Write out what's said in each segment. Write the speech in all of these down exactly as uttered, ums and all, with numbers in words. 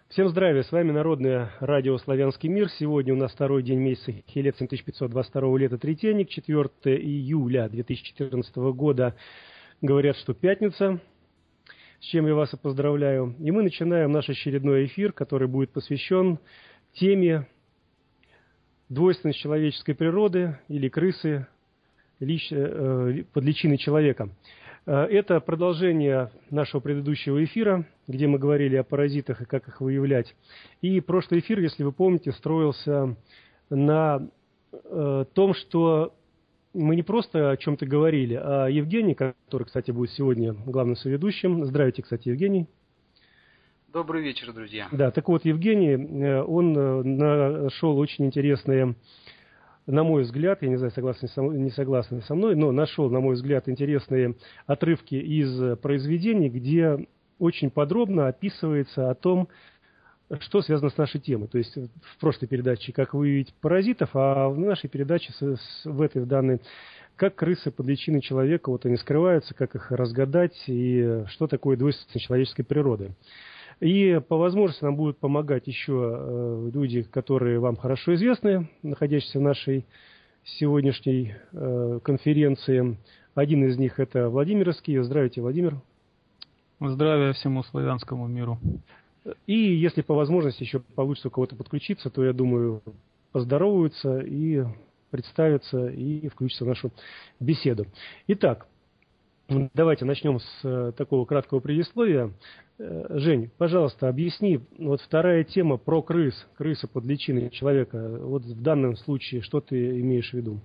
Всем здравия, с вами Народное радио «Славянский мир». Сегодня у нас второй день месяца Хилет семь тысяч пятьсот двадцать второго лета, Третейник, четвёртого июля две тысячи четырнадцатого года. Говорят, что пятница, с чем я вас и поздравляю. И мы начинаем наш очередной эфир, который будет посвящен теме двойственность человеческой природы или крысы лич... под личиной человека. Это продолжение нашего предыдущего эфира, где мы говорили о паразитах и как их выявлять. И прошлый эфир, если вы помните, строился на э, том, что мы не просто о чем-то говорили, а Евгений, который, кстати, будет сегодня главным соведущим. Здравствуйте, кстати, Евгений. Добрый вечер, друзья. Да, так вот, Евгений, он нашел очень интересные, на мой взгляд, я не знаю, согласны не согласны со мной, но нашел, на мой взгляд, интересные отрывки из произведений, где очень подробно описывается о том, что связано с нашей темой. То есть в прошлой передаче «Как выявить паразитов», а в нашей передаче, в этой, в данной, как крысы под личиной человека, вот они скрываются, как их разгадать и что такое двойственность человеческой природы. И по возможности нам будут помогать еще э, люди, которые вам хорошо известны, находящиеся в нашей сегодняшней э, конференции. Один из них это Владимир Искиев. Здравствуйте, Владимир. Здравия всему славянскому миру. И если по возможности еще получится у кого-то подключиться, то, я думаю, поздороваются и представятся и включатся в нашу беседу. Итак, давайте начнем с такого краткого предисловия. Жень, пожалуйста, объясни, вот вторая тема про крыс, крысы под личиной человека. Вот в данном случае что ты имеешь в виду?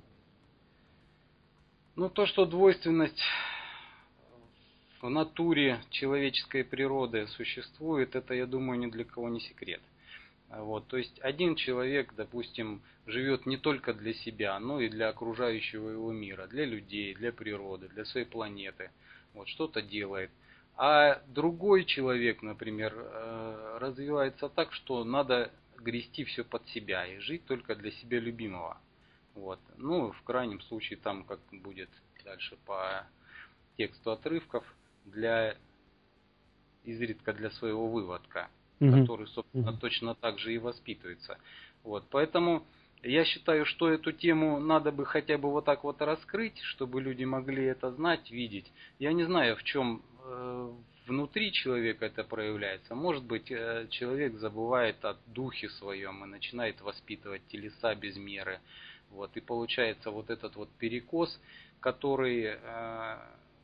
Ну, то, что двойственность в натуре человеческой природы существует, это, я думаю, ни для кого не секрет. Вот, то есть один человек, допустим, живет не только для себя, но и для окружающего его мира, для людей, для природы, для своей планеты. Вот, что-то делает. А другой человек, например, развивается так, что надо грести все под себя и жить только для себя любимого. Вот. Ну, в крайнем случае, там, как будет дальше по тексту отрывков, для изредка для своего выводка, угу. который, собственно, угу. точно так же и воспитывается. Вот. Поэтому я считаю, что эту тему надо бы хотя бы вот так вот раскрыть, чтобы люди могли это знать, видеть. Я не знаю, в чем э, внутри человека это проявляется. Может быть, э, человек забывает о духе своем и начинает воспитывать телеса без меры. Вот. И получается вот этот вот перекос, который э,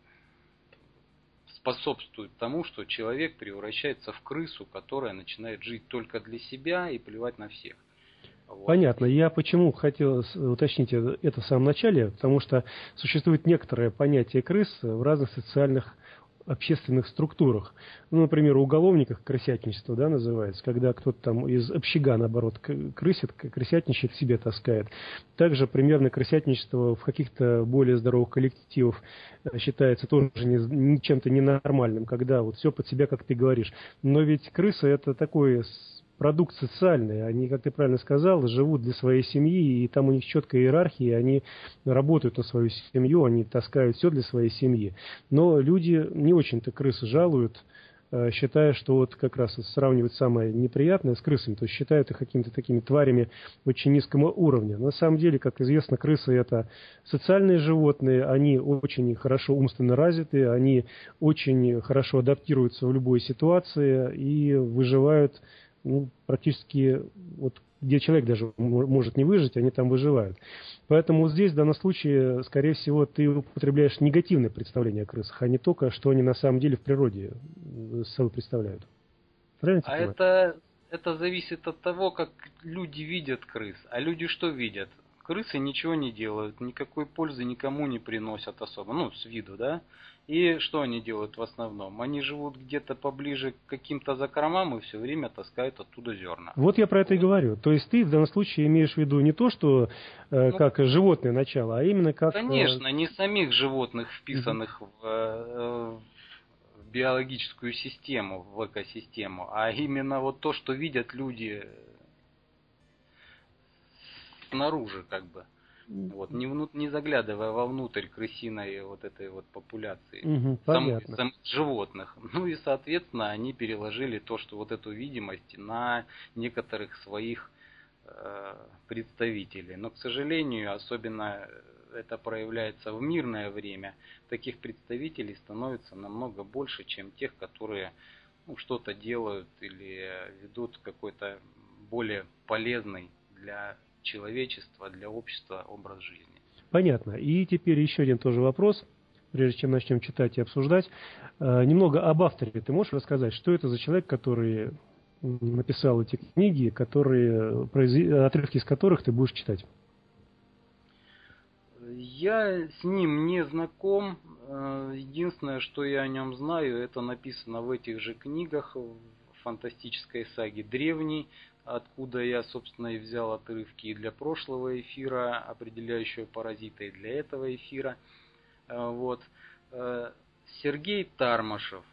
способствует тому, что человек превращается в крысу, которая начинает жить только для себя и плевать на всех. Вот. Понятно. Я почему хотел уточнить это в самом начале, потому что существует некоторое понятие крыс в разных социальных общественных структурах. Ну, например, у уголовников крысятничество, да, называется, когда кто-то там из общага, наоборот, крысит, крысятничает, к себе таскает. Также примерно крысятничество в каких-то более здоровых коллективах считается тоже не, чем-то ненормальным, когда вот все под себя, как ты говоришь. Но ведь крыса это такой продукт социальный, они, как ты правильно сказал, живут для своей семьи, и там у них четкая иерархия, они работают на свою семью, они таскают все для своей семьи. Но люди не очень-то крысы жалуют, считая, что вот как раз сравнивать самое неприятное с крысами, то есть считают их какими-то такими тварями очень низкого уровня. На самом деле, как известно, крысы это социальные животные, они очень хорошо умственно развиты, они очень хорошо адаптируются в любой ситуации и выживают. Ну, практически, вот, где человек даже может не выжить, они там выживают. Поэтому вот здесь, в данном случае, скорее всего, ты употребляешь негативное представление о крысах, а не только, что они на самом деле в природе собой представляют. Правильно? А это, это зависит от того, как люди видят крыс. А люди что видят? Крысы ничего не делают, никакой пользы никому не приносят особо, ну, с виду, да? И что они делают в основном? Они живут где-то поближе к каким-то закромам и все время таскают оттуда зерна. Вот я про это и говорю. То есть ты в данном случае имеешь в виду не то, что э, ну, как животное начало, а именно как... Конечно, не самих животных, вписанных угу. в, э, в биологическую систему, в экосистему, а именно вот то, что видят люди снаружи, как бы. Вот, не, внут, не заглядывая вовнутрь крысиной вот этой вот популяции Угу, самых, понятно. самых животных. Ну и, соответственно, они переложили то, что вот эту видимость на некоторых своих э, представителей. Но, к сожалению, особенно это проявляется в мирное время, таких представителей становится намного больше, чем тех, которые ну, что-то делают или ведут какой-то более полезный для человечества, для общества образ жизни. Понятно. И теперь еще один тоже вопрос, прежде чем начнем читать и обсуждать. Э, немного об авторе. Ты можешь рассказать, что это за человек, который написал эти книги, которые, отрывки из которых ты будешь читать? Я с ним не знаком. Единственное, что я о нем знаю, это написано в этих же книгах, в фантастической саге «Древний», откуда я, собственно, и взял отрывки и для прошлого эфира, определяющего паразита, и для этого эфира. Вот. Сергей Тармашев,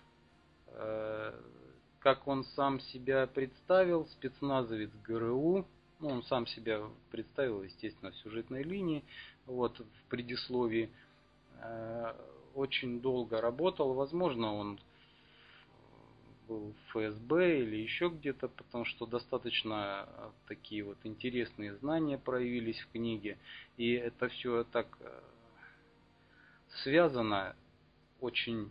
как он сам себя представил, спецназовец ГРУ, ну, он сам себя представил, естественно, в сюжетной линии, вот, в предисловии, очень долго работал, возможно, он был в ФСБ или еще где-то, потому что достаточно такие вот интересные знания проявились в книге. И это все так связано очень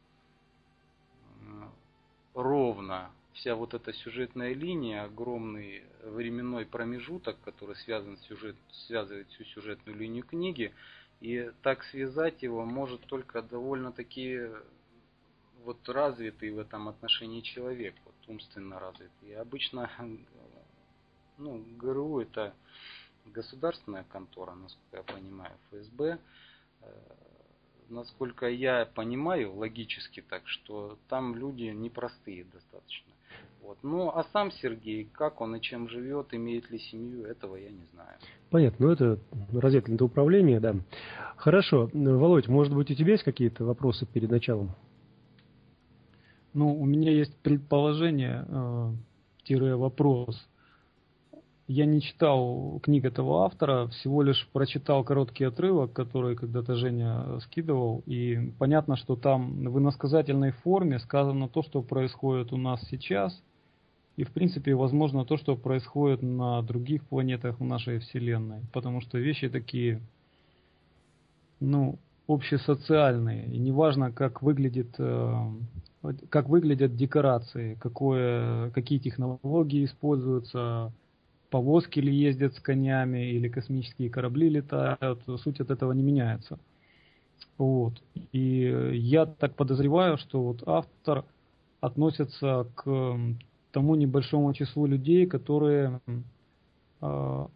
ровно. Вся вот эта сюжетная линия, огромный временной промежуток, который связан с сюжет, связывает всю сюжетную линию книги. И так связать его может только довольно-таки вот развитый в этом отношении человек, вот умственно развитый. И обычно, ну, ГРУ это государственная контора, насколько я понимаю, ФСБ. Насколько я понимаю, логически так, что там люди непростые достаточно. Вот. Ну, а сам Сергей, как он и чем живет, имеет ли семью, этого я не знаю. Понятно, ну это разведывательное управление, да. Хорошо. Володь, может быть, у тебя есть какие-то вопросы перед началом? Ну, у меня есть предположение, э, тире вопрос. Я не читал книг этого автора, всего лишь прочитал короткий отрывок, который когда-то Женя скидывал, и понятно, что там в иносказательной форме сказано то, что происходит у нас сейчас, и в принципе, возможно, то, что происходит на других планетах в нашей Вселенной, потому что вещи такие, ну, общесоциальные, и неважно, как выглядит, как выглядят декорации, какое, какие технологии используются, повозки ли ездят с конями, или космические корабли летают, суть от этого не меняется. Вот. И я так подозреваю, что вот автор относится к тому небольшому числу людей, которые э,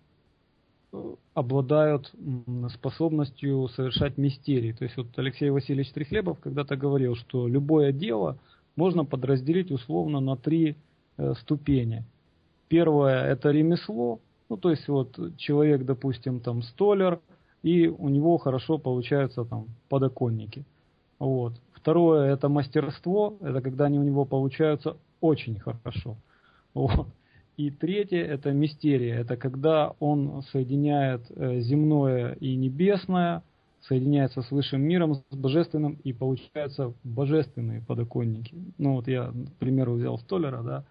обладают способностью совершать мистерии. То есть вот Алексей Васильевич Трехлебов когда-то говорил, что любое дело можно подразделить условно на три э, ступени. Первое – это ремесло, ну то есть вот человек, допустим, там столяр, и у него хорошо получаются там подоконники. Вот. Второе – это мастерство, это когда они у него получаются очень хорошо. Вот. И третье – это мистерия, это когда он соединяет земное и небесное, соединяется с высшим миром, с божественным, и получаются божественные подоконники. Ну вот я, к примеру, взял столяра, да.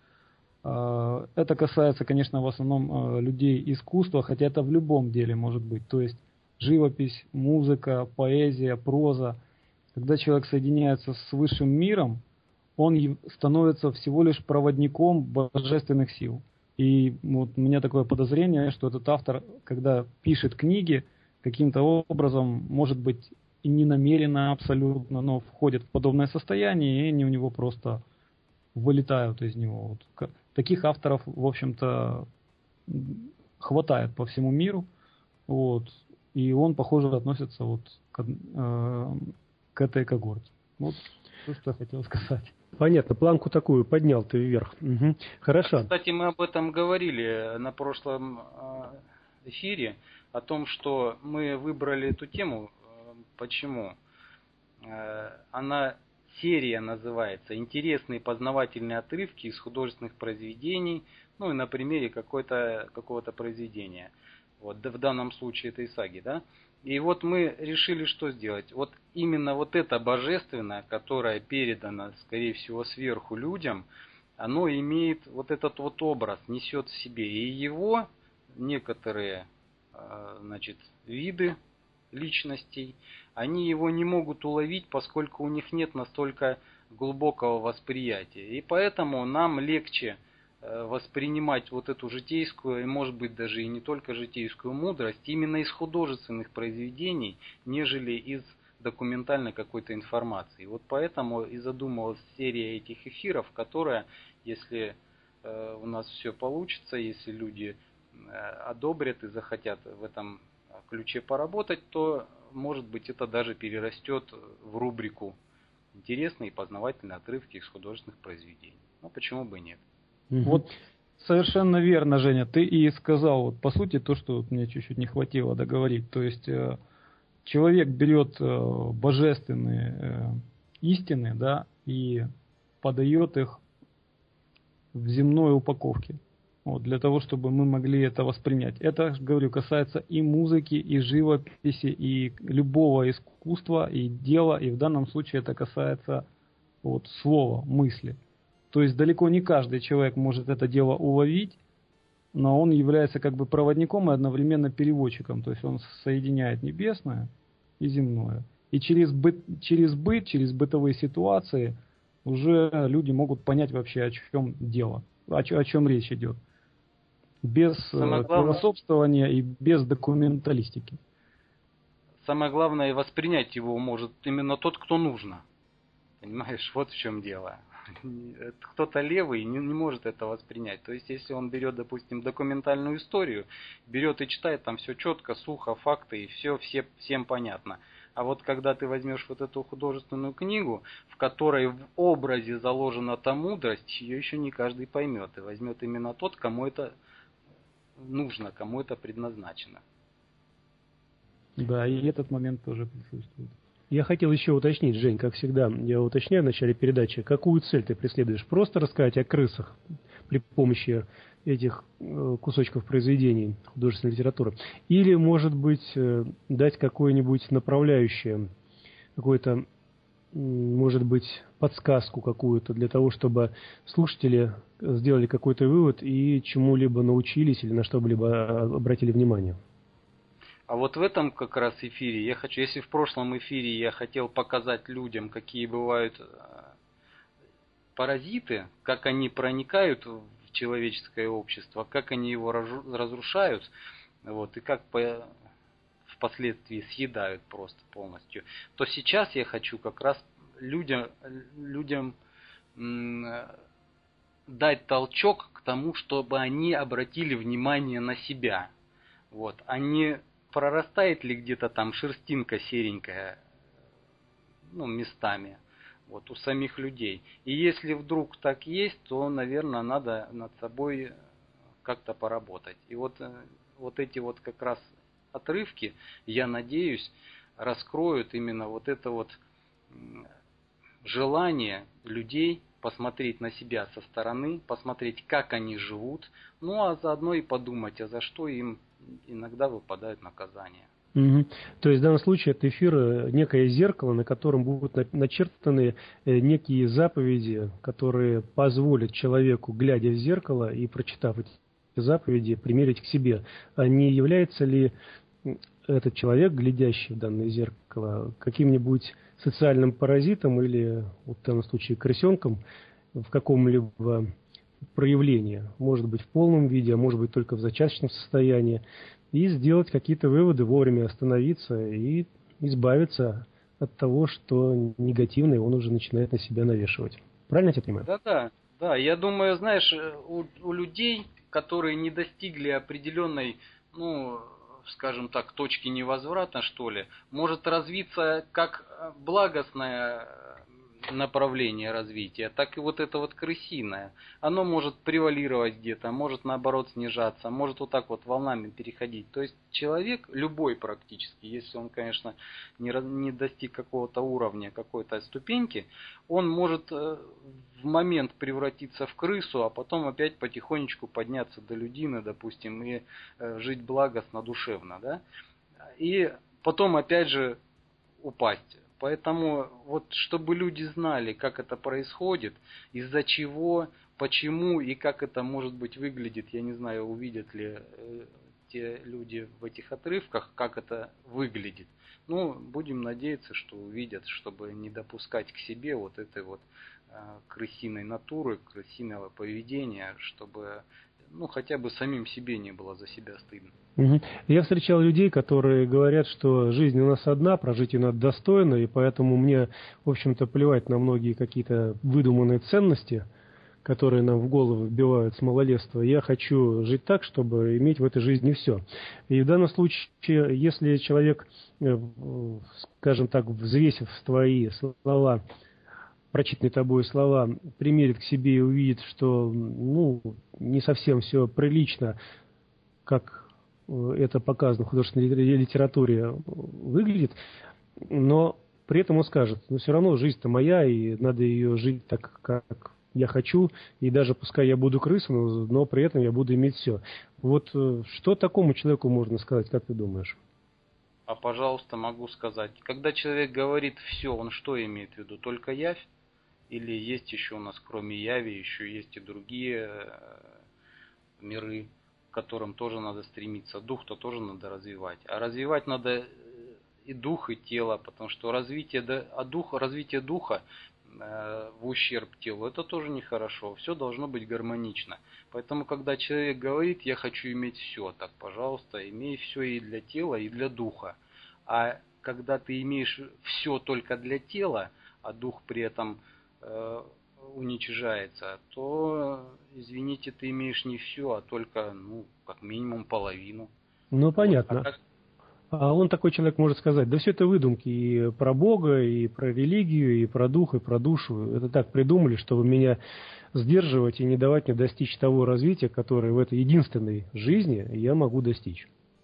Это касается, конечно, в основном людей искусства, хотя это в любом деле может быть. То есть живопись, музыка, поэзия, проза. Когда человек соединяется с высшим миром, он становится всего лишь проводником божественных сил. И вот у меня такое подозрение, что этот автор, когда пишет книги, каким-то образом, может быть, и не намеренно абсолютно, но входит в подобное состояние, и они у него просто вылетают из него. Вот. Таких авторов, в общем-то, хватает по всему миру. Вот. И он, похоже, относится вот к, э, к этой когорте. Вот то, что я хотел сказать. Понятно, планку такую поднял ты вверх. Угу. Хорошо. Кстати, мы об этом говорили на прошлом эфире, о том, что мы выбрали эту тему. Почему? Она, серия называется «Интересные познавательные отрывки из художественных произведений», ну и на примере какой-то, какого-то произведения. Вот, да, в данном случае это Исаги, да? И вот мы решили, что сделать. Вот именно вот это божественное, которое передано, скорее всего, сверху людям, оно имеет вот этот вот образ, несет в себе. И его некоторые, значит, виды личностей, они его не могут уловить, поскольку у них нет настолько глубокого восприятия. И поэтому нам легче воспринимать вот эту житейскую, и может быть даже и не только житейскую мудрость, именно из художественных произведений, нежели из документальной какой-то информации. Вот поэтому и задумалась серия этих эфиров, которая, если э, у нас все получится, если люди э, одобрят и захотят в этом ключе поработать, то, может быть, это даже перерастет в рубрику «Интересные и познавательные отрывки из художественных произведений». Ну, почему бы и нет? Угу. Вот совершенно верно, Женя. Ты и сказал, вот, по сути, то, что вот мне чуть-чуть не хватило договорить. То есть э, человек берет э, божественные э, истины, да, и подает их в земной упаковке. Вот, для того, чтобы мы могли это воспринять. Это, говорю, касается и музыки, и живописи, и любого искусства, и дела. И в данном случае это касается вот, слова, мысли. То есть далеко не каждый человек может это дело уловить, но он является как бы проводником и одновременно переводчиком. То есть он соединяет небесное и земное. И через быт, через быт, через бытовые ситуации уже люди могут понять вообще, о чем дело, о, о чем речь идет. Без философствования и без документалистики. Самое главное, воспринять его может именно тот, кто нужно. Понимаешь, вот в чем дело. Кто-то левый не, не может это воспринять. То есть, если он берет, допустим, документальную историю, берет и читает, там все четко, сухо, факты, и все, все всем понятно. А вот когда ты возьмешь вот эту художественную книгу, в которой в образе заложена та мудрость, ее еще не каждый поймет. И возьмет именно тот, кому это нужно, кому это предназначено. Да, и этот момент тоже присутствует. Я хотел еще уточнить, Жень, как всегда, я уточняю в начале передачи, какую цель ты преследуешь? Просто рассказать о крысах при помощи этих кусочков произведений художественной литературы? Или, может быть, дать какое-нибудь направляющее, какое-то, может быть, подсказку какую-то для того, чтобы слушатели сделали какой-то вывод и чему-либо научились или на что-либо обратили внимание? А вот в этом как раз эфире я хочу, если в прошлом эфире я хотел показать людям, какие бывают паразиты, как они проникают в человеческое общество, как они его разрушают, вот, и как по, впоследствии съедают просто полностью, то сейчас я хочу как раз людям, людям м, дать толчок к тому, чтобы они обратили внимание на себя. Вот, они прорастает ли где-то там шерстинка серенькая, ну, местами, вот, у самих людей. И если вдруг так есть, то, наверное, надо над собой как-то поработать. И вот, вот эти вот как раз отрывки, я надеюсь, раскроют именно вот это вот желание людей посмотреть на себя со стороны, посмотреть, как они живут, ну а заодно и подумать, а за что им иногда выпадают наказания. Угу. То есть в данном случае это эфир некое зеркало, на котором будут начертаны некие заповеди, которые позволят человеку, глядя в зеркало и прочитав эти заповеди, примерить к себе. А не является ли этот человек, глядящий в данное зеркало, каким-нибудь социальным паразитом или, вот в данном случае, крысенком в каком-либо проявлении, может быть в полном виде, а может быть только в зачаточном состоянии, и сделать какие-то выводы, вовремя остановиться и избавиться от того, что негативное он уже начинает на себя навешивать. Правильно я тебя понимаю? Да-да, да, я думаю, знаешь, у, у людей, которые не достигли определенной, ну, скажем так, точки невозврата, что ли, может развиться как благостное направление развития, так и вот это вот крысиное. Оно может превалировать где-то, может наоборот снижаться, может вот так вот волнами переходить. То есть человек, любой практически, если он, конечно, не, не достиг какого-то уровня, какой-то ступеньки, он может в момент превратиться в крысу, а потом опять потихонечку подняться до людины, допустим, и жить благостно, душевно, да? И потом опять же упасть. Поэтому вот чтобы люди знали, как это происходит, из-за чего, почему и как это, может быть, выглядит, я не знаю, увидят ли э, те люди в этих отрывках, как это выглядит. Ну, будем надеяться, что увидят, чтобы не допускать к себе вот этой вот э, крысиной натуры, крысиного поведения, чтобы ну, хотя бы самим себе не было за себя стыдно. Угу. Я встречал людей, которые говорят, что жизнь у нас одна, прожить ее надо достойно, и поэтому мне, в общем-то, плевать на многие какие-то выдуманные ценности, которые нам в голову вбивают с малолетства. Я хочу жить так, чтобы иметь в этой жизни все. И в данном случае, если человек, скажем так, взвесив твои слова, прочитанные тобой слова, примерит к себе и увидит, что ну, не совсем все прилично, как это показано в художественной литературе, выглядит, но при этом он скажет, ну все равно жизнь-то моя, и надо ее жить так, как я хочу, и даже пускай я буду крысой, но, но при этом я буду иметь все. Вот что такому человеку можно сказать, как ты думаешь? А, пожалуйста, могу сказать. Когда человек говорит все, он что имеет в виду? Только явь? Или есть еще у нас, кроме яви, еще есть и другие миры, к которым тоже надо стремиться. Дух-то тоже надо развивать. А развивать надо и дух, и тело, потому что развитие, а дух, развитие духа э, в ущерб телу, это тоже нехорошо. Все должно быть гармонично. Поэтому, когда человек говорит, я хочу иметь все, так, пожалуйста, имей все и для тела, и для духа. А когда ты имеешь все только для тела, а дух при этом э, уничижается, то, извините, ты имеешь не все, а только, ну, как минимум половину. Ну, понятно. Вот. А, как... а он, такой человек, может сказать, да все это выдумки и про Бога, и про религию, и про дух, и про душу. Это так придумали, чтобы меня сдерживать и не давать мне достичь того развития, которое в этой единственной жизни я могу достичь.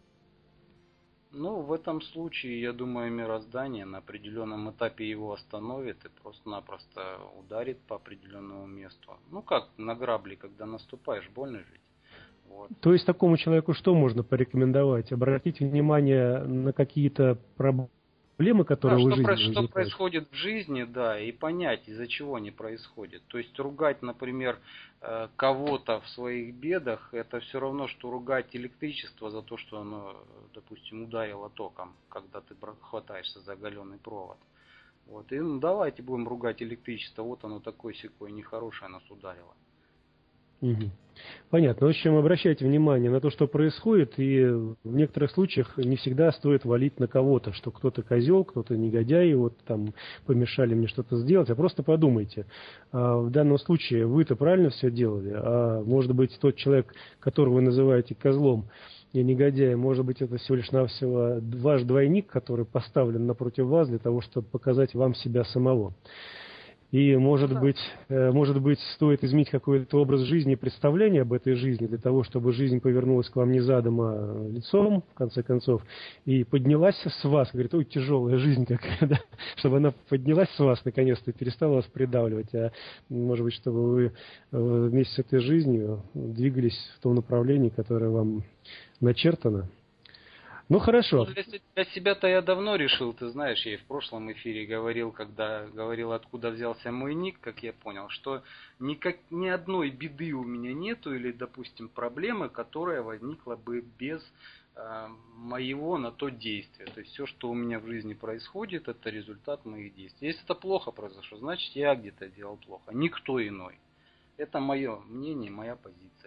Ну, в этом случае, я думаю, мироздание на определенном этапе его остановит и просто-напросто ударит по определенному месту. Ну, как на грабли, когда наступаешь, больно жить. Вот. То есть такому человеку что можно порекомендовать? Обратить внимание на какие-то проблемы, которые да, в что, жизни про, возникают? Что происходит в жизни, да, и понять, из-за чего они происходят. То есть ругать, например, кого-то в своих бедах, это все равно, что ругать электричество за то, что оно, допустим, ударило током, когда ты хватаешься за оголенный провод. Вот. И ну, давайте будем ругать электричество, вот оно такое-сякое, нехорошее нас ударило. Угу. Понятно. В общем, обращайте внимание на то, что происходит, и в некоторых случаях не всегда стоит валить на кого-то, что кто-то козел, кто-то негодяй, вот там помешали мне что-то сделать, а просто подумайте. В данном случае вы-то правильно все делали, а может быть тот человек, которого вы называете козлом и негодяем, может быть это всего лишь навсего ваш двойник, который поставлен напротив вас для того, чтобы показать вам себя самого. И, может быть, может быть, стоит изменить какой-то образ жизни, представление об этой жизни, для того, чтобы жизнь повернулась к вам не задом, а лицом, в конце концов, и поднялась с вас, говорит, ой, тяжелая жизнь какая, да? Чтобы она поднялась с вас, наконец-то, и перестала вас придавливать, а, может быть, чтобы вы вместе с этой жизнью двигались в том направлении, которое вам начертано. Ну, хорошо. Ну, для, для себя-то я давно решил, ты знаешь, я и в прошлом эфире говорил, когда говорил, откуда взялся мой ник, как я понял, что никак, ни одной беды у меня нету, или, допустим, проблемы, которая возникла бы без э, моего на то действия. То есть все, что у меня в жизни происходит, это результат моих действий. Если это плохо произошло, значит я где-то делал плохо, никто иной. Это мое мнение, моя позиция.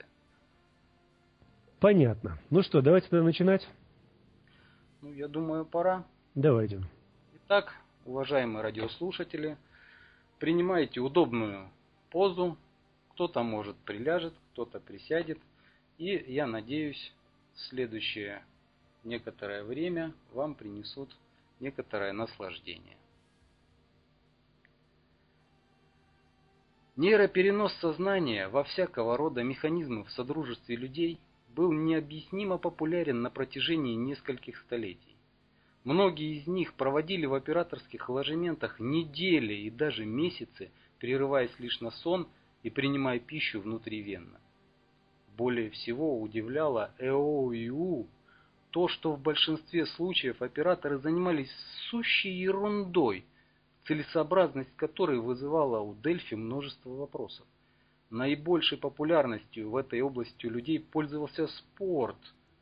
Понятно. Ну что, давайте тогда начинать. Ну, я думаю, пора. Давайте. Итак, уважаемые радиослушатели, принимайте удобную позу. Кто-то, может, приляжет, кто-то присядет. И, я надеюсь, следующее некоторое время вам принесут некоторое наслаждение. Нейроперенос сознания во всякого рода механизмы в содружестве людей был необъяснимо популярен на протяжении нескольких столетий. Многие из них проводили в операторских ложементах недели и даже месяцы, прерываясь лишь на сон и принимая пищу внутривенно. Более всего удивляло ЭОИУ то, что в большинстве случаев операторы занимались сущей ерундой, целесообразность которой вызывала у Дельфи множество вопросов. Наибольшей популярностью в этой области у людей пользовался спорт,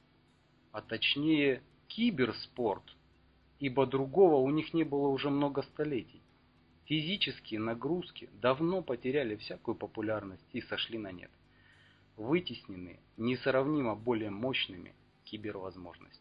а точнее киберспорт, ибо другого у них не было уже много столетий. Физические нагрузки давно потеряли всякую популярность и сошли на нет, вытеснены несравнимо более мощными кибервозможностями.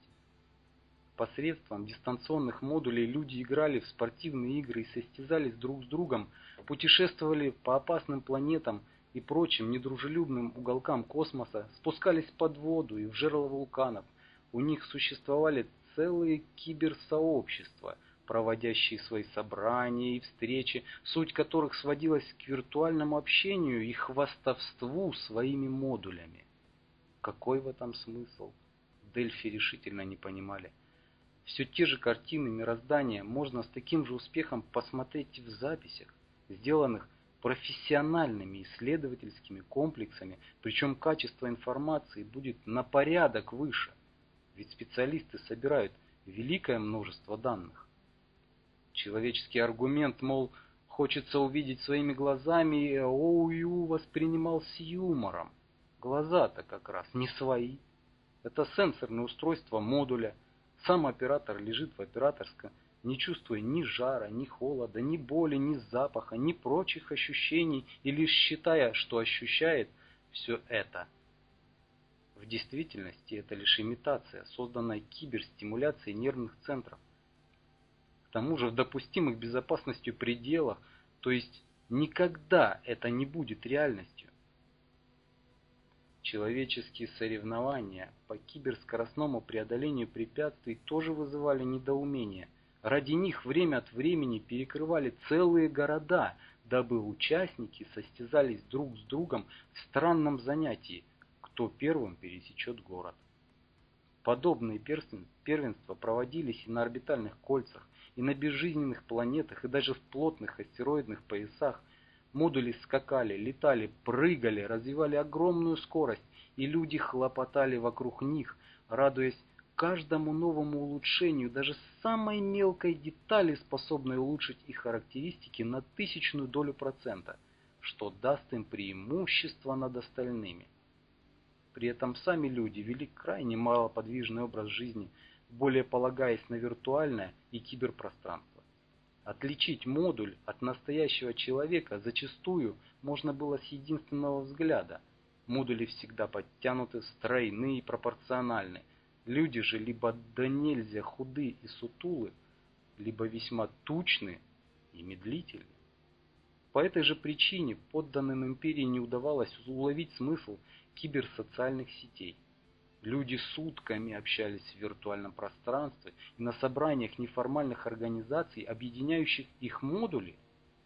Посредством дистанционных модулей люди играли в спортивные игры и состязались друг с другом, путешествовали по опасным планетам и прочим недружелюбным уголкам космоса, спускались под воду и в жерло вулканов. У них существовали целые киберсообщества, проводящие свои собрания и встречи, суть которых сводилась к виртуальному общению и хвастовству своими модулями. Какой в этом смысл? Дельфи решительно не понимали. Все те же картины мироздания можно с таким же успехом посмотреть в записях, сделанных профессиональными исследовательскими комплексами, причем качество информации будет на порядок выше, ведь специалисты собирают великое множество данных. Человеческий аргумент, мол, хочется увидеть своими глазами, и ОУЮ воспринимал с юмором. Глаза-то как раз не свои. Это сенсорное устройство модуля. Сам оператор лежит в операторской, не чувствуя ни жара, ни холода, ни боли, ни запаха, ни прочих ощущений, и лишь считая, что ощущает все это. В действительности это лишь имитация, созданная киберстимуляцией нервных центров. К тому же в допустимых безопасностью пределах, то есть никогда это не будет реальностью. Человеческие соревнования по киберскоростному преодолению препятствий тоже вызывали недоумение. Ради них время от времени перекрывали целые города, дабы участники состязались друг с другом в странном занятии, кто первым пересечет город. Подобные первенства проводились и на орбитальных кольцах, и на безжизненных планетах, и даже в плотных астероидных поясах. Модули скакали, летали, прыгали, развивали огромную скорость, и люди хлопотали вокруг них, радуясь каждому новому улучшению, даже самой мелкой детали, способной улучшить их характеристики на тысячную долю процента, что даст им преимущество над остальными. При этом сами люди вели крайне малоподвижный образ жизни, более полагаясь на виртуальное и киберпространство. Отличить модуль от настоящего человека зачастую можно было с единственного взгляда. Модули всегда подтянуты, стройны и пропорциональны. Люди же либо до нельзя худы и сутулы, либо весьма тучны и медлительны. По этой же причине подданным империи не удавалось уловить смысл киберсоциальных сетей. Люди сутками общались в виртуальном пространстве, и на собраниях неформальных организаций, объединяющих их модули,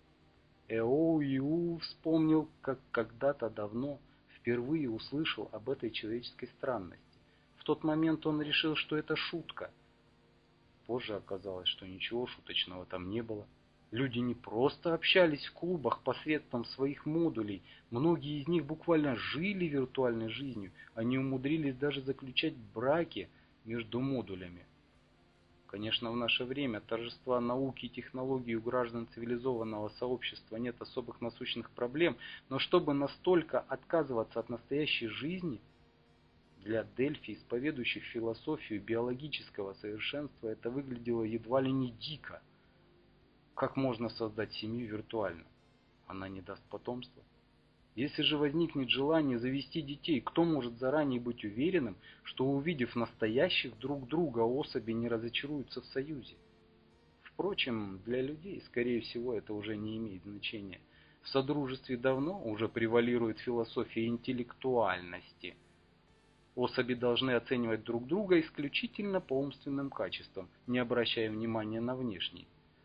ЭОИУ вспомнил, как когда-то давно впервые услышал об этой человеческой странности. В тот момент он решил, что это шутка. Позже оказалось, что ничего шуточного там не было. Люди не просто общались в клубах посредством своих модулей, многие из них буквально жили виртуальной жизнью, они умудрились даже заключать браки между модулями. Конечно, в наше время торжества науки и технологий у граждан цивилизованного сообщества нет особых насущных проблем, но чтобы настолько отказываться от настоящей жизни, для Дельфи, исповедующих философию биологического совершенства, это выглядело едва ли не дико. Как можно создать семью виртуально? Она не даст потомства. Если же возникнет желание завести детей, кто может заранее быть уверенным, что, увидев настоящих друг друга, особи не разочаруются в союзе? Впрочем, для людей, скорее всего, это уже не имеет значения. В содружестве давно уже превалирует философия интеллектуальности. Особи должны оценивать друг друга исключительно по умственным качествам, не обращая внимания на внешние.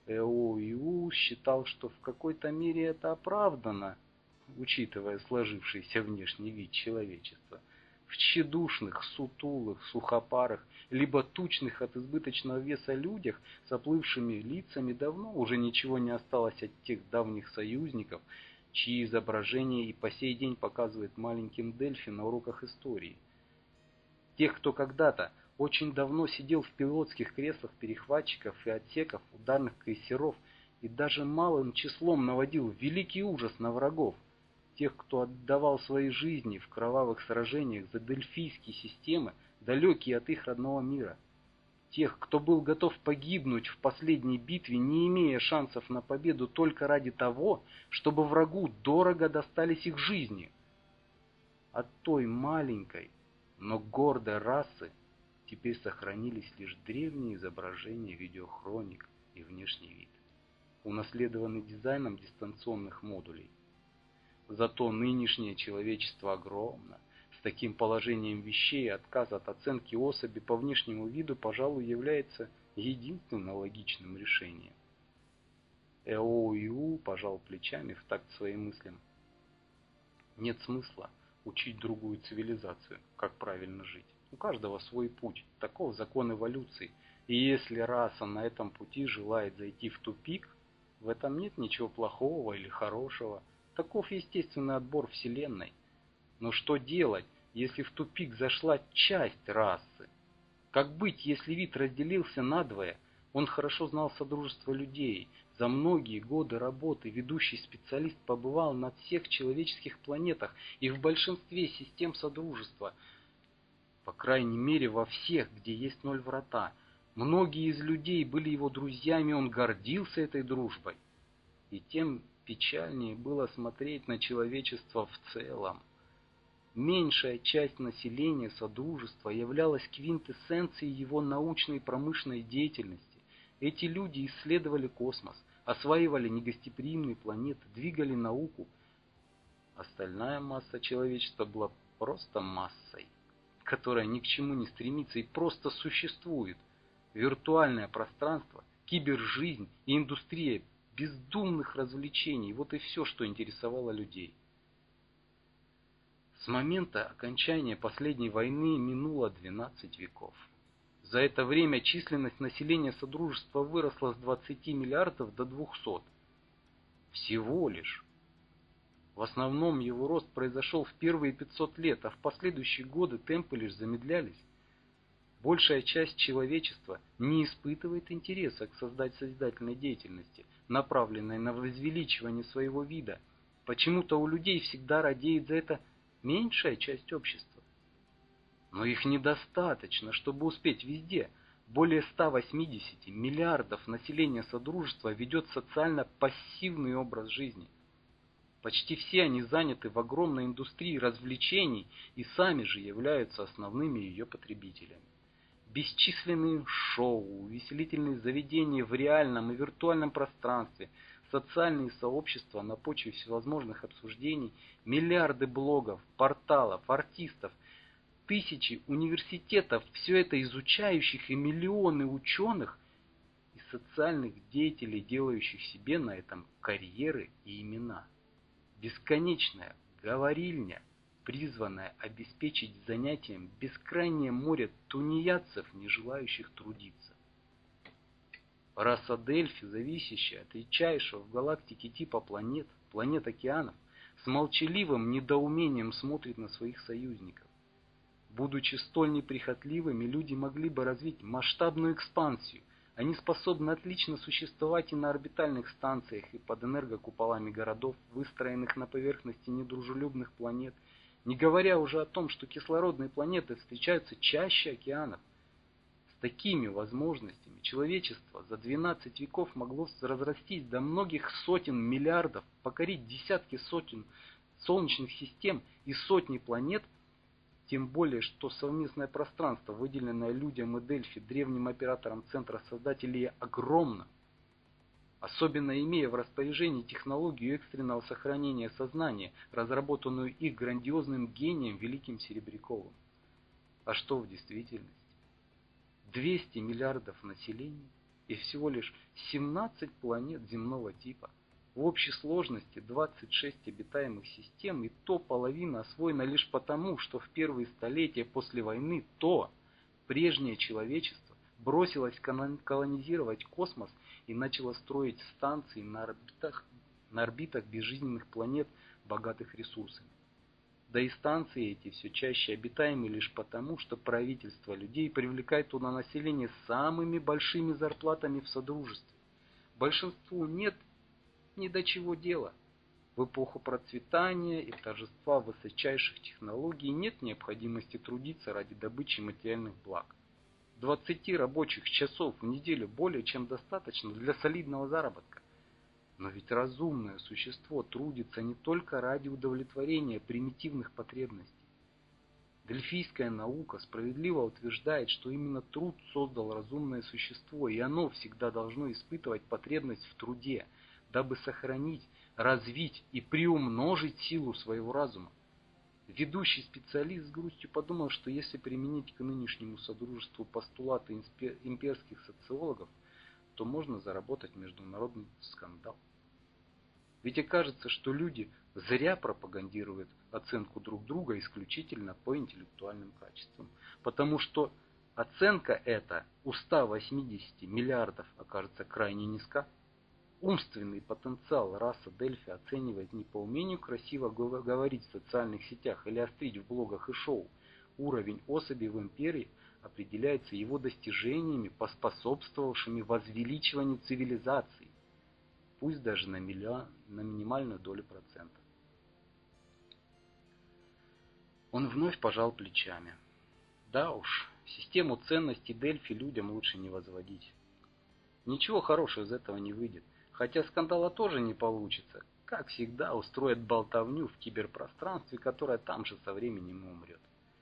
Эоиу считал, что в какой-то мере это оправдано, учитывая сложившийся внешний вид человечества. В тщедушных, сутулых, сухопарых, либо тучных от избыточного веса людях с оплывшими лицами давно уже ничего не осталось от тех давних союзников, чьи изображения и по сей день показывает маленьким Дельфи на уроках истории. Тех, кто когда-то очень давно сидел в пилотских креслах перехватчиков и отсеков ударных крейсеров и даже малым числом наводил великий ужас на врагов. Тех, кто отдавал свои жизни в кровавых сражениях за дельфийские системы, далекие от их родного мира. Тех, кто был готов погибнуть в последней битве, не имея шансов на победу только ради того, чтобы врагу дорого достались их жизни. От той маленькой, но гордой расы теперь сохранились лишь древние изображения видеохроник и внешний вид, унаследованный дизайном дистанционных модулей. Зато нынешнее человечество огромно. С таким положением вещей отказ от оценки особи по внешнему виду, пожалуй, является единственным логичным решением. Эоиу пожал плечами в такт своим мыслям. Нет смысла учить другую цивилизацию, как правильно жить. У каждого свой путь, таков закон эволюции. И если раса на этом пути желает зайти в тупик, в этом нет ничего плохого или хорошего. Таков естественный отбор Вселенной. Но что делать, если в тупик зашла часть расы? Как быть, если вид разделился надвое? Он хорошо знал содружество людей. За многие годы работы ведущий специалист побывал на всех человеческих планетах и в большинстве систем содружества. По крайней мере, во всех, где есть ноль врата. Многие из людей были его друзьями, он гордился этой дружбой. И тем печальнее было смотреть на человечество в целом. Меньшая часть населения Содружества являлась квинтэссенцией его научной и промышленной деятельности. Эти люди исследовали космос, осваивали негостеприимные планеты, двигали науку. Остальная масса человечества была просто массой, которая ни к чему не стремится и просто существует. Виртуальное пространство, кибержизнь и индустрия бездумных развлечений – вот и все, что интересовало людей. С момента окончания последней войны минуло двенадцать веков. За это время численность населения Содружества выросла с двадцати миллиардов до двухсот. Всего лишь. В основном его рост произошел в первые пятьсот лет, а в последующие годы темпы лишь замедлялись. Большая часть человечества не испытывает интереса к создательной деятельности, направленной на возвеличивание своего вида. Почему-то у людей всегда радеет за это меньшая часть общества. Но их недостаточно, чтобы успеть везде. Более ста восьмидесяти миллиардов населения Содружества ведет социально пассивный образ жизни. Почти все они заняты в огромной индустрии развлечений и сами же являются основными ее потребителями. Бесчисленные шоу, увеселительные заведения в реальном и виртуальном пространстве, социальные сообщества на почве всевозможных обсуждений, миллиарды блогов, порталов, артистов, тысячи университетов, все это изучающих и миллионы ученых и социальных деятелей, делающих себе на этом карьеры и имена. Бесконечная говорильня, призванная обеспечить занятием бескрайнее море тунеядцев, не желающих трудиться. Раса Дельфи, зависящая от редчайшего в галактике типа планет, планет океанов, с молчаливым недоумением смотрит на своих союзников. Будучи столь неприхотливыми, люди могли бы развить масштабную экспансию. Они способны отлично существовать и на орбитальных станциях, и под энергокуполами городов, выстроенных на поверхности недружелюбных планет, не говоря уже о том, что кислородные планеты встречаются чаще океанов. С такими возможностями человечество за двенадцать веков могло разрастись до многих сотен миллиардов, покорить десятки сотен солнечных систем и сотни планет, тем более, что совместное пространство, выделенное людям и Дельфи, древним оператором Центра Создателей, огромно. Особенно имея в распоряжении технологию экстренного сохранения сознания, разработанную их грандиозным гением Великим Серебряковым. А что в действительности? двести миллиардов населения, и всего лишь семнадцать планет земного типа. В общей сложности двадцать шесть обитаемых систем, и то половина освоена лишь потому, что в первые столетия после войны то прежнее человечество бросилось колонизировать космос и начало строить станции на орбитах, на орбитах безжизненных планет, богатых ресурсами. Да и станции эти все чаще обитаемы лишь потому, что правительство людей привлекает туда население с самыми большими зарплатами в Содружестве. Большинству нет ни до чего дела. В эпоху процветания и торжества высочайших технологий нет необходимости трудиться ради добычи материальных благ. двадцати рабочих часов в неделю более чем достаточно для солидного заработка. Но ведь разумное существо трудится не только ради удовлетворения примитивных потребностей. Дельфийская наука справедливо утверждает, что именно труд создал разумное существо, и оно всегда должно испытывать потребность в труде, дабы сохранить, развить и приумножить силу своего разума. Ведущий специалист с грустью подумал, что если применить к нынешнему содружеству постулаты имперских социологов, то можно заработать международный скандал. Ведь окажется, что люди зря пропагандируют оценку друг друга исключительно по интеллектуальным качествам, потому что оценка эта у ста восьмидесяти миллиардов окажется крайне низка. Умственный потенциал раса Дельфи оценивает не по умению красиво говорить в социальных сетях или острить в блогах и шоу. Уровень особи в империи определяется его достижениями, поспособствовавшими возвеличиванию цивилизации, пусть даже на, миллион, на минимальную долю процента. Он вновь пожал плечами. Да уж, систему ценностей Дельфи людям лучше не возводить. Ничего хорошего из этого не выйдет. Хотя скандала тоже не получится. Как всегда, устроят болтовню в киберпространстве, которое там же со временем умрет.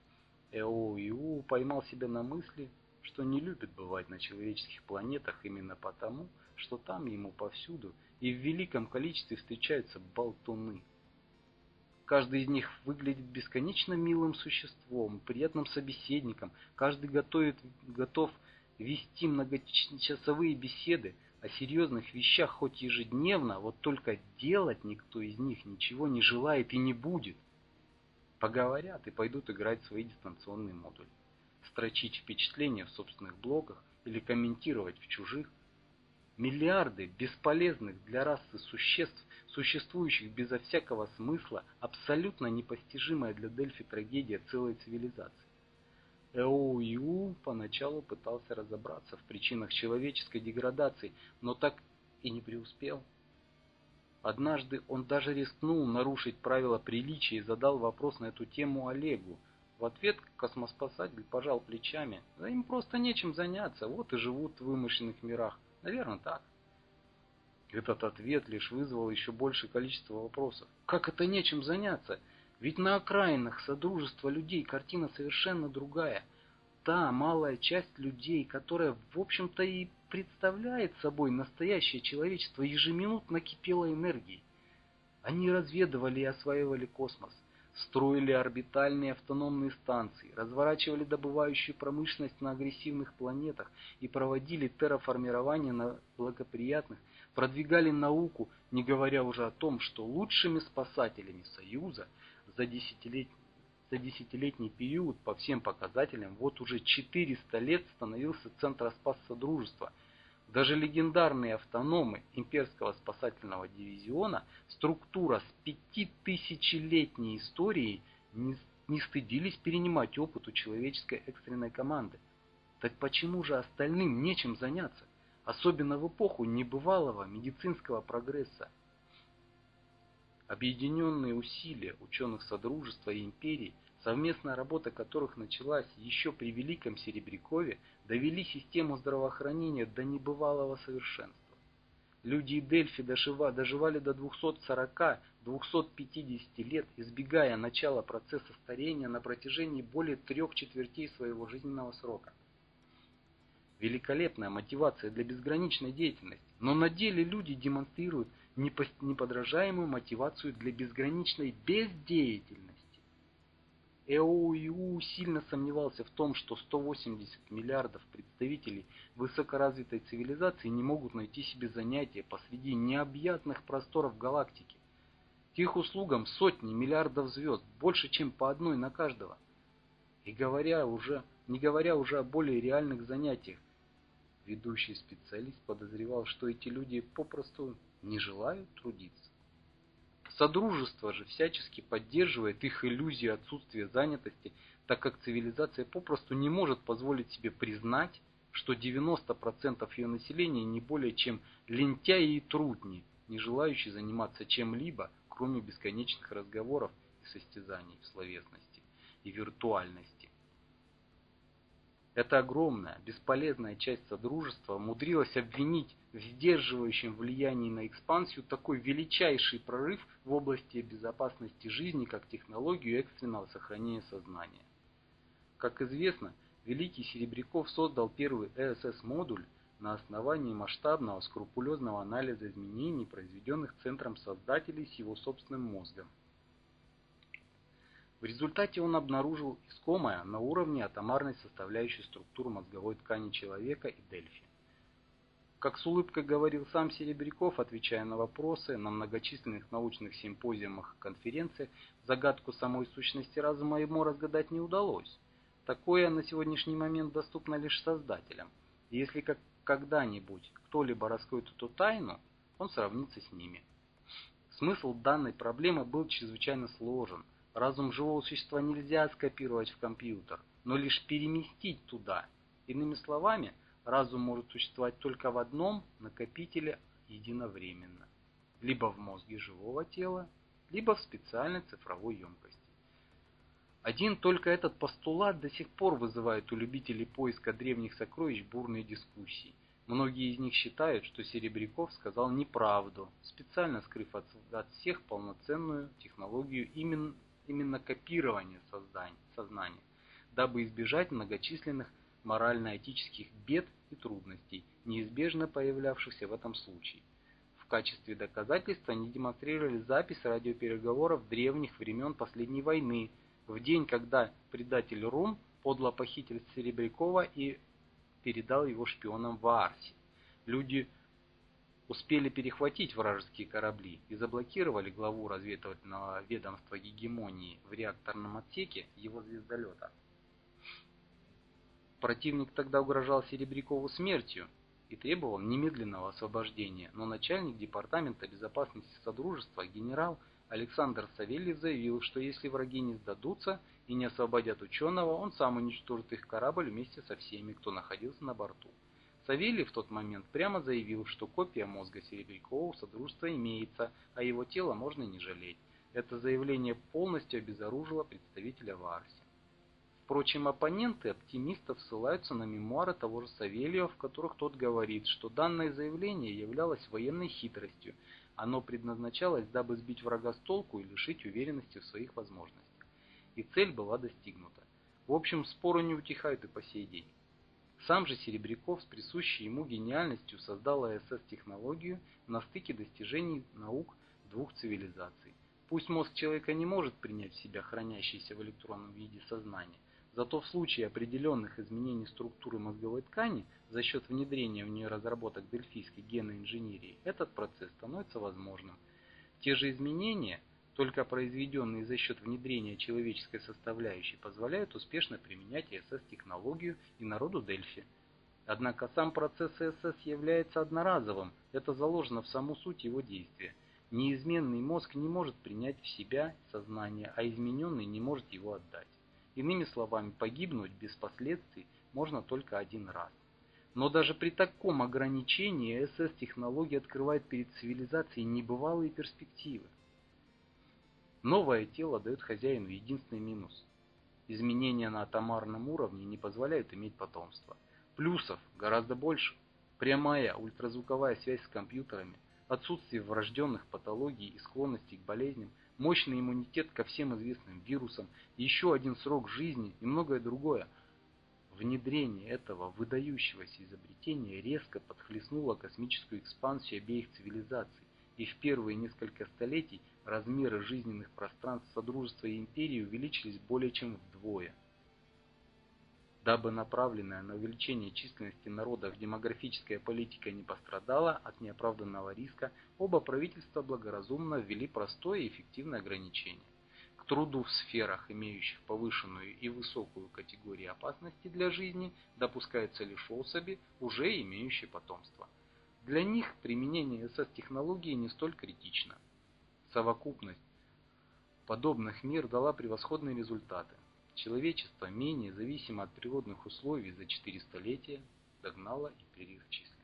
Эоу-Иу поймал себя на мысли, что не любит бывать на человеческих планетах именно потому, что там ему повсюду и в великом количестве встречаются болтуны. Каждый из них выглядит бесконечно милым существом, приятным собеседником. Каждый готовит, готов вести многочасовые беседы о серьезных вещах хоть ежедневно, вот только делать никто из них ничего не желает и не будет. Поговорят и пойдут играть в свои дистанционные модули, строчить впечатления в собственных блогах или комментировать в чужих. Миллиарды бесполезных для расы существ, существующих безо всякого смысла, абсолютно непостижимая для Дельфи трагедия целой цивилизации. Эоу-Иу поначалу пытался разобраться в причинах человеческой деградации, но так и не преуспел. Однажды он даже рискнул нарушить правила приличия и задал вопрос на эту тему Олегу. В ответ космоспасатель пожал плечами. Да им просто нечем заняться, вот и живут в вымышленных мирах. Наверное, так. Этот ответ лишь вызвал еще большее количество вопросов. Как это нечем заняться? Ведь на окраинах содружества людей картина совершенно другая. Та малая часть людей, которая, в общем-то, и представляет собой настоящее человечество, ежеминутно кипела энергией. Они разведывали и осваивали космос, строили орбитальные автономные станции, разворачивали добывающую промышленность на агрессивных планетах и проводили терраформирование на благоприятных, продвигали науку, не говоря уже о том, что лучшими спасателями Союза за десятилетний, за десятилетний период по всем показателям вот уже четыреста лет становился Центроспас Содружества. Даже легендарные автономы имперского спасательного дивизиона, структура с пятитысячелетней историей, не, не стыдились перенимать опыт у человеческой экстренной команды. Так почему же остальным нечем заняться, особенно в эпоху небывалого медицинского прогресса? Объединенные усилия ученых Содружества и Империи, совместная работа которых началась еще при Великом Серебрякове, довели систему здравоохранения до небывалого совершенства. Люди и Дельфи доживали до двухсот сорока — двухсот пятидесяти лет, избегая начала процесса старения на протяжении более трех четвертей своего жизненного срока. Великолепная мотивация для безграничной деятельности, но на деле люди демонстрируют неподражаемую мотивацию для безграничной бездеятельности. Э О И У сильно сомневался в том, что сто восемьдесят миллиардов представителей высокоразвитой цивилизации не могут найти себе занятия посреди необъятных просторов галактики. К их услугам сотни миллиардов звезд, больше, чем по одной на каждого. И говоря уже, не говоря уже о более реальных занятиях, ведущий специалист подозревал, что эти люди попросту не желают трудиться. Содружество же всячески поддерживает их иллюзию отсутствия занятости, так как цивилизация попросту не может позволить себе признать, что девяносто процентов ее населения не более чем лентяи и трутни, не желающие заниматься чем-либо, кроме бесконечных разговоров и состязаний в словесности и виртуальности. Эта огромная, бесполезная часть Содружества умудрилась обвинить в сдерживающем влиянии на экспансию такой величайший прорыв в области безопасности жизни, как технологию экстренного сохранения сознания. Как известно, великий Серебряков создал первый Э Эс Эс-модуль на основании масштабного, скрупулезного анализа изменений, произведенных центром создателей с его собственным мозгом. В результате он обнаружил искомое на уровне атомарной составляющей структуры мозговой ткани человека и Дельфи. Как с улыбкой говорил сам Серебряков, отвечая на вопросы на многочисленных научных симпозиумах и конференциях, загадку самой сущности разума ему разгадать не удалось. Такое на сегодняшний момент доступно лишь создателям. И если как когда-нибудь кто-либо раскроет эту тайну, он сравнится с ними. Смысл данной проблемы был чрезвычайно сложен. Разум живого существа нельзя скопировать в компьютер, но лишь переместить туда. Иными словами, разум может существовать только в одном накопителе единовременно. Либо в мозге живого тела, либо в специальной цифровой емкости. Один только этот постулат до сих пор вызывает у любителей поиска древних сокровищ бурные дискуссии. Многие из них считают, что Серебряков сказал неправду, специально скрыв от, от всех полноценную технологию именно именно копирование сознания, дабы избежать многочисленных морально-этических бед и трудностей, неизбежно появлявшихся в этом случае. В качестве доказательства они демонстрировали запись радиопереговоров древних времен последней войны, в день, когда предатель Рум подло похитил Серебрякова и передал его шпионам в Аарсе. Люди успели перехватить вражеские корабли и заблокировали главу разведывательного ведомства гегемонии в реакторном отсеке его звездолета. Противник тогда угрожал Серебрякову смертью и требовал немедленного освобождения, но начальник департамента безопасности Содружества генерал Александр Савельев заявил, что если враги не сдадутся и не освободят ученого, он сам уничтожит их корабль вместе со всеми, кто находился на борту. Савельев в тот момент прямо заявил, что копия мозга Серебрякова у Содружества имеется, а его тело можно не жалеть. Это заявление полностью обезоружило представителя в Аарсе. Впрочем, оппоненты оптимистов ссылаются на мемуары того же Савельева, в которых тот говорит, что данное заявление являлось военной хитростью. Оно предназначалось, дабы сбить врага с толку и лишить уверенности в своих возможностях. И цель была достигнута. В общем, споры не утихают и по сей день. Сам же Серебряков с присущей ему гениальностью создал Э Эс Эс-технологию на стыке достижений наук двух цивилизаций. Пусть мозг человека не может принять в себя хранящееся в электронном виде сознание, зато в случае определенных изменений структуры мозговой ткани за счет внедрения в нее разработок дельфийской генной инженерии этот процесс становится возможным. Те же изменения, только произведенные за счет внедрения человеческой составляющей, позволяют успешно применять Э Эс Эс-технологию и народу Дельфи. Однако сам процесс Э Эс Эс является одноразовым, это заложено в саму суть его действия. Неизменный мозг не может принять в себя сознание, а измененный не может его отдать. Иными словами, погибнуть без последствий можно только один раз. Но даже при таком ограничении Э Эс Эс-технология открывает перед цивилизацией небывалые перспективы. Новое тело дает хозяину единственный минус. Изменения на атомарном уровне не позволяют иметь потомство. Плюсов гораздо больше. Прямая ультразвуковая связь с компьютерами, отсутствие врожденных патологий и склонностей к болезням, мощный иммунитет ко всем известным вирусам, еще один срок жизни и многое другое. Внедрение этого выдающегося изобретения резко подхлестнуло космическую экспансию обеих цивилизаций и в первые несколько столетий размеры жизненных пространств Содружества и Империи увеличились более чем вдвое. Дабы направленная на увеличение численности народов демографическая политика не пострадала от неоправданного риска, оба правительства благоразумно ввели простое и эффективное ограничение. К труду в сферах, имеющих повышенную и высокую категории опасности для жизни, допускаются лишь особи, уже имеющие потомство. Для них применение эс эс-технологии не столь критично. Совокупность подобных мер дала превосходные результаты. Человечество, менее зависимо от природных условий, за четыре столетия догнало империю в численности.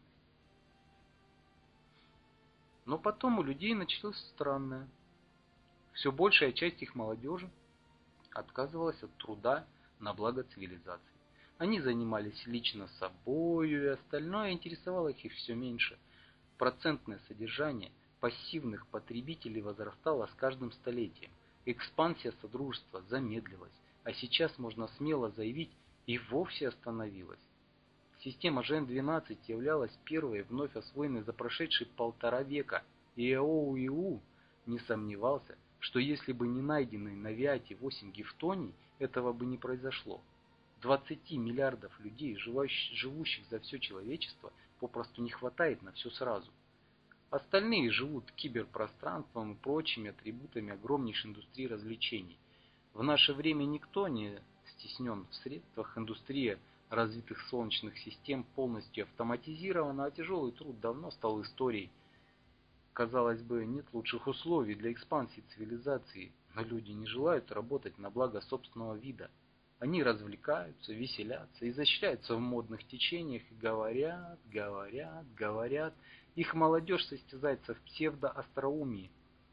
Но потом у людей началось странное. Все большая часть их молодежи отказывалась от труда на благо цивилизации. Они занимались лично собою, и остальное интересовало их все меньше. Процентное содержание пассивных потребителей возрастало с каждым столетием. Экспансия Содружества замедлилась, а сейчас можно смело заявить, и вовсе остановилась. Система Жен двенадцать являлась первой вновь освоенной за прошедшие полтора века, и ЭОУ не сомневался, что если бы не найденные на Виате восемь гифтоний, этого бы не произошло. двадцати миллиардов людей, живущих за все человечество, попросту не хватает на все сразу. Остальные живут киберпространством и прочими атрибутами огромнейшей индустрии развлечений. В наше время никто не стеснен в средствах, индустрия развитых солнечных систем полностью автоматизирована, а тяжелый труд давно стал историей. Казалось бы, нет лучших условий для экспансии цивилизации, но люди не желают работать на благо собственного вида. Они развлекаются, веселятся, изощряются в модных течениях и говорят, говорят, говорят. Их молодежь состязается в псевдоостроумии,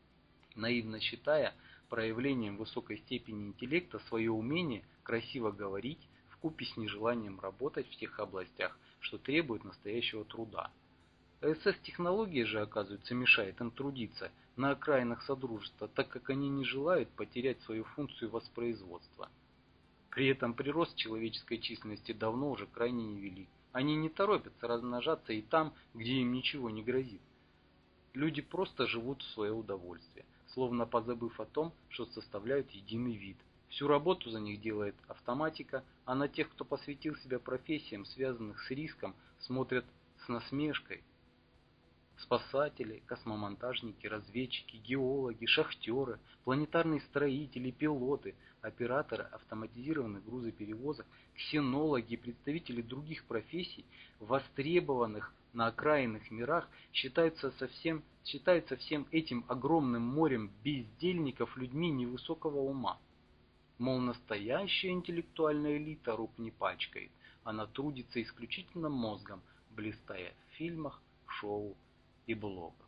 наивно считая проявлением высокой степени интеллекта свое умение красиво говорить вкупе с нежеланием работать в тех областях, что требует настоящего труда. эс эс-технология же, оказывается, мешает им трудиться на окраинах Содружества, так как они не желают потерять свою функцию воспроизводства. При этом прирост человеческой численности давно уже крайне невелик. Они не торопятся размножаться и там, где им ничего не грозит. Люди просто живут в свое удовольствие, словно позабыв о том, что составляют единый вид. Всю работу за них делает автоматика, а на тех, кто посвятил себя профессиям, связанных с риском, смотрят с насмешкой. Спасатели, космомонтажники, разведчики, геологи, шахтеры, планетарные строители, пилоты, операторы автоматизированных грузоперевозок, ксенологи и представители других профессий, востребованных на окраинных мирах, считаются, совсем, считаются всем этим огромным морем бездельников людьми невысокого ума. Мол, настоящая интеллектуальная элита рук не пачкает, она трудится исключительно мозгом, блистая в фильмах, шоу и блогах.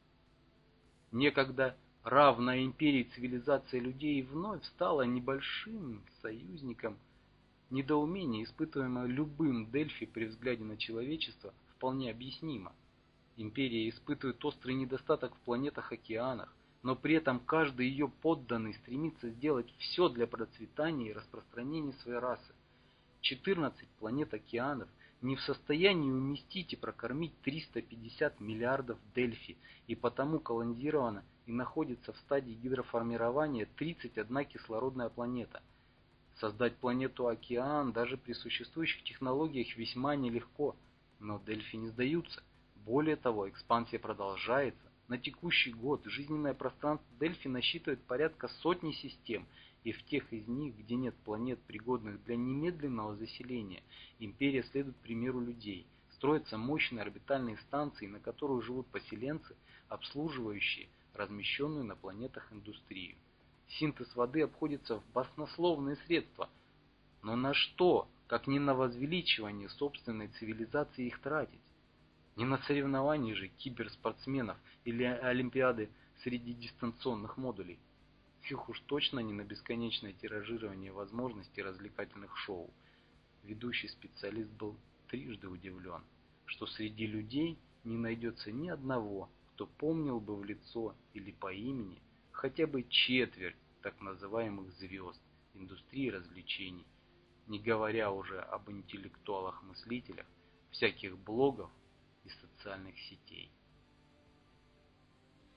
Некогда равная империи цивилизация людей вновь стала небольшим союзником. Недоумение, испытываемое любым Дельфи при взгляде на человечество, вполне объяснимо. Империя испытывает острый недостаток в планетах-океанах, но при этом каждый ее подданный стремится сделать все для процветания и распространения своей расы. четырнадцать планет-океанов не в состоянии уместить и прокормить триста пятьдесят миллиардов Дельфи, и потому колонизирована и находится в стадии гидроформирования тридцать одна кислородная планета. Создать планету-океан даже при существующих технологиях весьма нелегко, но Дельфи не сдаются. Более того, экспансия продолжается. На текущий год жизненное пространство Дельфи насчитывает порядка сотни систем, и в тех из них, где нет планет, пригодных для немедленного заселения, империя следует примеру людей. Строятся мощные орбитальные станции, на которых живут поселенцы, обслуживающие размещенную на планетах индустрию. Синтез воды обходится в баснословные средства. Но на что, как не на возвеличивание собственной цивилизации, их тратить? Не на соревнования же киберспортсменов или олимпиады среди дистанционных модулей. Их уж точно не на бесконечное тиражирование возможностей развлекательных шоу. Ведущий специалист был трижды удивлен, что среди людей не найдется ни одного, кто помнил бы в лицо или по имени хотя бы четверть так называемых звезд индустрии развлечений, не говоря уже об интеллектуалах-мыслителях, всяких блогов и социальных сетей.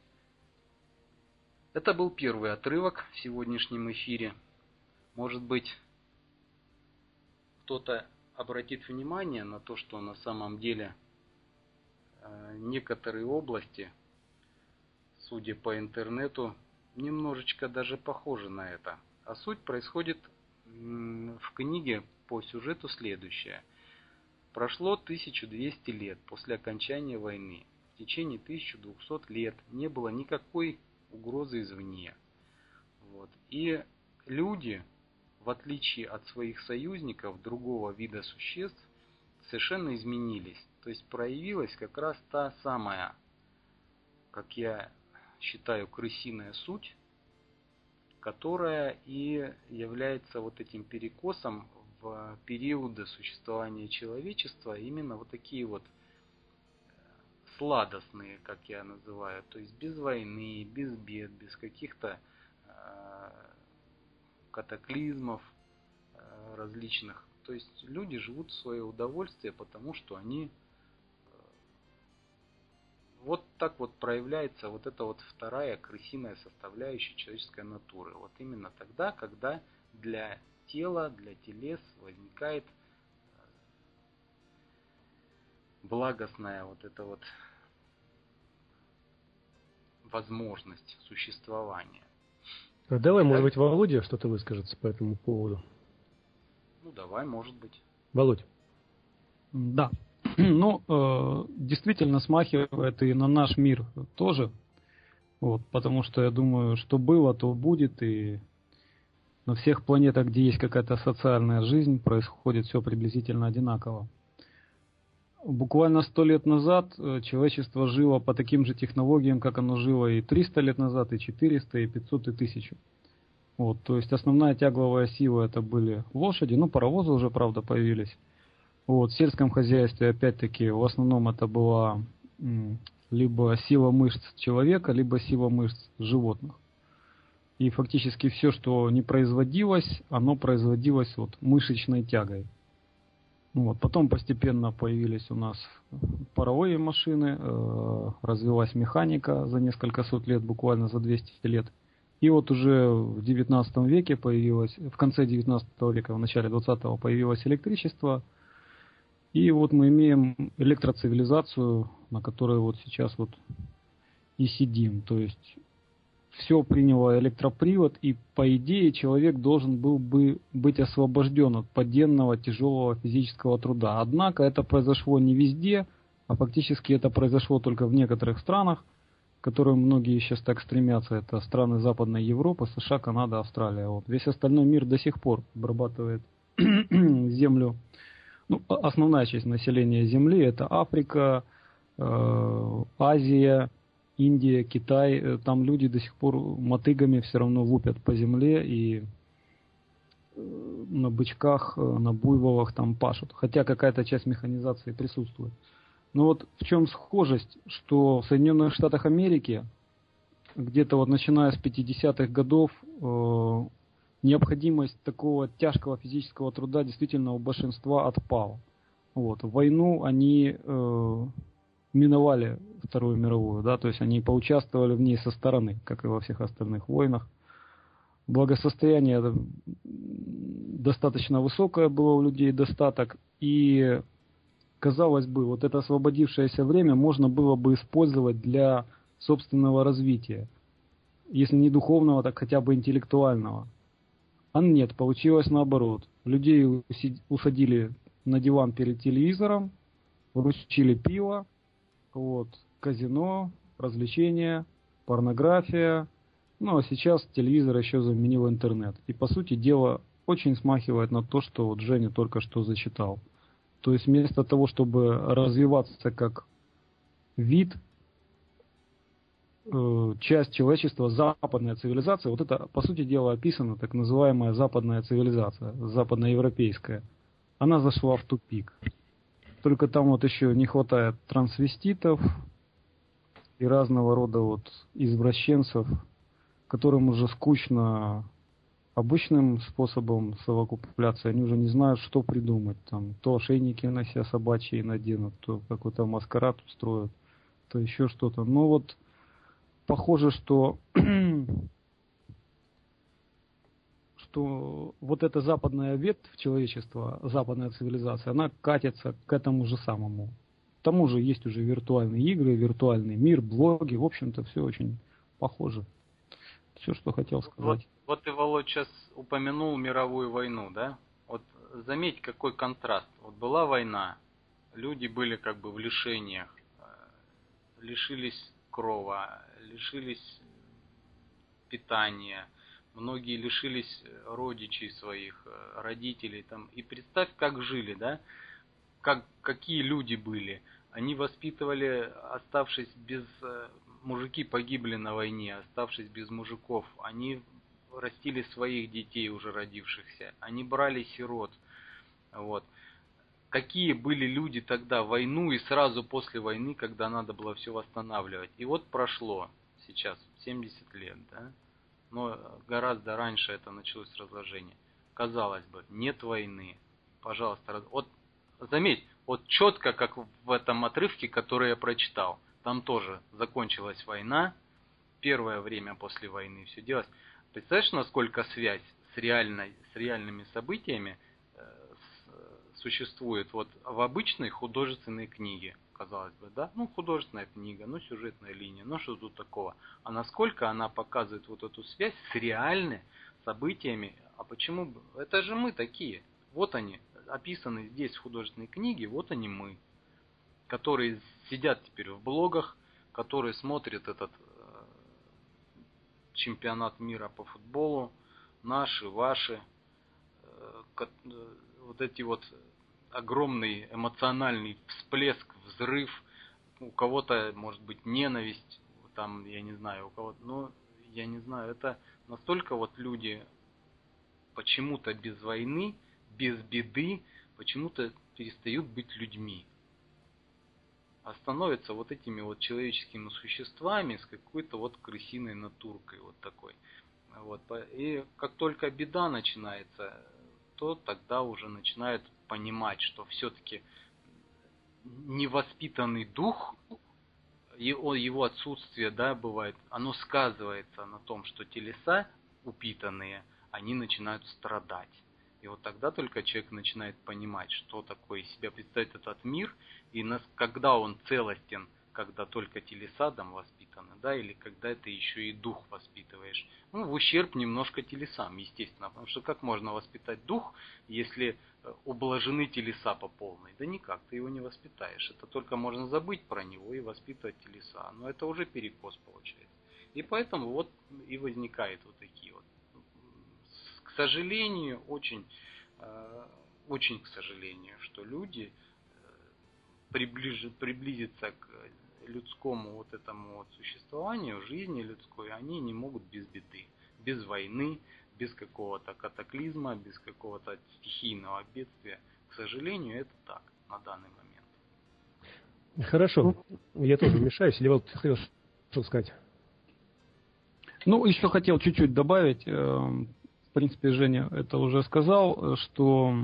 Это был первый отрывок в сегодняшнем эфире. Может быть, кто-то обратит внимание на то, что на самом деле некоторые области, судя по интернету, немножечко даже похожи на это. А суть происходит в книге по сюжету следующее. Прошло тысяча двести лет после окончания войны. В течение тысячи двухсот лет не было никакой угрозы извне. Вот. И люди, в отличие от своих союзников, другого вида существ, совершенно изменились. То есть проявилась как раз та самая, как я считаю, крысиная суть, которая и является вот этим перекосом в периоды существования человечества, именно вот такие вот сладостные, как я называю, то есть без войны, без бед, без каких-то э, катаклизмов э, различных. То есть люди живут в свое удовольствие, потому что они э, вот так вот проявляется вот эта вот вторая крысиная составляющая человеческой натуры. Вот именно тогда, когда для тела, для телес возникает благостная вот эта вот возможность существования. А давай, может быть, Володя что-то выскажется по этому поводу. Ну, давай, может быть. Володь. Да. Ну, э, действительно смахивает и на наш мир тоже. Вот, потому что я думаю, что было, то будет, и на всех планетах, где есть какая-то социальная жизнь, происходит все приблизительно одинаково. Буквально сто лет назад человечество жило по таким же технологиям, как оно жило и триста лет назад, и четыреста, и пятьсот, и тысячу. Вот, то есть основная тягловая сила это были лошади, ну паровозы уже, правда, появились. Вот, в сельском хозяйстве, опять-таки, в основном это была м, либо сила мышц человека, либо сила мышц животных. И фактически все, что не производилось, оно производилось вот мышечной тягой. Вот. Потом постепенно появились у нас паровые машины, э, развилась механика за несколько сот лет, буквально за двести лет. И вот уже в девятнадцатом веке появилось, в конце девятнадцатого века, в начале двадцатого появилось электричество. И вот мы имеем электроцивилизацию, на которой вот сейчас вот и сидим. То есть все приняло электропривод, и по идее человек должен был бы быть освобожден от подденного тяжелого физического труда. Однако это произошло не везде, а фактически это произошло только в некоторых странах, к которым многие сейчас так стремятся. Это страны Западной Европы, США, Канада, Австралия. Вот. Весь остальной мир до сих пор обрабатывает землю. Ну, основная часть населения Земли это Африка, э, Азия, Индия, Китай. Там люди до сих пор мотыгами все равно лупят по земле и на бычках, на буйволах там пашут. Хотя какая-то часть механизации присутствует. Но вот в чем схожесть, что в Соединенных Штатах Америки где-то вот начиная с пятидесятых годов э, необходимость такого тяжкого физического труда действительно у большинства отпала. Вот. В войну они э, миновали Вторую мировую, да, то есть они поучаствовали в ней со стороны, как и во всех остальных войнах. Благосостояние достаточно высокое было у людей, достаток, и казалось бы, вот это освободившееся время можно было бы использовать для собственного развития, если не духовного, так хотя бы интеллектуального. А нет, получилось наоборот. Людей усадили на диван перед телевизором, вручили пиво, вот, казино, развлечения, порнография. Ну а сейчас телевизор еще заменил интернет. И по сути дела очень смахивает на то, что вот Женя только что зачитал. То есть вместо того, чтобы развиваться как вид, часть человечества, западная цивилизация, вот это, по сути дела, описана так называемая западная цивилизация, западноевропейская. Она зашла в тупик. Только там вот еще не хватает трансвеститов и разного рода вот извращенцев, которым уже скучно обычным способом совокупляции. Они уже не знают, что придумать. Там, то ошейники на себя собачьи наденут, то какой-то маскарад устроят, то еще что-то. Но вот похоже, что, что вот эта западная ветвь человечества, западная цивилизация, она катится к этому же самому. К тому же есть уже виртуальные игры, виртуальный мир, блоги. В общем-то, все очень похоже. Все, что хотел сказать. Вот, вот ты, Володь, сейчас упомянул мировую войну, да? Вот заметь, какой контраст. Вот была война, люди были как бы в лишениях, лишились крова, лишились питания, многие лишились родичей своих, родителей там. И представь, как жили, да? Как, какие люди были. Они воспитывали, оставшись без... Мужики погибли на войне, оставшись без мужиков. Они растили своих детей, уже родившихся. Они брали сирот. Вот. Какие были люди тогда в войну и сразу после войны, когда надо было все восстанавливать. И вот прошло сейчас семьдесят лет, да? Но гораздо раньше это началось разложение. Казалось бы, нет войны. Пожалуйста, вот заметь, вот четко, как в этом отрывке, который я прочитал. Там тоже закончилась война, первое время после войны все делалось. Представляешь, насколько связь с, реальной, с реальными событиями э, с, существует вот в обычной художественной книге, казалось бы, да? Ну, художественная книга, ну, сюжетная линия, ну, что тут такого? А насколько она показывает вот эту связь с реальными событиями? А почему? Это же мы такие. Вот они, описаны здесь в художественной книге, вот они мы, которые сидят теперь в блогах, которые смотрят этот э, чемпионат мира по футболу, наши, ваши, э, э, вот эти вот огромный эмоциональный всплеск, взрыв, у кого-то может быть ненависть, там, я не знаю, у кого-то, ну, я не знаю, это настолько вот люди почему-то без войны, без беды, почему-то перестают быть людьми. А становятся вот этими вот человеческими существами с какой-то вот крысиной натуркой вот такой. Вот. И как только беда начинается, то тогда уже начинают понимать, что все-таки невоспитанный дух, его, его отсутствие, да, бывает, оно сказывается на том, что телеса упитанные, они начинают страдать. И вот тогда только человек начинает понимать, что такое из себя представляет этот мир, и нас, когда он целостен, когда только телеса там воспитаны, да, или когда это еще и дух воспитываешь. Ну, в ущерб немножко телесам, естественно, потому что как можно воспитать дух, если ублажены телеса по полной? Да никак, ты его не воспитаешь. Это только можно забыть про него и воспитывать телеса. Но это уже перекос получается. И поэтому вот и возникают вот такие вот. К сожалению, очень, очень к сожалению, что люди приближ, приблизиться к людскому вот этому вот существованию, жизни людской, они не могут без беды, без войны, без какого-то катаклизма, без какого-то стихийного бедствия. К сожалению, это так на данный момент. Хорошо. Я тоже вмешаюсь. Или вот хотел что сказать? Ну, еще хотел чуть-чуть добавить. В принципе, Женя это уже сказал, что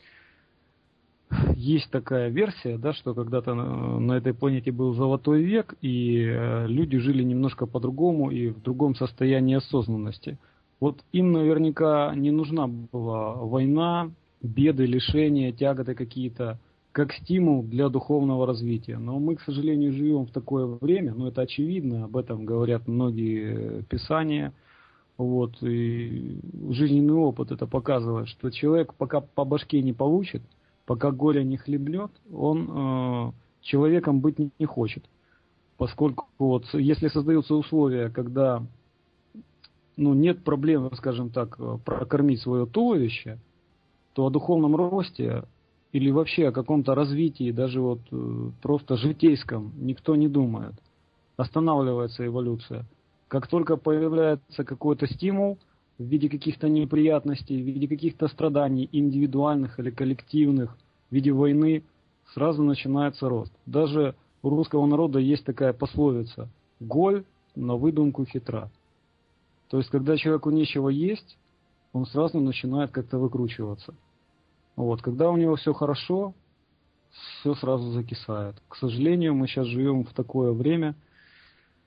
есть такая версия, да, что когда-то на этой планете был золотой век, и люди жили немножко по-другому и в другом состоянии осознанности. Вот им наверняка не нужна была война, беды, лишения, тяготы какие-то, как стимул для духовного развития. Но мы, к сожалению, живем в такое время, но это очевидно, об этом говорят многие писания. Вот, и жизненный опыт это показывает, что человек пока по башке не получит, пока горе не хлебнет, он э, человеком быть не, не хочет. Поскольку вот, если создаются условия, когда ну, нет проблем, скажем так, прокормить свое туловище, то о духовном росте или вообще о каком-то развитии, даже вот э, просто житейском, никто не думает. Останавливается эволюция. Как только появляется какой-то стимул в виде каких-то неприятностей, в виде каких-то страданий, индивидуальных или коллективных, в виде войны, сразу начинается рост. Даже у русского народа есть такая пословица: «Голь на выдумку хитра». То есть, когда человеку нечего есть, он сразу начинает как-то выкручиваться. Вот. Когда у него все хорошо, все сразу закисает. К сожалению, мы сейчас живем в такое время,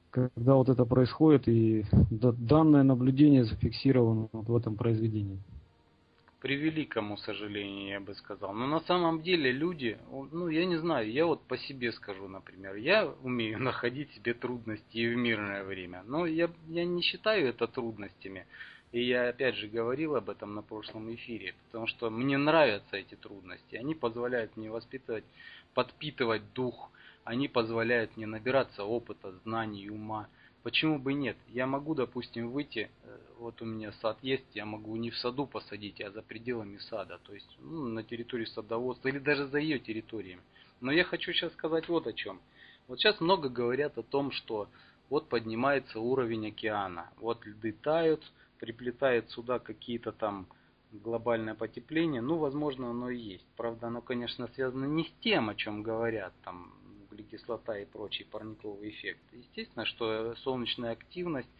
когда вот это происходит, и данное наблюдение зафиксировано вот в этом произведении. К превеликому сожалению, я бы сказал. Но на самом деле люди, ну я не знаю, я вот по себе скажу, например, я умею находить себе трудности и в мирное время, но я, я не считаю это трудностями. И я опять же говорил об этом на прошлом эфире, потому что мне нравятся эти трудности. Они позволяют мне воспитывать, подпитывать дух, они позволяют мне набираться опыта, знаний, ума. Почему бы нет? Я могу, допустим, выйти, вот у меня сад есть, я могу не в саду посадить, а за пределами сада, то есть ну, на территории садоводства или даже за ее территориями. Но я хочу сейчас сказать вот о чем. Вот сейчас много говорят о том, что вот поднимается уровень океана, вот льды тают, приплетает сюда какие-то там глобальное потепление, ну, возможно, оно и есть. Правда, оно, конечно, связано не с тем, о чем говорят, там, углекислота и прочий парниковый эффект. Естественно, что солнечная активность,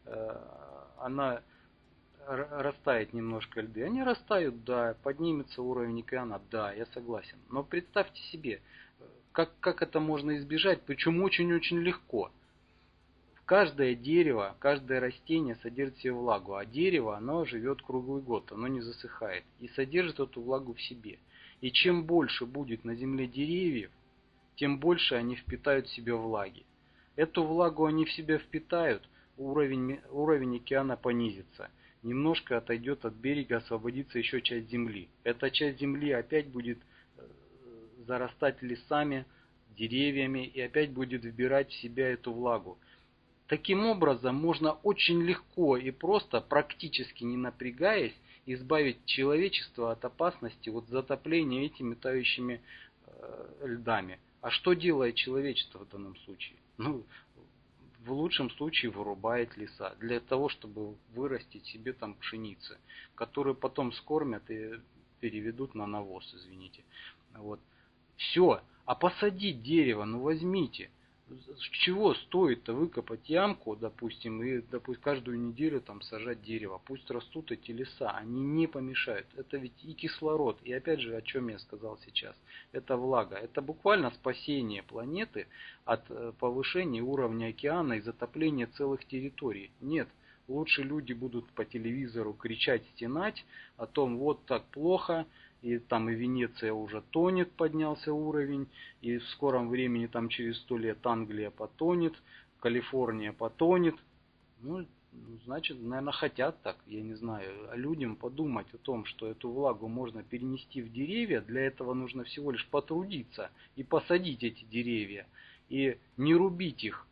она растает немножко льды. Они растают, да, поднимется уровень океана, да, я согласен. Но представьте себе, как, как это можно избежать, причем очень-очень легко. Каждое дерево, каждое растение содержит в себе влагу, а дерево, оно живет круглый год, оно не засыхает и содержит эту влагу в себе. И чем больше будет на земле деревьев, тем больше они впитают в себя влаги. Эту влагу они в себя впитают, уровень, уровень океана понизится. Немножко отойдет от берега, освободится еще часть земли. Эта часть земли опять будет зарастать лесами, деревьями и опять будет вбирать в себя эту влагу. Таким образом, можно очень легко и просто, практически не напрягаясь, избавить человечество от опасности вот затопления этими тающими э, льдами. А что делает человечество в данном случае? Ну, в лучшем случае вырубает леса для того, чтобы вырастить себе там пшеницы, которые потом скормят и переведут на навоз, извините. Вот. Все. А посадить дерево, ну возьмите. Чего стоит-то выкопать ямку, допустим, и допустим, каждую неделю там сажать дерево. Пусть растут эти леса, они не помешают. Это ведь и кислород, и опять же, о чем я сказал сейчас, это влага. Это буквально спасение планеты от повышения уровня океана и затопления целых территорий. Нет, лучше люди будут по телевизору кричать, стенать о том, вот так плохо. И там и Венеция уже тонет, поднялся уровень, и в скором времени, там через сто лет, Англия потонет, Калифорния потонет. Ну, значит, наверное, хотят так, я не знаю. А людям подумать о том, что эту влагу можно перенести в деревья, для этого нужно всего лишь потрудиться и посадить эти деревья, и не рубить их.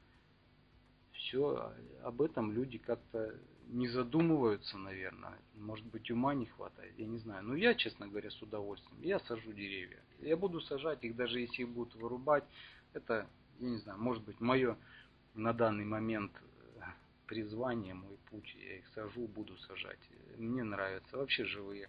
Все, об этом люди как-то не задумываются, наверное. Может быть, ума не хватает, я не знаю. Но я, честно говоря, с удовольствием. Я сажу деревья. Я буду сажать их, даже если их будут вырубать. Это, я не знаю, может быть, мое на данный момент призвание, мой путь. Я их сажу, буду сажать. Мне нравятся вообще живые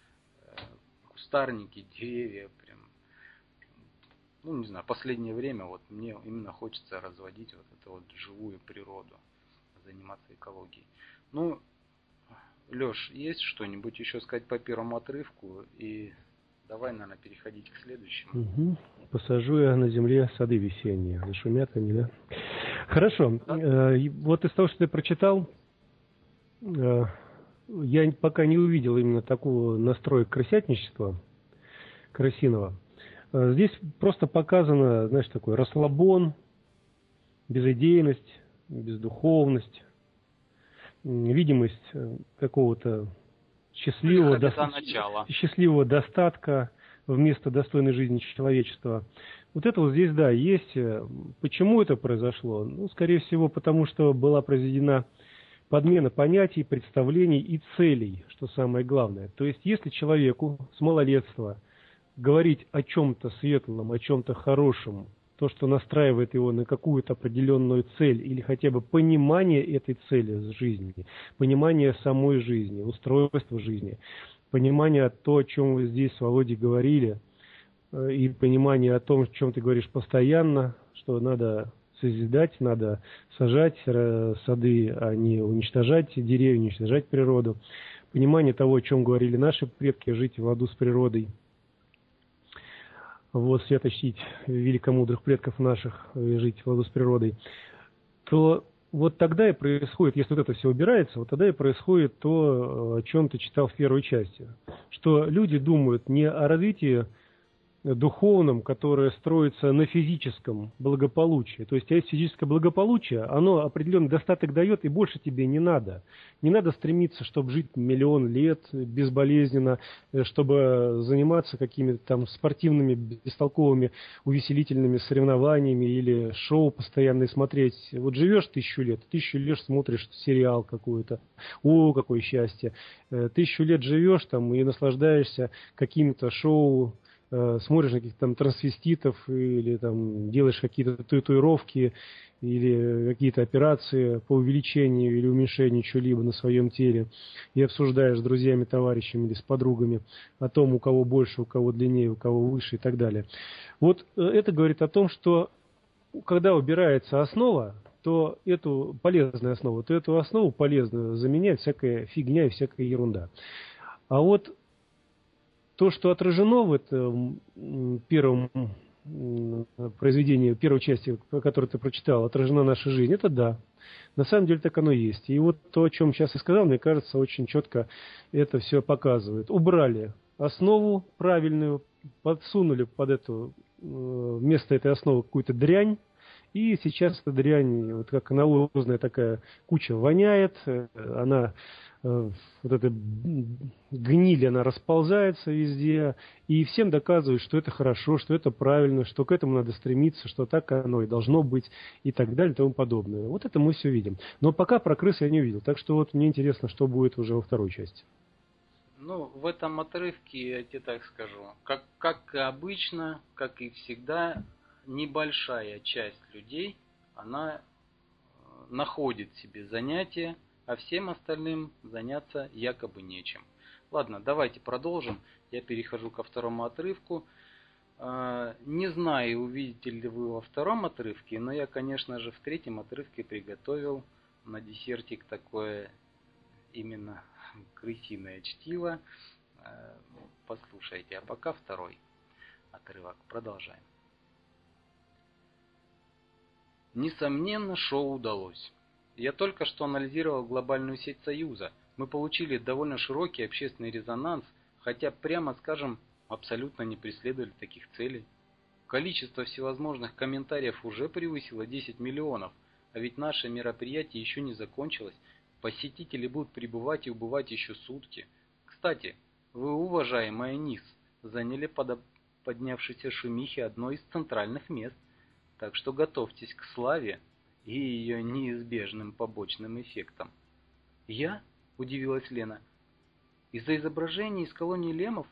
кустарники, деревья. Прям. Ну, не знаю, последнее время вот мне именно хочется разводить вот эту вот живую природу, заниматься экологией. Ну, Леш, есть что-нибудь еще сказать по первому отрывку? И давай, наверное, переходить к следующему. Угу. Посажу я на земле сады весенние. Зашумят они, да? Хорошо. Да? Э, вот из того, что ты прочитал, э, я пока не увидел именно такого настроя крысятничества крысиного. Э, здесь просто показано, знаешь, такой расслабон, безидейность, бездуховность, видимость какого-то счастливого, до... счастливого достатка вместо достойной жизни человечества. Вот это вот здесь, да, есть. Почему это произошло? Ну, скорее всего, потому что была произведена подмена понятий, представлений и целей, что самое главное. То есть, если человеку с малолетства говорить о чем-то светлом, о чем-то хорошем, то, что настраивает его на какую-то определенную цель или хотя бы понимание этой цели жизни, понимание самой жизни, устройства жизни, понимание то, о чем вы здесь с Володей говорили, и понимание о том, о чем ты говоришь постоянно, что надо созидать, надо сажать сады, а не уничтожать деревья, уничтожать природу, понимание того, о чем говорили наши предки, жить в ладу с природой. Вот, свято чтить великомудрых предков наших и жить в ладу с природой. то вот тогда и происходит, если вот это все убирается, вот тогда и происходит то, о чем ты читал в первой части. Что люди думают не о развитии духовном, которое строится на физическом благополучии. То есть, есть физическое благополучие, оно определенный достаток дает, и больше тебе не надо. Не надо стремиться, чтобы жить миллион лет безболезненно, чтобы заниматься какими-то там спортивными, бестолковыми, увеселительными соревнованиями или шоу постоянно смотреть. Вот живешь тысячу лет, тысячу лет смотришь сериал какой-то. О, какое счастье! Тысячу лет живешь там и наслаждаешься какими-то шоу, смотришь на каких-то там трансвеститов или там делаешь какие-то татуировки или какие-то операции по увеличению или уменьшению чего-либо на своем теле и обсуждаешь с друзьями, товарищами или с подругами о том, у кого больше, у кого длиннее, у кого выше и так далее. Вот это говорит о том, что когда убирается основа, то эту полезную основу, то эту основу полезную заменяет всякая фигня и всякая ерунда. А вот то, что отражено в этом первом произведении, первой части, которую ты прочитал, отражена наша жизнь, это да. На самом деле так оно и есть. И вот то, о чем сейчас я сказал, мне кажется, очень четко это все показывает. Убрали основу правильную, подсунули под эту, вместо этой основы какую-то дрянь, и сейчас эта дрянь, вот как навозная такая куча, воняет, она... вот эта гниль, она расползается везде, и всем доказывают, что это хорошо, что это правильно, что к этому надо стремиться, что так оно и должно быть, и так далее, и тому подобное. Вот это мы все видим. Но пока про крыс я не увидел, так что вот мне интересно, что будет уже во второй части. Ну, в этом отрывке, я тебе так скажу, как, как и обычно, как и всегда, небольшая часть людей, она находит себе занятие, а всем остальным заняться якобы нечем. Ладно, давайте продолжим. Я перехожу ко второму отрывку. Не знаю, увидите ли вы во втором отрывке, но я, конечно же, в третьем отрывке приготовил на десертик такое именно крысиное чтиво. Послушайте, а пока второй отрывок. Продолжаем. Несомненно, шоу удалось. Я только что анализировал глобальную сеть Союза. Мы получили довольно широкий общественный резонанс, хотя, прямо скажем, абсолютно не преследовали таких целей. Количество всевозможных комментариев уже превысило десять миллионов, а ведь наше мероприятие еще не закончилось. Посетители будут прибывать и убывать еще сутки. Кстати, вы, уважаемая НИС, заняли под поднявшейся шумихе одно из центральных мест, так что готовьтесь к славе и ее неизбежным побочным эффектам. «Я?» – удивилась Лена. «Из-за изображений из колонии лемов?»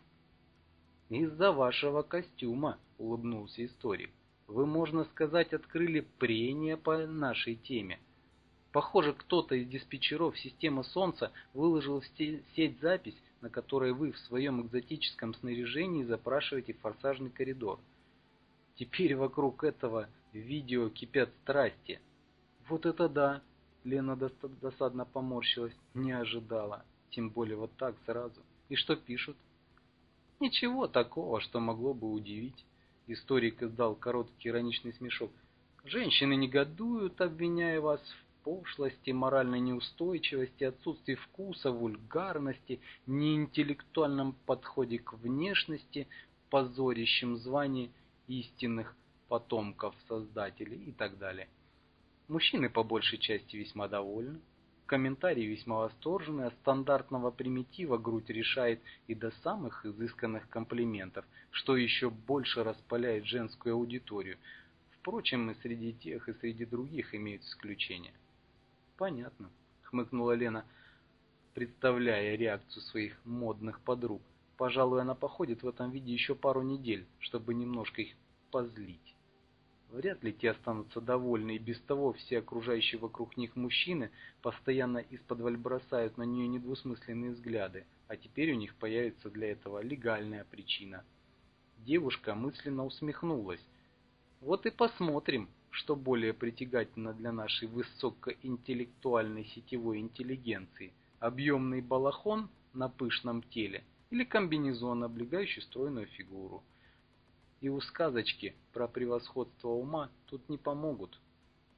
«Из-за вашего костюма», – улыбнулся историк. «Вы, можно сказать, открыли прения по нашей теме. Похоже, кто-то из диспетчеров системы Солнца выложил в сеть запись, на которой вы в своем экзотическом снаряжении запрашиваете форсажный коридор. Теперь вокруг этого видео кипят страсти». «Вот это да!» — Лена досадно поморщилась. «Не ожидала. Тем более вот так сразу. И что пишут?» «Ничего такого, что могло бы удивить». Историк издал короткий ироничный смешок. «Женщины негодуют, обвиняя вас в пошлости, моральной неустойчивости, отсутствии вкуса, вульгарности, неинтеллектуальном подходе к внешности, позорящем звание истинных потомков Создателей» и так далее. Мужчины по большей части весьма довольны, комментарии весьма восторженные, а стандартного примитива грудь решает и до самых изысканных комплиментов, что еще больше распаляет женскую аудиторию. Впрочем, и среди тех, и среди других имеют исключения. «Понятно», — хмыкнула Лена, представляя реакцию своих модных подруг. «Пожалуй, она походит в этом виде еще пару недель, чтобы немножко их позлить». Вряд ли те останутся довольны, и без того все окружающие вокруг них мужчины постоянно из-под бросают на нее недвусмысленные взгляды, а теперь у них появится для этого легальная причина. Девушка мысленно усмехнулась. Вот и посмотрим, что более притягательно для нашей высокоинтеллектуальной сетевой интеллигенции: объемный балахон на пышном теле или комбинезон, облегающий стройную фигуру. И у сказочки про превосходство ума тут не помогут.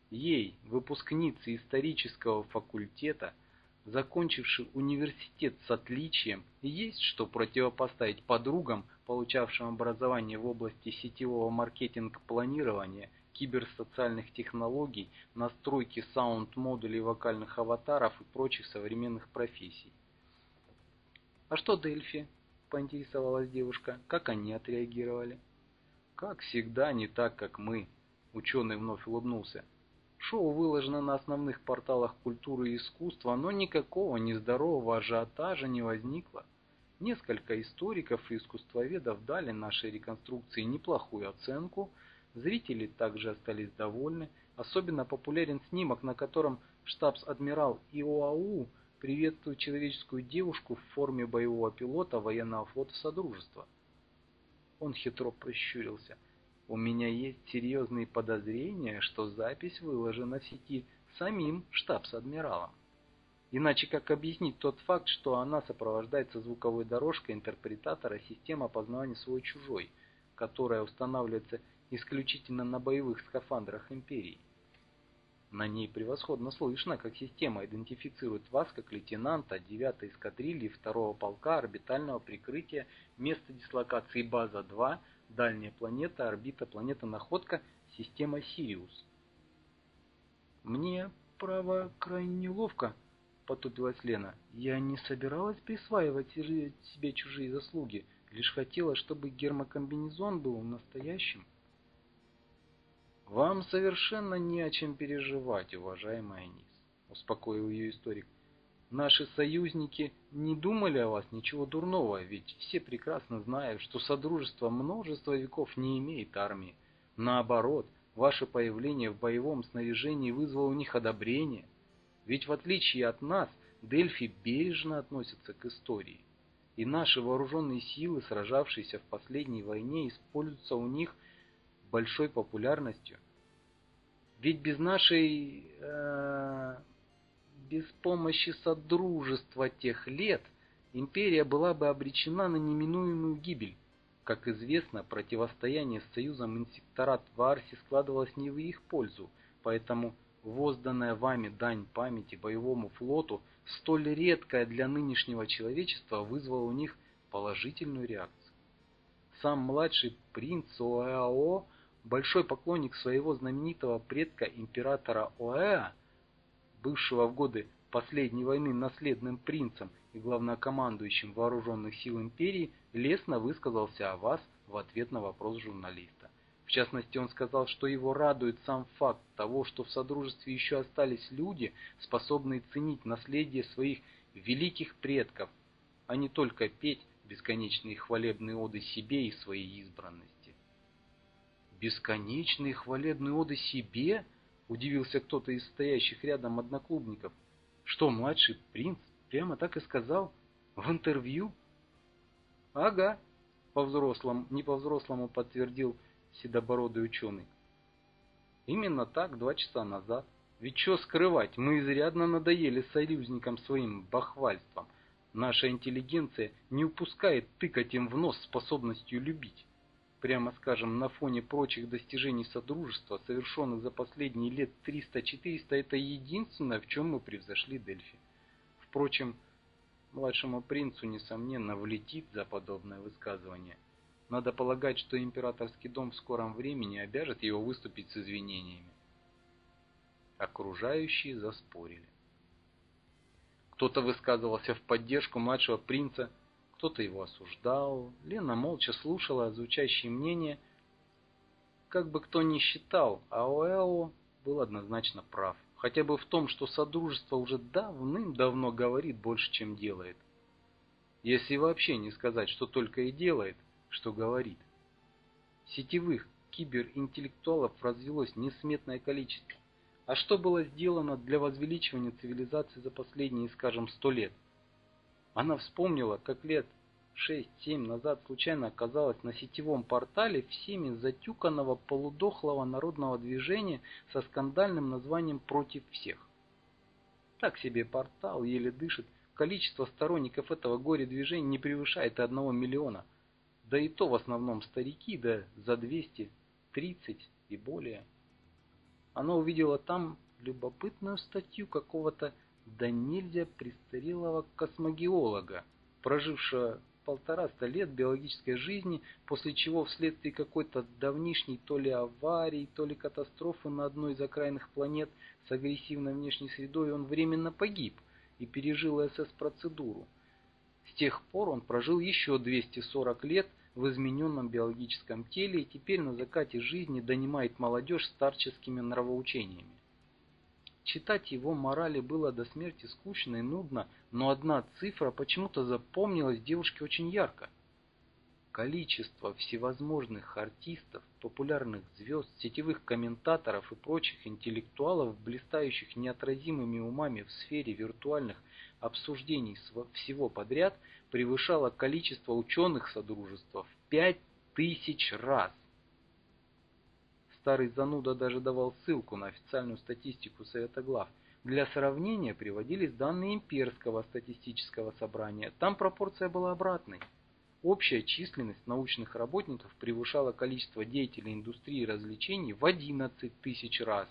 Ей, выпускнице исторического факультета, закончившей университет с отличием, есть что противопоставить подругам, получавшим образование в области сетевого маркетинг-планирования, киберсоциальных технологий, настройки саунд-модулей вокальных аватаров и прочих современных профессий. «А что Дельфи?» – поинтересовалась девушка. «Как они отреагировали?» «Как всегда, не так, как мы», – ученый вновь улыбнулся. «Шоу выложено на основных порталах культуры и искусства, но никакого нездорового ажиотажа не возникло. Несколько историков и искусствоведов дали нашей реконструкции неплохую оценку, зрители также остались довольны. Особенно популярен снимок, на котором штабс-адмирал ИОАУ приветствует человеческую девушку в форме боевого пилота военного флота Содружества». Он хитро прищурился. «У меня есть серьезные подозрения, что запись выложена в сети самим штабс-адмиралом. Иначе как объяснить тот факт, что она сопровождается звуковой дорожкой интерпретатора системы опознавания свой-чужой, которая устанавливается исключительно на боевых скафандрах Империи? На ней превосходно слышно, как система идентифицирует вас как лейтенанта девятой эскадрильи второго полка орбитального прикрытия, место дислокации база два, дальняя планета, орбита, планета-находка, система Сириус». «Мне, право, крайне неловко», — потупилась Лена. «Я не собиралась присваивать себе чужие заслуги, лишь хотела, чтобы гермокомбинезон был настоящим». «Вам совершенно не о чем переживать, уважаемая Нис», — успокоил ее историк. «Наши союзники не думали о вас ничего дурного, ведь все прекрасно знают, что Содружество множество веков не имеет армии. Наоборот, ваше появление в боевом снаряжении вызвало у них одобрение. Ведь в отличие от нас, Дельфи бережно относятся к истории. И наши вооруженные силы, сражавшиеся в последней войне, используются у них большой популярностью. Ведь без нашей... Э, без помощи Содружества тех лет Империя была бы обречена на неминуемую гибель. Как известно, противостояние с Союзом Инсекторат в Арсе складывалось не в их пользу, поэтому возданная вами дань памяти боевому флоту, столь редкая для нынешнего человечества, вызвала у них положительную реакцию. Сам младший принц Оэао, большой поклонник своего знаменитого предка императора Оэа, бывшего в годы последней войны наследным принцем и главнокомандующим вооруженных сил империи, лестно высказался о вас в ответ на вопрос журналиста. В частности, он сказал, что его радует сам факт того, что в Содружестве еще остались люди, способные ценить наследие своих великих предков, а не только петь бесконечные хвалебные оды себе и своей избранности. «Бесконечные хвалебные оды себе?» — удивился кто-то из стоящих рядом одноклубников. «Что, младший принц прямо так и сказал? В интервью?» «Ага», — по-взрослому, не по-взрослому подтвердил седобородый ученый. «Именно так, два часа назад. Ведь что скрывать, мы изрядно надоели союзникам своим бахвальством. Наша интеллигенция не упускает тыкать им в нос способностью любить. Прямо скажем, на фоне прочих достижений Содружества, совершенных за последние лет триста-четыреста, это единственное, в чем мы превзошли Дельфи. Впрочем, младшему принцу, несомненно, влетит за подобное высказывание. Надо полагать, что императорский дом в скором времени обяжет его выступить с извинениями». Окружающие заспорили. Кто-то высказывался в поддержку младшего принца, кто-то его осуждал. Лена молча слушала звучащие мнения. Как бы кто ни считал, Оэао был однозначно прав. Хотя бы в том, что Содружество уже давным-давно говорит больше, чем делает. Если вообще не сказать, что только и делает, что говорит. Сетевых киберинтеллектуалов развелось несметное количество. А что было сделано для возвеличивания цивилизации за последние, скажем, сто лет? Она вспомнила, как лет шесть-семь назад случайно оказалась на сетевом портале всеми затюканного полудохлого народного движения со скандальным названием «Против всех». Так себе портал, еле дышит, количество сторонников этого горе-движения не превышает и одного миллиона. Да и то в основном старики, да за двести тридцать и более. она увидела там любопытную статью какого-то да нельзя престарелого космогеолога, прожившего полтораста лет биологической жизни, после чего вследствие какой-то давнишней то ли аварии, то ли катастрофы на одной из окраинных планет с агрессивной внешней средой он временно погиб и пережил СС-процедуру. С тех пор он прожил еще двести сорок лет в измененном биологическом теле и теперь на закате жизни донимает молодежь старческими нравоучениями. Читать его морали было до смерти скучно и нудно, но одна цифра почему-то запомнилась девушке очень ярко. Количество всевозможных артистов, популярных звезд, сетевых комментаторов и прочих интеллектуалов, блистающих неотразимыми умами в сфере виртуальных обсуждений всего подряд, превышало количество ученых содружества в пять тысяч раз. Старый зануда даже давал ссылку на официальную статистику Совета глав. Для сравнения приводились данные имперского статистического собрания. Там пропорция была обратной. Общая численность научных работников превышала количество деятелей индустрии развлечений в одиннадцать тысяч раз.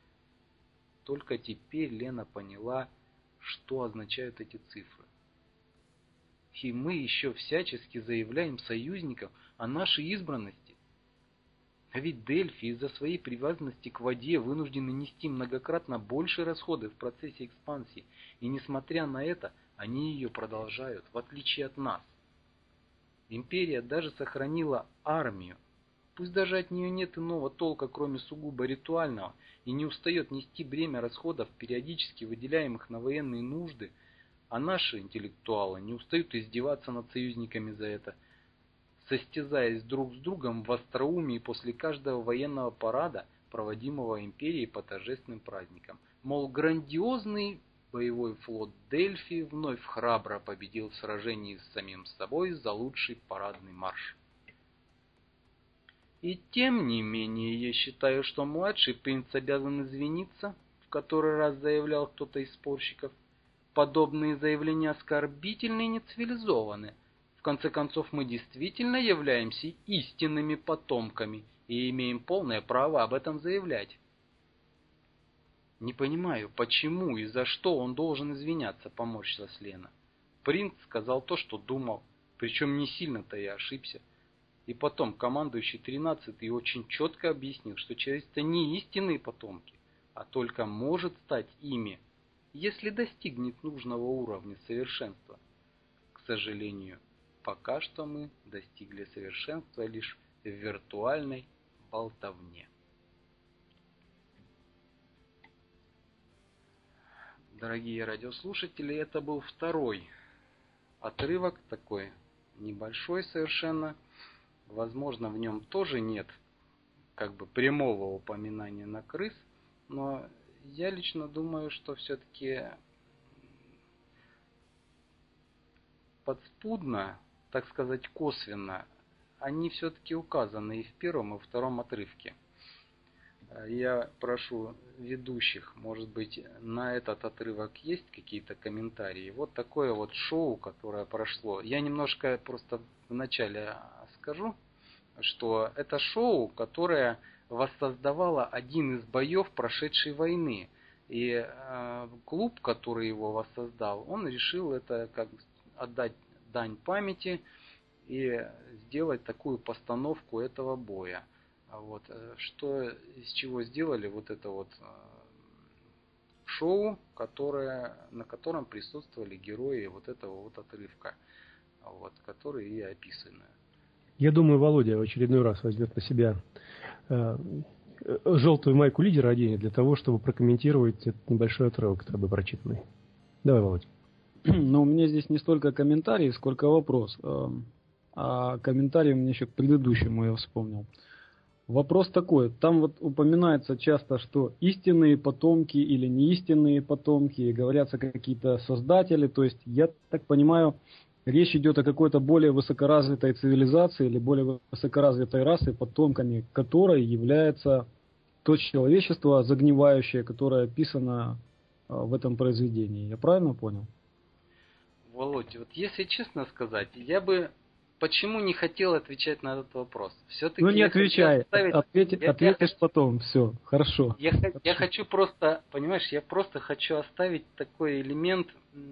Только теперь Лена поняла, что означают эти цифры. И мы еще всячески заявляем союзникам о нашей избранности. А ведь Дельфи из-за своей привязанности к воде вынуждены нести многократно большие расходы в процессе экспансии, и несмотря на это, они ее продолжают, в отличие от нас. Империя даже сохранила армию, пусть даже от нее нет иного толка, кроме сугубо ритуального, и не устает нести бремя расходов, периодически выделяемых на военные нужды, а наши интеллектуалы не устают издеваться над союзниками за это, состязаясь друг с другом в остроумии после каждого военного парада, проводимого империей по торжественным праздникам. Мол, грандиозный боевой флот Дельфи вновь храбро победил в сражении с самим собой за лучший парадный марш. И тем не менее, я считаю, что младший принц обязан извиниться, в который раз заявлял кто-то из спорщиков. Подобные заявления оскорбительны и нецивилизованы. В конце концов, мы действительно являемся истинными потомками и имеем полное право об этом заявлять. Не понимаю, почему и за что он должен извиняться, поморщилась Лена. Принц сказал то, что думал, причем не сильно-то я ошибся. И потом командующий тринадцатый очень четко объяснил, что человечество не истинные потомки, а только может стать ими, если достигнет нужного уровня совершенства. К сожалению, пока что мы достигли совершенства лишь в виртуальной болтовне. Дорогие радиослушатели, это был второй отрывок, такой небольшой совершенно. Возможно, в нем тоже нет как бы прямого упоминания на крыс, но я лично думаю, что все-таки подспудно, так сказать, косвенно, они все-таки указаны и в первом, и в втором отрывке. Я прошу ведущих, может быть, на этот отрывок есть какие-то комментарии. Вот такое вот шоу, которое прошло. Я немножко просто вначале скажу, что это шоу, которое воссоздавало один из боев прошедшей войны. И э, клуб, который его воссоздал, он решил это как отдать дань памяти и сделать такую постановку этого боя. Вот, что, из чего сделали вот это вот шоу, которое, на котором присутствовали герои вот этого вот отрывка, вот, которые и описаны. Я думаю, Володя в очередной раз возьмет на себя э, желтую майку лидера оденет для того, чтобы прокомментировать этот небольшой отрывок, который был прочитанный. Давай, Володя. Но у меня здесь не столько комментарий, сколько вопрос. А комментарий у меня еще к предыдущему я вспомнил. Вопрос такой, там вот упоминается часто, что истинные потомки или неистинные потомки, и говорятся какие-то создатели, то есть я так понимаю, речь идет о какой-то более высокоразвитой цивилизации или более высокоразвитой расы, потомками которой является то человечество загнивающее, которое описано в этом произведении. Я правильно понял? Володя, вот если честно сказать, я бы почему не хотел отвечать на этот вопрос? Все-таки ну не отвечай, оставить... Ответь, я, ответишь я, потом, все, хорошо. Я, хорошо. я хочу просто, понимаешь, я просто хочу оставить такой элемент,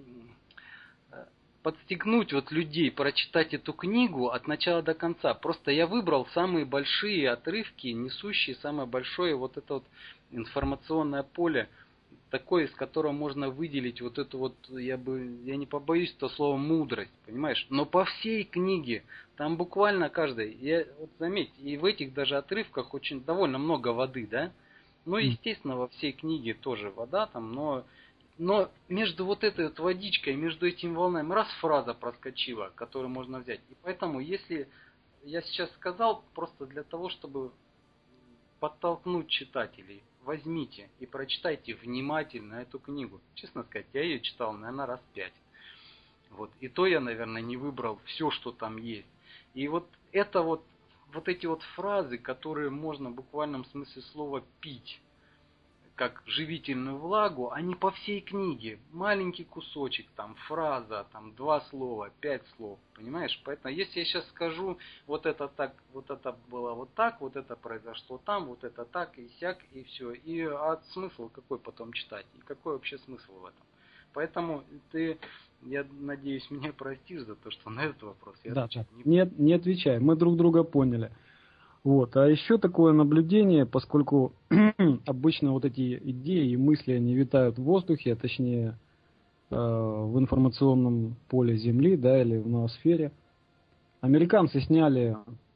подстегнуть вот людей прочитать эту книгу от начала до конца. Просто я выбрал самые большие отрывки, несущие самое большое вот это вот информационное поле, такое, из которого можно выделить вот эту вот, я бы, я не побоюсь этого слова, мудрость, понимаешь? Но по всей книге, там буквально каждой, я, вот заметь, и в этих даже отрывках очень довольно много воды, да? Ну, естественно, во всей книге тоже вода там, но, но между вот этой вот водичкой, между этими волнами, раз фраза проскочила, которую можно взять. И поэтому, если я сейчас сказал, просто для того, чтобы подтолкнуть читателей, возьмите и прочитайте внимательно эту книгу. Честно сказать, я ее читал, наверное, раз пять. Вот. И то я, наверное, не выбрал все, что там есть. И вот это вот, вот эти вот фразы, которые можно в буквальном смысле слова пить, как живительную влагу, они по всей книге. Маленький кусочек, там, фраза, там, два слова, пять слов. Понимаешь? Поэтому, если я сейчас скажу, вот это так, вот это было вот так, вот это произошло там, вот это так, и сяк, и все. И а смысл какой потом читать? И какой вообще смысл в этом? Поэтому ты, я надеюсь, меня простишь за то, что на этот вопрос я да, отвечаю. Не... Нет, не отвечай, мы друг друга поняли. Вот. А еще такое наблюдение, поскольку обычно вот эти идеи и мысли, они витают в воздухе, а точнее э, в информационном поле Земли, да, или в ноосфере. Американцы сняли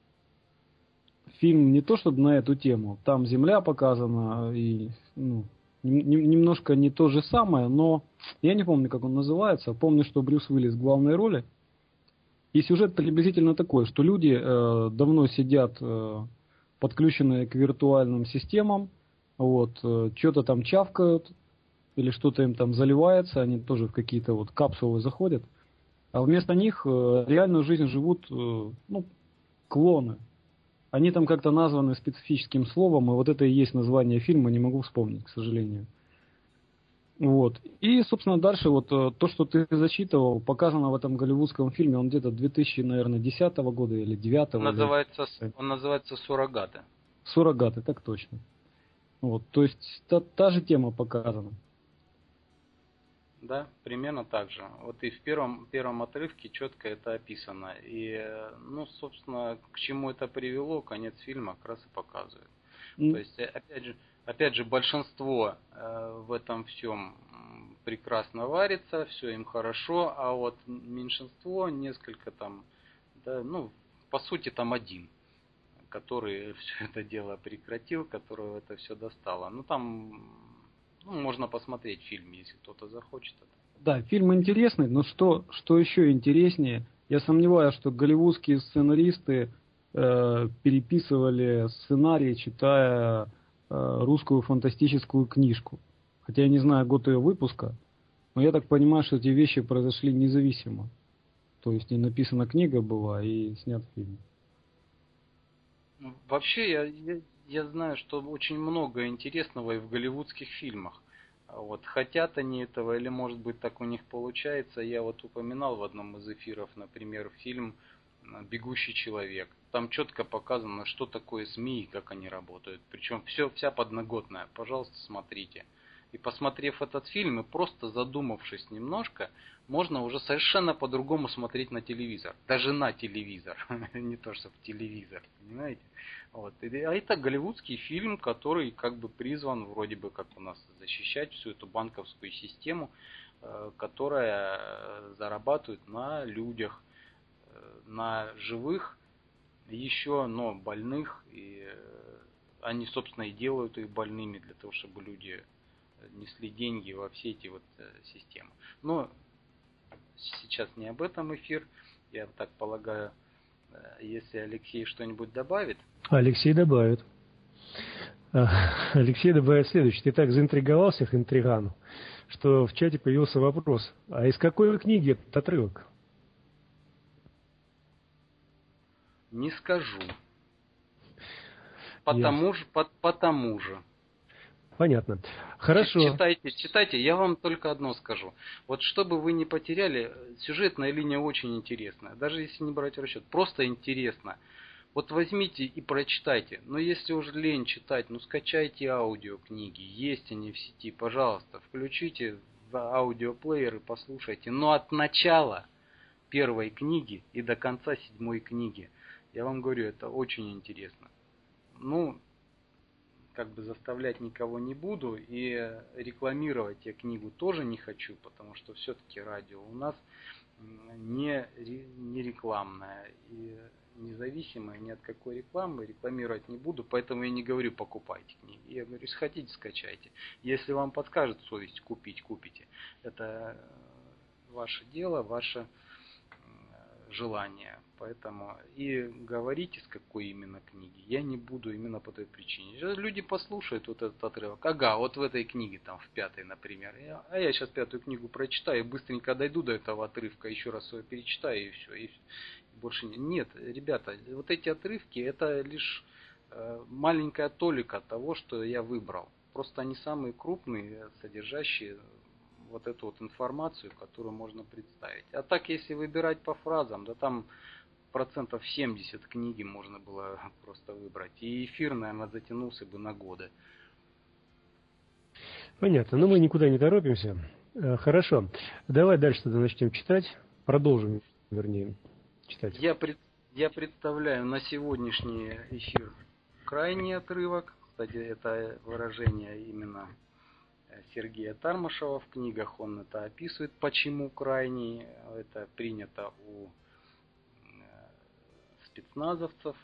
фильм не то чтобы на эту тему, там Земля показана, и ну, немножко не то же самое, но я не помню, как он называется, помню, что Брюс Уиллис в главной роли. И сюжет приблизительно такой, что люди э, давно сидят э, подключенные к виртуальным системам, вот, э, что-то там чавкают, или что-то им там заливается, они тоже в какие-то вот капсулы заходят, а вместо них э, реальную жизнь живут э, ну, клоны. Они там как-то названы специфическим словом, и вот это и есть название фильма, не могу вспомнить, к сожалению. Вот. И, собственно, дальше вот то, что ты зачитывал, показано в этом голливудском фильме, он где-то две тысячи десятого года или девятого. Он называется, или... он называется «Суррогаты». «Суррогаты», так точно. Вот. То есть та, та же тема показана. Да, примерно так же. Вот и в первом, первом отрывке четко это описано. И, ну, собственно, к чему это привело, конец фильма как раз и показывает. Mm. То есть, опять же, опять же, большинство э, в этом всем прекрасно варится, все им хорошо, а вот меньшинство, несколько там, да, ну, по сути, там один, который все это дело прекратил, которого это все достало. Ну, там, ну, можно посмотреть фильм, если кто-то захочет это. Да, фильм интересный, но что, что еще интереснее, я сомневаюсь, что голливудские сценаристы э, переписывали сценарий, читая русскую фантастическую книжку. Хотя я не знаю год ее выпуска, но я так понимаю, что эти вещи произошли независимо. То есть и написана книга была, и снят фильм. Вообще, я, я, я знаю, что очень много интересного и в голливудских фильмах. Вот, хотят они этого, или может быть так у них получается. Я вот упоминал в одном из эфиров, например, фильм «Бегущий человек». Там четко показано, что такое СМИ и как они работают. Причем все, вся подноготная. Пожалуйста, смотрите. И посмотрев этот фильм, и просто задумавшись немножко, можно уже совершенно по-другому смотреть на телевизор. Даже на телевизор. Не то, что в телевизор. Понимаете? Вот. А это голливудский фильм, который как бы призван вроде бы как у нас защищать всю эту банковскую систему, которая зарабатывает на людях, на живых, еще, но больных, и они, собственно, и делают их больными для того, чтобы люди несли деньги во все эти вот системы. Но сейчас не об этом эфир, я так полагаю, если Алексей что-нибудь добавит. Алексей добавит. Алексей добавит следующее. Ты так заинтриговал всех интригану, что в чате появился вопрос, а из какой книги этот отрывок? Не скажу. Потому же, по, потому же. Понятно. Хорошо. Читайте, читайте. Я вам только одно скажу. Вот чтобы вы не потеряли, сюжетная линия очень интересная. Даже если не брать в расчет. Просто интересно. Вот возьмите и прочитайте. Но если уж лень читать, ну скачайте аудиокниги. Есть они в сети, пожалуйста. Включите в аудиоплеер и послушайте. Но от начала первой книги и до конца седьмой книги. Я вам говорю, это очень интересно. Ну, как бы заставлять никого не буду. И рекламировать я книгу тоже не хочу, потому что все-таки радио у нас не, не рекламное. И независимое ни от какой рекламы, рекламировать не буду, поэтому я не говорю покупайте книги. Я говорю, если хотите, скачайте. Если вам подскажет совесть купить, купите. Это ваше дело, ваше желание. Поэтому и говорите, с какой именно книги. Я не буду именно по той причине. Люди послушают вот этот отрывок. Ага, вот в этой книге, там в пятой, например. А я сейчас пятую книгу прочитаю, быстренько дойду до этого отрывка, еще раз его перечитаю и все. И больше нет. Нет, ребята, вот эти отрывки, это лишь маленькая толика того, что я выбрал. Просто они самые крупные, содержащие вот эту вот информацию, которую можно представить. А так, если выбирать по фразам, да там процентов семьдесят книги можно было просто выбрать. И эфир, наверное, затянулся бы на годы. Понятно. Но мы никуда не торопимся. Хорошо. Давай дальше тогда начнем читать. Продолжим, вернее, читать. Я, пред, я представляю на сегодняшний эфир крайний отрывок. Кстати, это выражение именно Сергея Тармашева в книгах. Он это описывает, почему крайний. Это принято у спецназовцев,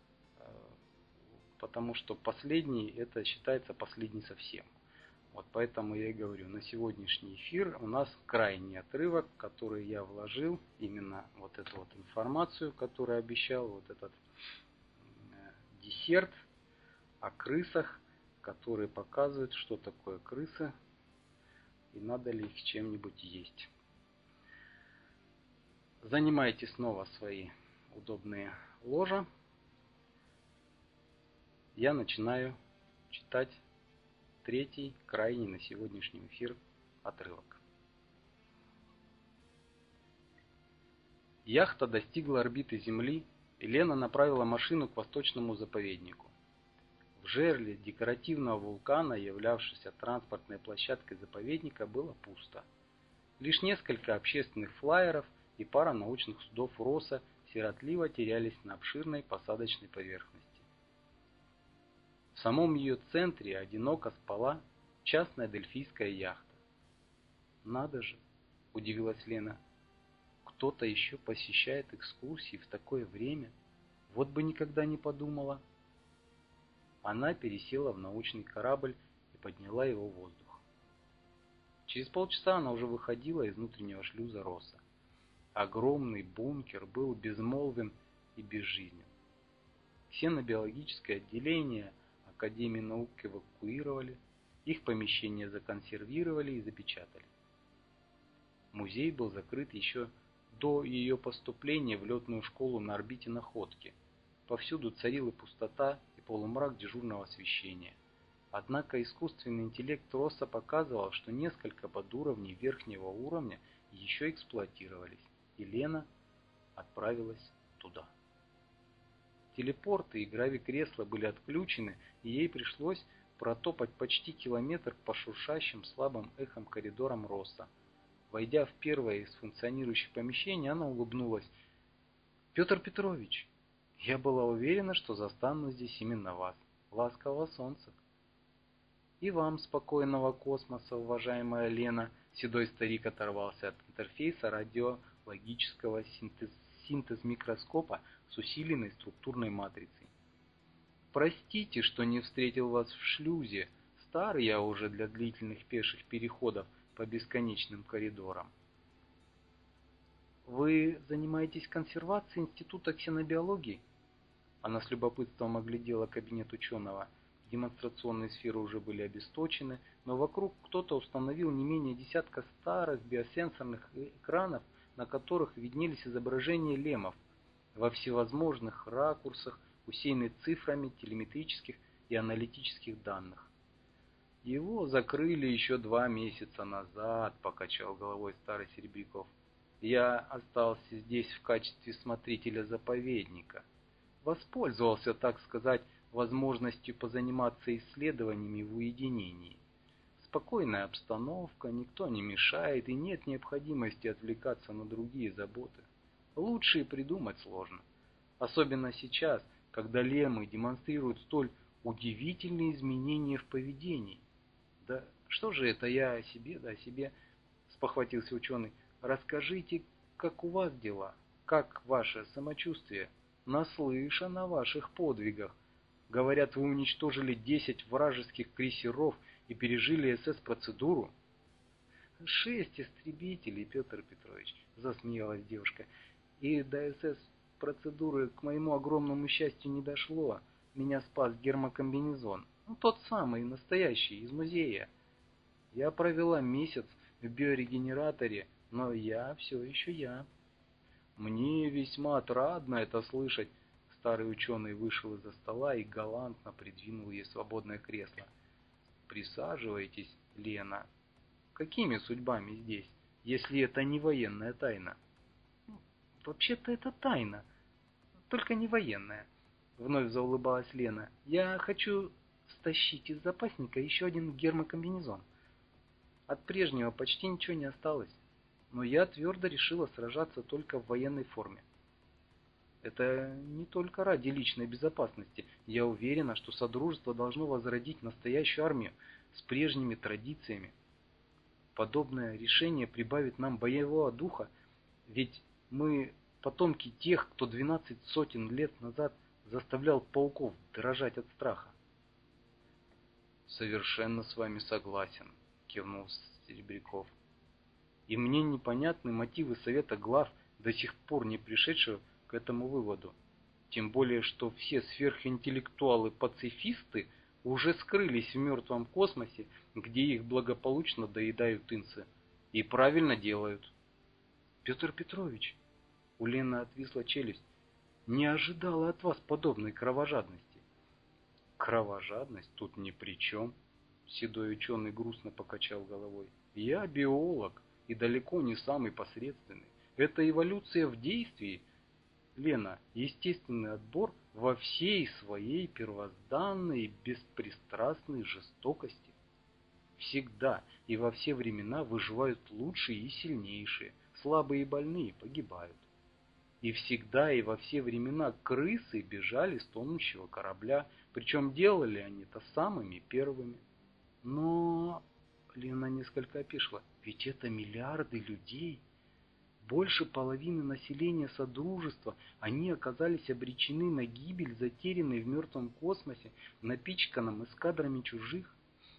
потому что последний, это считается последний совсем. Вот поэтому я и говорю, на сегодняшний эфир у нас крайний отрывок, который я вложил, именно вот эту вот информацию, которую обещал, вот этот десерт о крысах, которые показывают, что такое крысы и надо ли их чем-нибудь есть. Занимайте снова свои удобные ложа. Я начинаю читать третий, крайний на сегодняшний эфир отрывок. Яхта достигла орбиты Земли, и Лена направила машину к восточному заповеднику. В жерле декоративного вулкана, являвшегося транспортной площадкой заповедника, было пусто. Лишь несколько общественных флайеров и пара научных судов РОСа сиротливо терялись на обширной посадочной поверхности. В самом ее центре одиноко спала частная дельфийская яхта. «Надо же!» – удивилась Лена. «Кто-то еще посещает экскурсии в такое время? Вот бы никогда не подумала!» Она пересела в научный корабль и подняла его в воздух. Через полчаса она уже выходила из внутреннего шлюза РОСа. Огромный бункер был безмолвен и безжизнен. Ксенобиологическое отделение Академии наук эвакуировали, их помещения законсервировали и запечатали. Музей был закрыт еще до ее поступления в летную школу на орбите Находки. Повсюду царила пустота и полумрак дежурного освещения. Однако искусственный интеллект РОСа показывал, что несколько подуровней верхнего уровня еще эксплуатировались, и Лена отправилась туда. Телепорты и гравикресла были отключены, и ей пришлось протопать почти километр по шуршащим слабым эхом коридорам РОСа. Войдя в первое из функционирующих помещений, она улыбнулась. «Петр Петрович, я была уверена, что застану здесь именно вас. Ласкового солнца». «И вам спокойного космоса, уважаемая Лена». Седой старик оторвался от интерфейса радиологического синтез, синтез микроскопа с усиленной структурной матрицей. «Простите, что не встретил вас в шлюзе. Стар я уже для длительных пеших переходов по бесконечным коридорам». «Вы занимаетесь консервацией Института ксенобиологии?» Она с любопытством оглядела кабинет ученого. Демонстрационные сферы уже были обесточены, но вокруг кто-то установил не менее десятка старых биосенсорных экранов, на которых виднелись изображения лемов во всевозможных ракурсах, усеянные цифрами телеметрических и аналитических данных. Его закрыли еще два месяца назад, покачал головой старый Серебряков. Я остался здесь в качестве смотрителя заповедника. Воспользовался, так сказать, возможностью позаниматься исследованиями в уединении. Спокойная обстановка, никто не мешает и нет необходимости отвлекаться на другие заботы. Лучше и придумать сложно. Особенно сейчас, когда лемы демонстрируют столь удивительные изменения в поведении. Да что же это я о себе, да о себе, спохватился ученый. Расскажите, как у вас дела, как ваше самочувствие? Наслышан о ваших подвигах. Говорят, вы уничтожили десять вражеских крейсеров и пережили эс-эс-процедуру. Шесть истребителей, Петр Петрович, засмеялась девушка. И до эс-эс-процедуры, к моему огромному счастью, не дошло. Меня спас гермокомбинезон. Ну, тот самый, настоящий, из музея. Я провела месяц в биорегенераторе, но я все еще я. Мне весьма отрадно это слышать. Старый ученый вышел из-за стола и галантно придвинул ей свободное кресло. Присаживайтесь, Лена. Какими судьбами здесь, если это не военная тайна? Вообще-то это тайна, только не военная. Вновь заулыбалась Лена. Я хочу стащить из запасника еще один гермокомбинезон. От прежнего почти ничего не осталось, но я твердо решила сражаться только в военной форме. Это не только ради личной безопасности. Я уверена, что Содружество должно возродить настоящую армию с прежними традициями. Подобное решение прибавит нам боевого духа, ведь мы потомки тех, кто двенадцать сотен лет назад заставлял пауков дрожать от страха. Совершенно с вами согласен, кивнул Серебряков. И мне непонятны мотивы Совета Глав, до сих пор не пришедшего к этому выводу. Тем более, что все сверхинтеллектуалы-пацифисты уже скрылись в мертвом космосе, где их благополучно доедают инцы. И правильно делают. Петр Петрович, у Лены отвисла челюсть, не ожидала от вас подобной кровожадности. Кровожадность тут ни при чем. Седой ученый грустно покачал головой. Я биолог и далеко не самый посредственный. Это эволюция в действии. Лена, естественный отбор во всей своей первозданной и беспристрастной жестокости. Всегда и во все времена выживают лучшие и сильнейшие, слабые и больные погибают. И всегда и во все времена крысы бежали с тонущего корабля, причем делали они это самыми первыми. Но Лена несколько опешила. Ведь это миллиарды людей. Больше половины населения Содружества, они оказались обречены на гибель, затерянные в мертвом космосе, напичканном эскадрами чужих.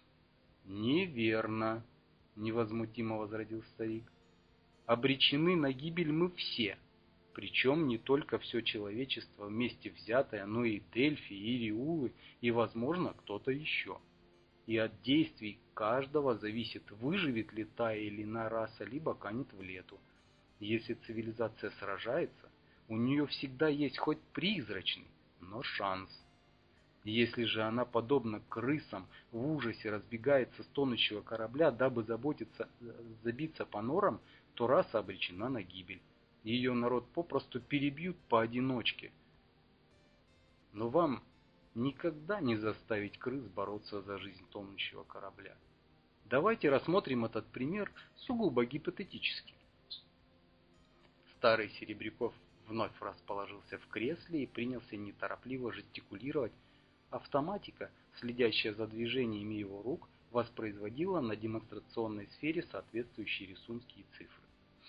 Неверно, невозмутимо возразил старик. Обречены на гибель мы все, причем не только все человечество вместе взятое, но и Дельфи, и Риулы, и, возможно, кто-то еще. И от действий каждого зависит, выживет ли та или иная раса, либо канет в лету. Если цивилизация сражается, у нее всегда есть хоть призрачный, но шанс. Если же она, подобно крысам, в ужасе разбегается с тонущего корабля, дабы заботиться, забиться по норам, то раса обречена на гибель. Ее народ попросту перебьют поодиночке. Но вам никогда не заставить крыс бороться за жизнь тонущего корабля. Давайте рассмотрим этот пример сугубо гипотетически. Старый Серебряков вновь расположился в кресле и принялся неторопливо жестикулировать. Автоматика, следящая за движениями его рук, воспроизводила на демонстрационной сфере соответствующие рисунки и цифры.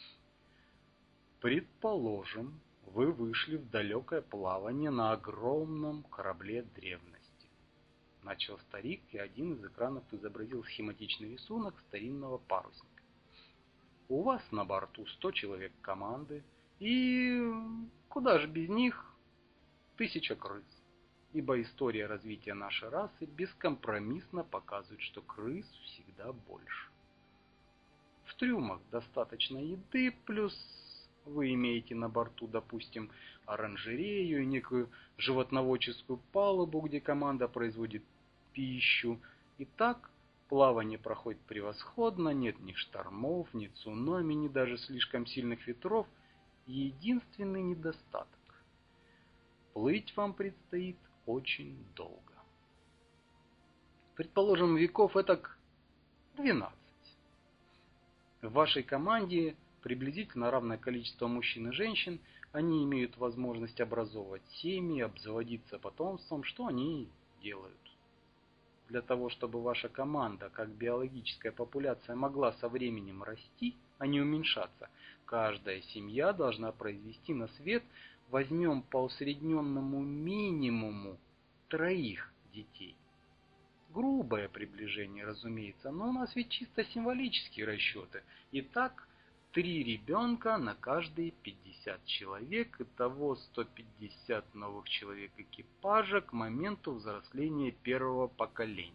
Предположим, вы вышли в далекое плавание на огромном корабле древности. Начал старик, и один из экранов изобразил схематичный рисунок старинного парусника. У вас на борту сто человек команды, и куда же без них тысяча крыс. Ибо история развития нашей расы бескомпромиссно показывает, что крыс всегда больше. В трюмах достаточно еды, плюс вы имеете на борту, допустим, оранжерею и некую животноводческую палубу, где команда производит пищу. И так Плавание проходит превосходно, нет ни штормов, ни цунами, ни даже слишком сильных ветров. Единственный недостаток. Плыть вам предстоит очень долго. Предположим, веков этак двенадцать. В вашей команде приблизительно равное количество мужчин и женщин. Они имеют возможность образовывать семьи, обзаводиться потомством, что они делают. Для того, чтобы ваша команда, как биологическая популяция, могла со временем расти, а не уменьшаться, каждая семья должна произвести на свет, возьмем по усредненному минимуму, троих детей. Грубое приближение, разумеется, но у нас ведь чисто символические расчеты. Итак, три ребенка на каждые пятьдесят человек, итого сто пятьдесят новых человек экипажа к моменту взросления первого поколения.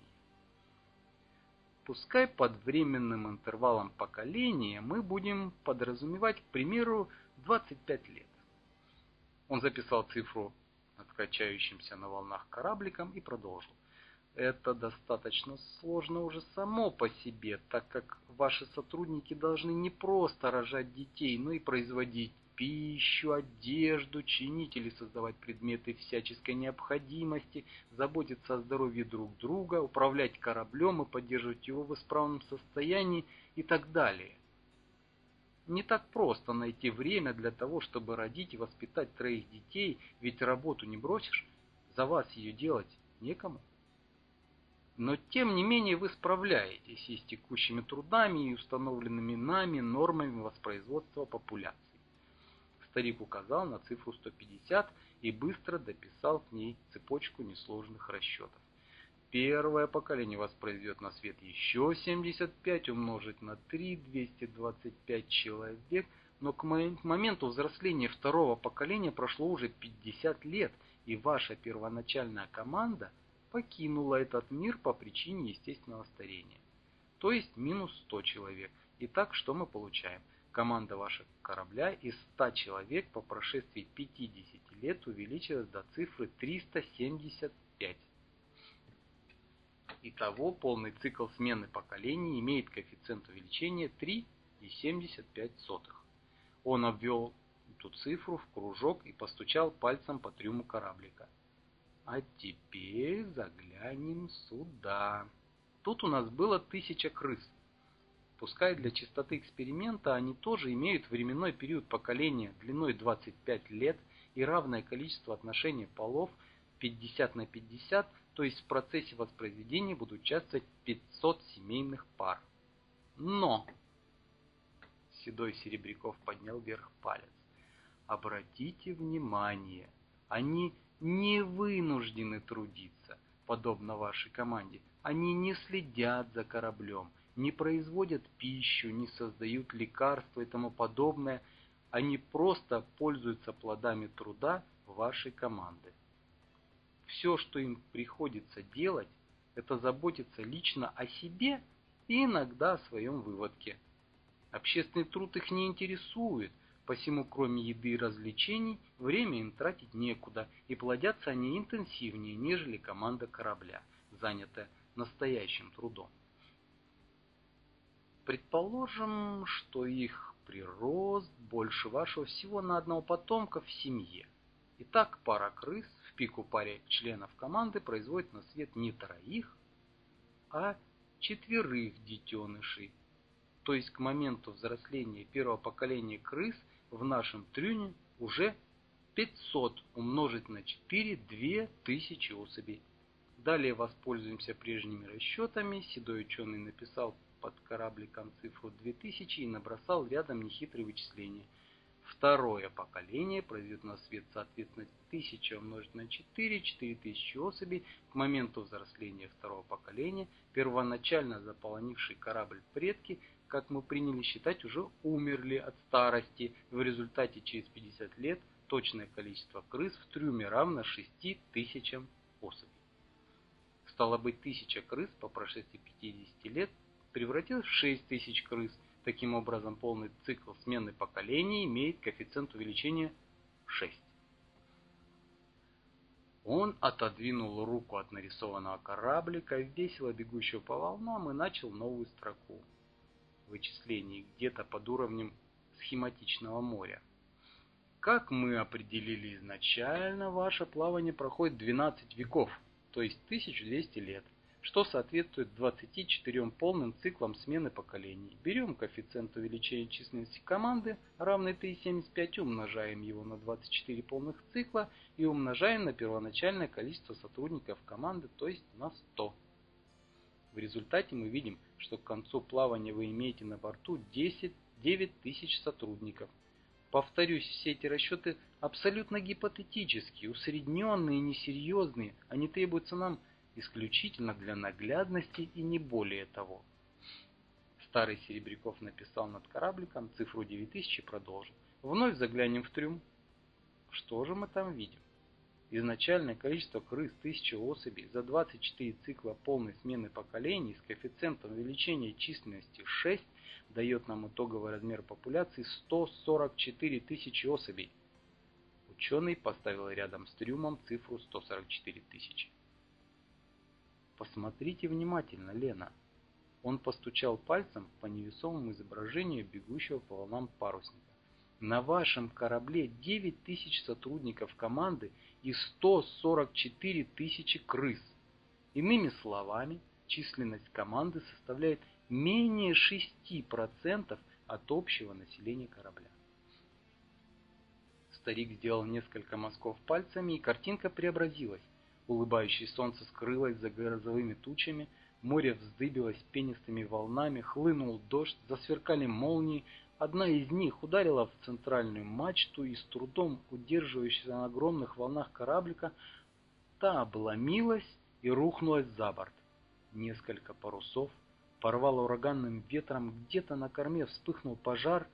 Пускай под временным интервалом поколения мы будем подразумевать, к примеру, двадцать пять лет. Он записал цифру над качающимся на волнах корабликом и продолжил. Это достаточно сложно уже само по себе, так как ваши сотрудники должны не просто рожать детей, но и производить пищу, одежду, чинить или создавать предметы всяческой необходимости, заботиться о здоровье друг друга, управлять кораблем и поддерживать его в исправном состоянии и так далее. Не так просто найти время для того, чтобы родить и воспитать троих детей, ведь работу не бросишь, за вас ее делать некому. Но тем не менее вы справляетесь и с текущими трудами, и установленными нами нормами воспроизводства популяции. Старик указал на цифру сто пятьдесят и быстро дописал к ней цепочку несложных расчетов. Первое поколение воспроизведет на свет еще семьдесят пять, умножить на три, двести двадцать пять человек, но к моменту взросления второго поколения прошло уже пятьдесят лет, и ваша первоначальная команда покинула этот мир по причине естественного старения. То есть минус сто человек. Итак, что мы получаем? Команда вашего корабля из ста человек по прошествии пятидесяти лет увеличилась до цифры триста семьдесят пять. Итого полный цикл смены поколений имеет коэффициент увеличения три и семьдесят пять сотых. Он обвел эту цифру в кружок и постучал пальцем по трюму кораблика. А теперь заглянем сюда. Тут у нас было тысяча крыс. Пускай для чистоты эксперимента они тоже имеют временной период поколения длиной двадцать пять лет и равное количество отношений полов пятьдесят на пятьдесят, то есть в процессе воспроизведения будут участвовать пятьсот семейных пар. Но! Седой Серебряков поднял вверх палец. Обратите внимание, они не вынуждены трудиться, подобно вашей команде. Они не следят за кораблем, не производят пищу, не создают лекарства и тому подобное. Они просто пользуются плодами труда вашей команды. Все, что им приходится делать, это заботиться лично о себе и иногда о своем выводке. Общественный труд их не интересует, посему кроме еды и развлечений время им тратить некуда, и плодятся они интенсивнее, нежели команда корабля, занятая настоящим трудом. Предположим, что их прирост больше вашего всего на одного потомка в семье. Итак, пара крыс в пику паре членов команды производит на свет не троих, а четверых детенышей. То есть к моменту взросления первого поколения крыс в нашем трюме уже пятьсот умножить на четыре – две тысячи особей. Далее воспользуемся прежними расчетами. Седой ученый написал под корабликом цифру две тысячи и набросал рядом нехитрые вычисления. Второе поколение произведет на свет соответственно тысяча умножить на четыре – четыре тысячи особей. К моменту взросления второго поколения первоначально заполонивший корабль предки, как мы приняли считать, уже умерли от старости. В результате через пятьдесят лет точное количество крыс в трюме равно шести тысячам особей. Стало быть, тысяча крыс по прошествии пятидесяти лет превратилась в шесть тысяч крыс. Таким образом, полный цикл смены поколений имеет коэффициент увеличения шесть. Он отодвинул руку от нарисованного кораблика, весело бегущего по волнам, и начал новую строку вычислений где-то под уровнем схематичного моря. Как мы определили изначально, ваше плавание проходит двенадцать веков, то есть тысяча двести лет, что соответствует двадцати четырем полным циклам смены поколений. Берем коэффициент увеличения численности команды, равный три целых семьдесят пять сотых, умножаем его на двадцать четыре полных цикла и умножаем на первоначальное количество сотрудников команды, то есть на сто. В результате мы видим, что к концу плавания вы имеете на борту девять тысяч сотрудников. Повторюсь, все эти расчеты абсолютно гипотетические, усредненные и несерьезные, они требуются нам исключительно для наглядности и не более того. Старый Серебряков написал над корабликом цифру девять тысяч и продолжил. Вновь заглянем в трюм. Что же мы там видим? Изначальное количество крыс тысяча особей за двадцать четыре цикла полной смены поколений с коэффициентом увеличения численности шесть дает нам итоговый размер популяции сто сорок четыре тысячи особей. Ученый поставил рядом с трюмом цифру сто сорок четыре тысячи. Посмотрите внимательно, Лена. Он постучал пальцем по невесомому изображению бегущего по волнам парусника. На вашем корабле девять тысяч сотрудников команды и сто сорок четыре тысячи крыс. Иными словами, численность команды составляет менее шести процентов от общего населения корабля. Старик сделал несколько мазков пальцами, и картинка преобразилась. Улыбающее солнце скрылось за грозовыми тучами, море вздыбилось пенистыми волнами, хлынул дождь, засверкали молнии. Одна из них ударила в центральную мачту, и с трудом удерживающаяся на огромных волнах кораблика, та обломилась и рухнулась за борт. Несколько парусов порвало ураганным ветром, где-то на корме вспыхнул пожар.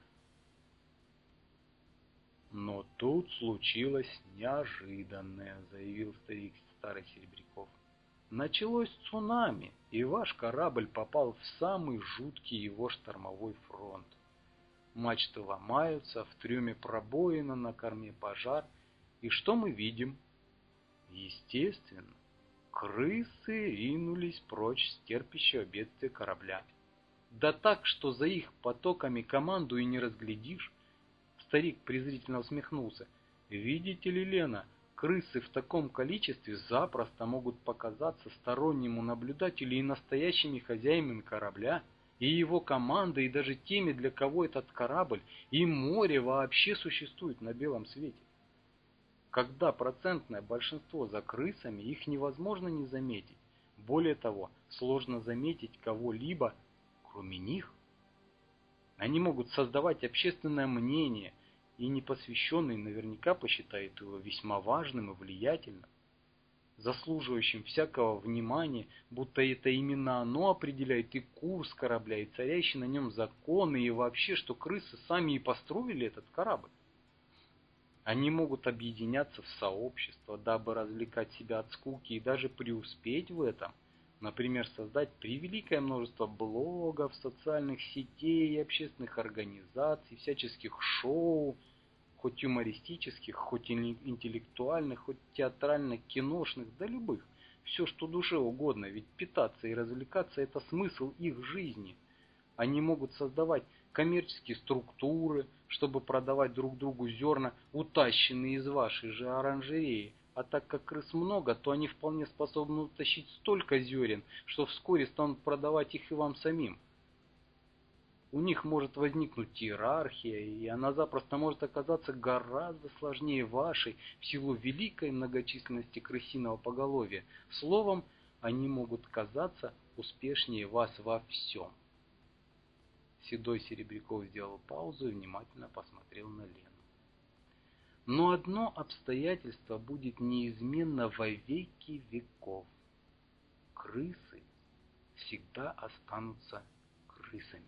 Но тут случилось неожиданное, заявил старик старый Серебряков. Началось цунами, и ваш корабль попал в самый жуткий его штормовой фронт. Мачты ломаются, в трюме пробоина, на корме пожар. И что мы видим? Естественно, крысы ринулись прочь с терпящего бедствия корабля. Да так, что за их потоками команду и не разглядишь. Старик презрительно усмехнулся. Видите ли, Лена, крысы в таком количестве запросто могут показаться стороннему наблюдателю и настоящими хозяевами корабля, и его командой, и даже теми, для кого этот корабль и море вообще существуют на белом свете. Когда процентное большинство за крысами, их невозможно не заметить. Более того, сложно заметить кого-либо, кроме них. Они могут создавать общественное мнение, и непосвященный наверняка посчитает его весьма важным и влиятельным, заслуживающим всякого внимания, будто это именно оно определяет и курс корабля, и царящие на нем законы, и вообще, что крысы сами и построили этот корабль. Они могут объединяться в сообщество, дабы развлекать себя от скуки и даже преуспеть в этом. Например, создать превеликое множество блогов, социальных сетей, общественных организаций, всяческих шоу, хоть юмористических, хоть интеллектуальных, хоть театрально-киношных, да любых. Все, что душе угодно, ведь питаться и развлекаться – это смысл их жизни. Они могут создавать коммерческие структуры, чтобы продавать друг другу зерна, утащенные из вашей же оранжереи. А так как крыс много, то они вполне способны утащить столько зерен, что вскоре станут продавать их и вам самим. У них может возникнуть иерархия, и она запросто может оказаться гораздо сложнее вашей в силу великой многочисленности крысиного поголовья. Словом, они могут казаться успешнее вас во всем. Седой Серебряков сделал паузу и внимательно посмотрел на Лену. Но одно обстоятельство будет неизменно во веки веков. Крысы всегда останутся крысами.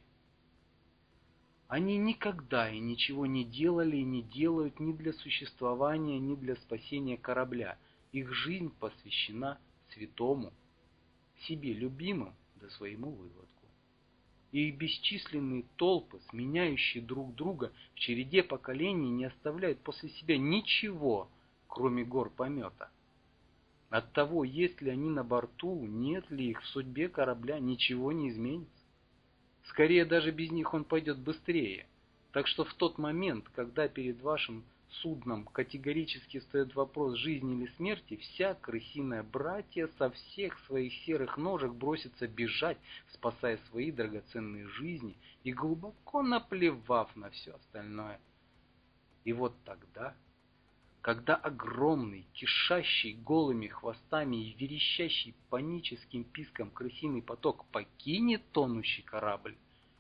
Они никогда и ничего не делали и не делают ни для существования, ни для спасения корабля. Их жизнь посвящена святому, себе любимым да своему выводку. И их бесчисленные толпы, сменяющие друг друга в череде поколений, не оставляют после себя ничего, кроме гор помета. От того, есть ли они на борту, нет ли их в судьбе корабля, ничего не изменится. Скорее, даже без них он пойдет быстрее. Так что в тот момент, когда перед вашим судном категорически встает вопрос жизни или смерти, вся крысиная братья со всех своих серых ножек бросится бежать, спасая свои драгоценные жизни и глубоко наплевав на все остальное. И вот тогда, когда огромный, кишащий голыми хвостами и верещащий паническим писком крысиный поток покинет тонущий корабль,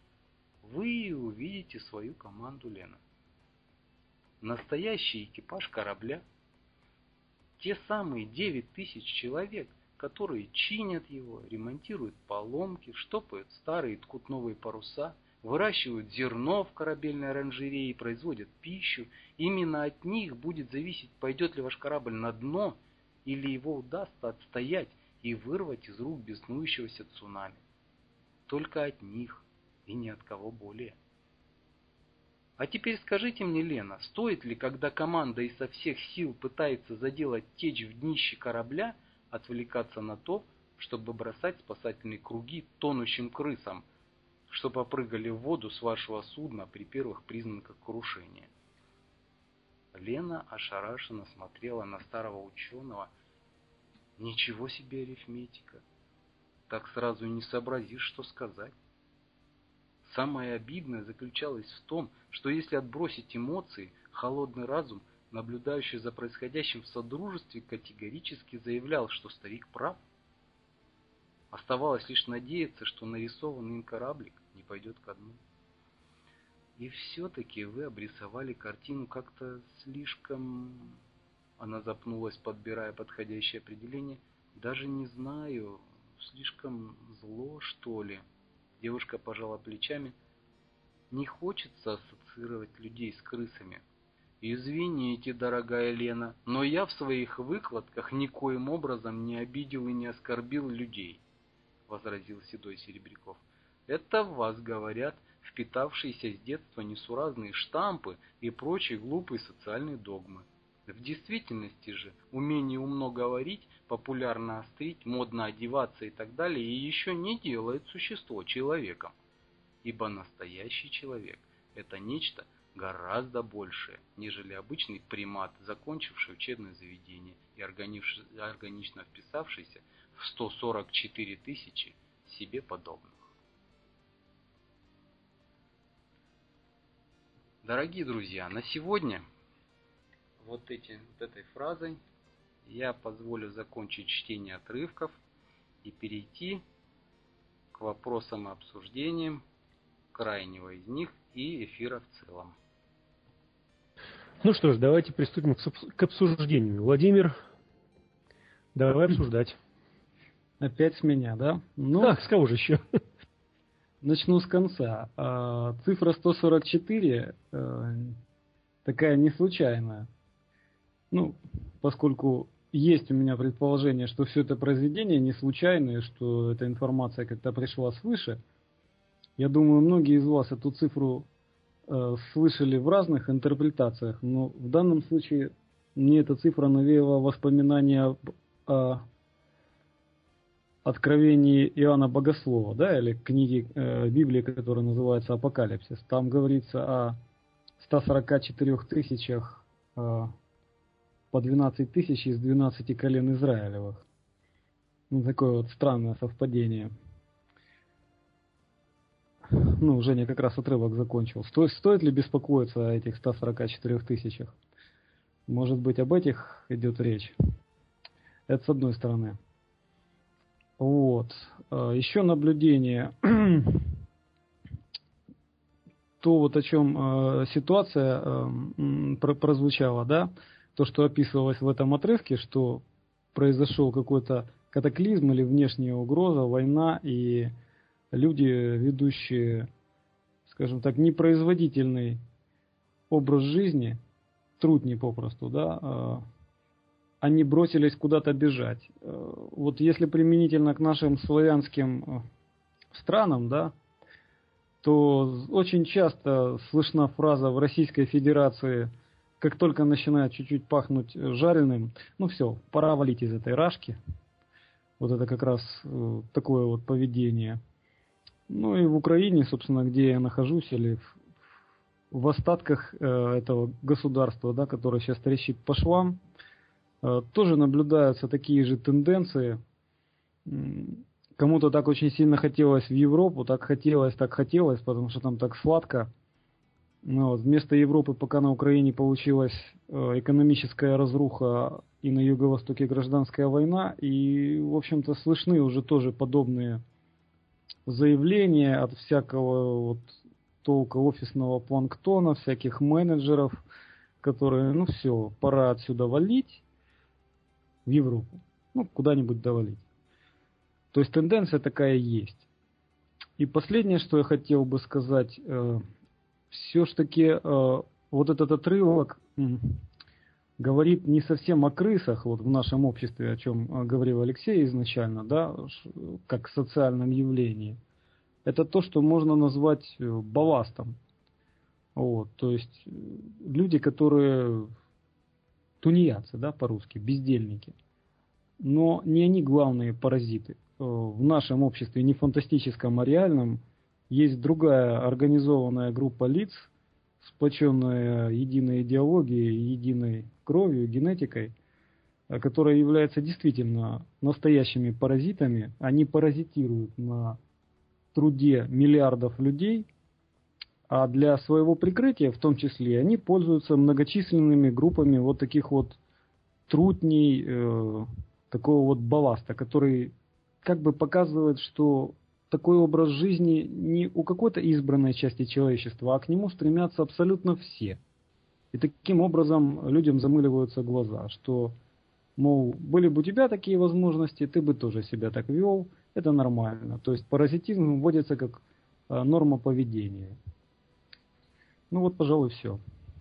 вы увидите свою команду, Лена. Настоящий экипаж корабля. Те самые девять тысяч человек, которые чинят его, ремонтируют поломки, штопают старые, ткут новые паруса, выращивают зерно в корабельной оранжерее и производят пищу. Именно от них будет зависеть, пойдет ли ваш корабль на дно, или его удастся отстоять и вырвать из рук беснующегося цунами. Только от них и ни от кого более. А теперь скажите мне, Лена, стоит ли, когда команда изо всех сил пытается заделать течь в днище корабля, отвлекаться на то, чтобы бросать спасательные круги тонущим крысам, что попрыгали в воду с вашего судна при первых признаках крушения? Лена ошарашенно смотрела на старого ученого. Ничего себе арифметика. Так сразу и не сообразишь, что сказать. Самое обидное заключалось в том, что если отбросить эмоции, холодный разум, наблюдающий за происходящим в содружестве, категорически заявлял, что старик прав. Оставалось лишь надеяться, что нарисованный им кораблик не пойдет ко дну. И все-таки вы обрисовали картину как-то слишком... Она запнулась, подбирая подходящее определение. Даже не знаю, слишком зло, что ли. Девушка пожала плечами. Не хочется ассоциировать людей с крысами. Извините, дорогая Лена, но я в своих выкладках никоим образом не обидел и не оскорбил людей, возразил седой Серебряков. Это в вас говорят впитавшиеся с детства несуразные штампы и прочие глупые социальные догмы. В действительности же умение умно говорить, популярно острить, модно одеваться и так далее и еще не делает существо человеком. Ибо настоящий человек – это нечто гораздо большее, нежели обычный примат, закончивший учебное заведение и органично вписавшийся в сто сорок четыре тысячи себе подобных. Дорогие друзья, на сегодня вот, эти, вот этой фразой я позволю закончить чтение отрывков и перейти к вопросам и обсуждениям крайнего из них и эфира в целом. Ну что ж, давайте приступим к обсуждению. Владимир, давай обсуждать. Опять с меня, да? Ну, так, с кого же еще? Начну с конца. Цифра сто сорок четыре такая не случайная. Ну, поскольку есть у меня предположение, что все это произведение не случайное, что эта информация как-то пришла свыше, я думаю, многие из вас эту цифру э, слышали в разных интерпретациях, но в данном случае мне эта цифра навеяла воспоминания об о откровении Иоанна Богослова, да, или книги э, Библии, которая называется «Апокалипсис». Там говорится о ста сорока четырёх тысячах э, по двенадцать тысяч из двенадцати колен Израилевых. Ну, такое вот странное совпадение. Ну, Женя как раз отрывок закончил. Сто, стоит ли беспокоиться о этих ста сорока четырёх тысячах? Может быть, об этих идет речь? Это с одной стороны. Вот. Еще наблюдение. То, вот о чем ситуация прозвучала, да, то, что описывалось в этом отрывке, что произошел какой-то катаклизм или внешняя угроза, война, и люди, ведущие, скажем так, непроизводительный образ жизни, трудней попросту, да, они бросились куда-то бежать. Вот если применительно к нашим славянским странам, да, то очень часто слышна фраза в Российской Федерации: как только начинает чуть-чуть пахнуть жареным, ну все, пора валить из этой рашки. Вот это как раз э, такое вот поведение. Ну и в Украине, собственно, где я нахожусь, или в, в остатках э, этого государства, да, которое сейчас трещит по швам, э, тоже наблюдаются такие же тенденции. Кому-то так очень сильно хотелось в Европу, так хотелось, так хотелось, потому что там так сладко. Но вот, вместо Европы пока на Украине получилась э, экономическая разруха и на Юго-Востоке гражданская война. И, в общем-то, слышны уже тоже подобные заявления от всякого вот толка офисного планктона, всяких менеджеров, которые, ну все, пора отсюда валить в Европу. Ну, куда-нибудь довалить. То есть тенденция такая есть. И последнее, что я хотел бы сказать, э, все-таки э, вот этот отрывок м, говорит не совсем о крысах вот в нашем обществе, о чем э, говорил Алексей изначально, да, ш, как социальном явлении. Это то, что можно назвать э, балластом. Вот, то есть э, люди, которые тунеядцы, да, по-русски, бездельники. Но не они главные паразиты. В нашем обществе, не фантастическом, а реальном, есть другая организованная группа лиц, сплоченная единой идеологией, единой кровью, генетикой, которая является действительно настоящими паразитами. Они паразитируют на труде миллиардов людей, а для своего прикрытия, в том числе, они пользуются многочисленными группами вот таких вот трутней, э, такого вот балласта, который как бы показывает, что такой образ жизни не у какой-то избранной части человечества, а к нему стремятся абсолютно все. И таким образом людям замыливаются глаза, что, мол, были бы у тебя такие возможности, ты бы тоже себя так вел, это нормально. То есть паразитизм вводится как э, норма поведения. Ну вот, пожалуй, все.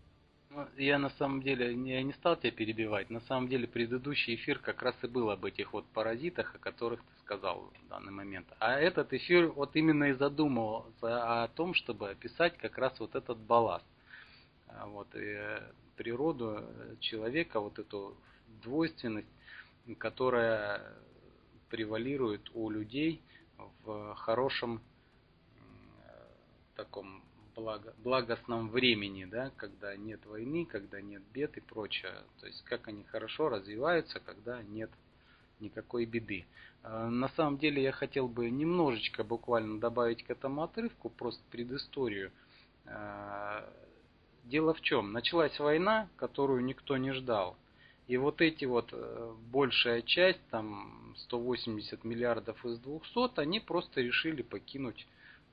Я на самом деле я не стал тебя перебивать. На самом деле предыдущий эфир как раз и был об этих вот паразитах, о которых ты сказал в данный момент. А этот эфир вот именно и задумывался о том, чтобы описать как раз вот этот балласт. Вот, и природу человека, вот эту двойственность, которая превалирует у людей в хорошем таком благо, благостном времени, да, когда нет войны, когда нет бед и прочее. То есть как они хорошо развиваются, когда нет никакой беды. На самом деле я хотел бы немножечко буквально добавить к этому отрывку, просто предысторию. Дело в чем? Началась война, которую никто не ждал. И вот эти вот, большая часть, там сто восемьдесят миллиардов из двухсот, они просто решили покинуть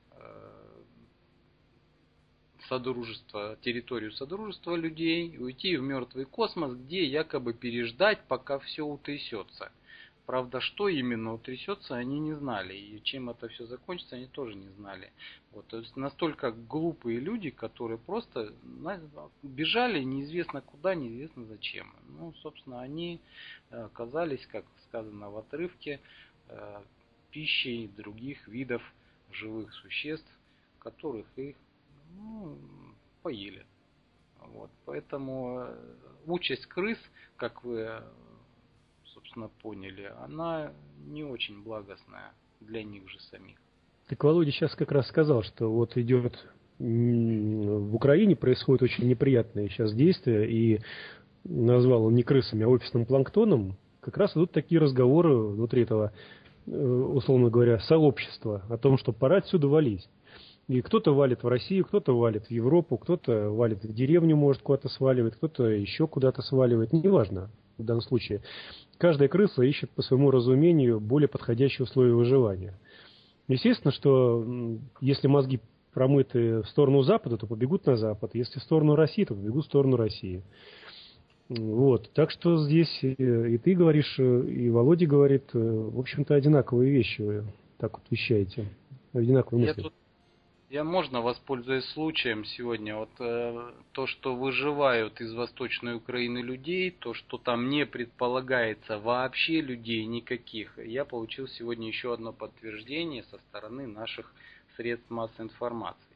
Содружество, территорию Содружества людей, уйти в мертвый космос, где якобы переждать, пока все утрясется. Правда, что именно утрясется, они не знали. И чем это все закончится, они тоже не знали. Вот, то есть настолько глупые люди, которые просто бежали неизвестно куда, неизвестно зачем. Ну, собственно, они оказались, как сказано в отрывке, пищей других видов живых существ, которых их ну, поели. Вот. Поэтому участь крыс, как вы, собственно, поняли, она не очень благостная для них же самих. Так Володя сейчас как раз сказал, что вот идет в Украине происходит очень неприятные сейчас действия, и назвал он не крысами, а офисным планктоном. Как раз идут такие разговоры внутри этого, условно говоря, сообщества о том, что пора отсюда валить. И кто-то валит в Россию, кто-то валит в Европу, кто-то валит в деревню, может, куда-то сваливает, кто-то еще куда-то сваливает. Неважно в данном случае. Каждая крыса ищет по своему разумению более подходящие условия выживания. Естественно, что если мозги промыты в сторону Запада, то побегут на Запад. Если в сторону России, то побегут в сторону России. Вот. Так что здесь и ты говоришь, и Володя говорит, в общем-то, одинаковые вещи вы так вот вещаете. Одинаковые мысли. Я тут Я можно, воспользуясь случаем сегодня, вот э, то, что выживают из Восточной Украины людей, то, что там не предполагается вообще людей никаких, я получил сегодня еще одно подтверждение со стороны наших средств массовой информации.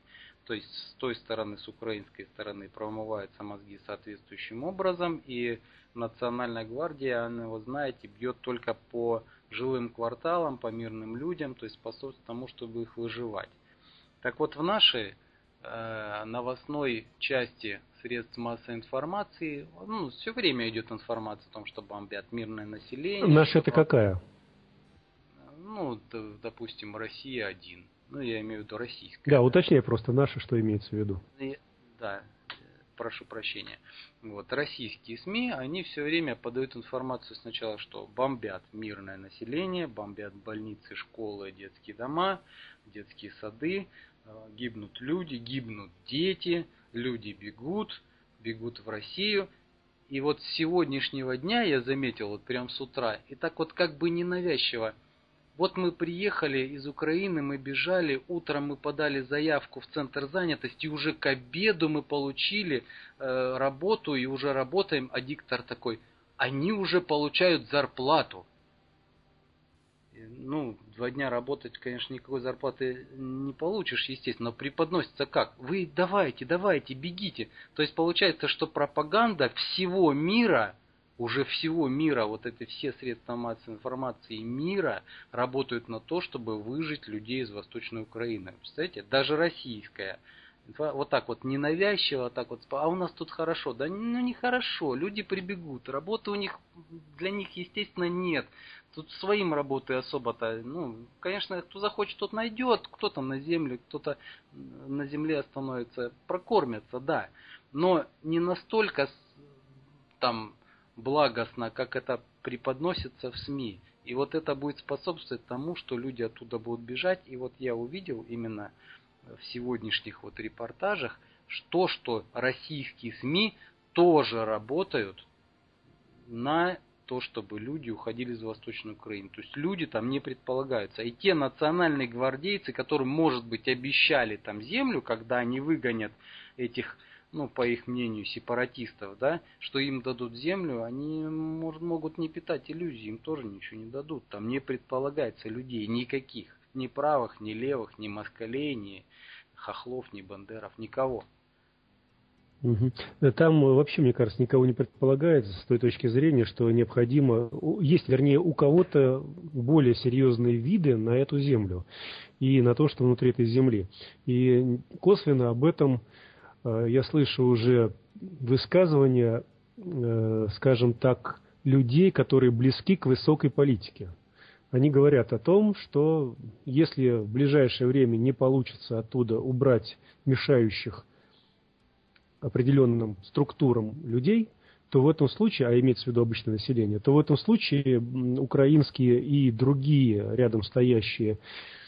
то есть с той стороны, с украинской стороны промываются мозги соответствующим образом, и Национальная гвардия, она, вы знаете, бьет только по жилым кварталам, по мирным людям, то есть способствует тому, чтобы их выживать. Так вот, в нашей э, новостной части средств массовой информации, ну, все время идет информация о том, что бомбят мирное население. Наша это какая? Ну, допустим, Россия один. Ну, я имею в виду российская. Да, уточняй просто наши, что имеется в виду. Да, прошу прощения. Вот, российские СМИ, они все время подают информацию сначала, что бомбят мирное население, бомбят больницы, школы, детские дома, детские сады, гибнут люди, гибнут дети, люди бегут, бегут в Россию. И вот с сегодняшнего дня я заметил, вот прям с утра, и так вот как бы ненавязчиво, вот мы приехали из Украины, мы бежали, утром мы подали заявку в центр занятости, и уже к обеду мы получили э, работу и уже работаем, а диктор такой, они уже получают зарплату. Ну, два дня работать, конечно, никакой зарплаты не получишь, естественно, но преподносится как? Вы давайте, давайте, бегите. То есть получается, что пропаганда всего мира, уже всего мира, вот эти все средства массовой информации мира работают на то, чтобы выжить людей из Восточной Украины. Представляете? Даже российская. Вот так вот ненавязчиво, так вот, а у нас тут хорошо. Да ну не хорошо, люди прибегут, работы у них, для них, естественно, нет. Тут своим работы особо-то, ну, конечно, кто захочет, тот найдет, кто там на земле, кто-то на земле остановится, прокормятся, да. Но не настолько там благостно, как это преподносится в СМИ. И вот это будет способствовать тому, что люди оттуда будут бежать. И вот я увидел именно в сегодняшних вот репортажах, что, что российские СМИ тоже работают на то, чтобы люди уходили из Восточной Украины. То есть люди там не предполагаются. И те национальные гвардейцы, которым, может быть, обещали там землю, когда они выгонят этих, ну, по их мнению, сепаратистов, да, что им дадут землю, они может, могут не питать иллюзий, им тоже ничего не дадут. Там не предполагается людей никаких. Ни правых, ни левых, ни москалей, ни хохлов, ни бандеров, никого. Угу. Там вообще, мне кажется, никого не предполагается с той точки зрения, что необходимо, есть, вернее, у кого-то более серьезные виды на эту землю и на то, что внутри этой земли. И косвенно об этом э, я слышу уже высказывания, э, скажем так, людей, которые близки к высокой политике. Они говорят о том, что если в ближайшее время не получится оттуда убрать мешающих определенным структурам людей, то в этом случае, а имеется в виду обычное население, то в этом случае украинские и другие рядом стоящие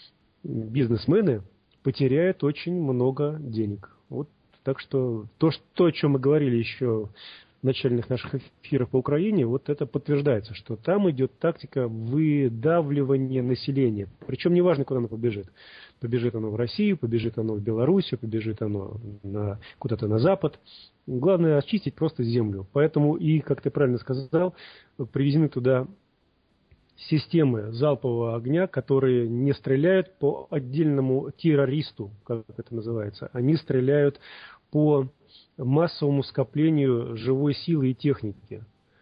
бизнесмены потеряют очень много денег. Вот, так что то, что, о чем мы говорили еще в начальных наших эфирах по Украине, вот это подтверждается, что там идет тактика выдавливания населения. Причем неважно, куда оно побежит. Побежит оно в Россию, побежит оно в Белоруссию, побежит оно на, куда-то на Запад. Главное очистить просто землю. Поэтому и, как ты правильно сказал, привезены туда системы залпового огня, которые не стреляют по отдельному террористу, как это называется. Они стреляют по массовому скоплению живой силы и техники.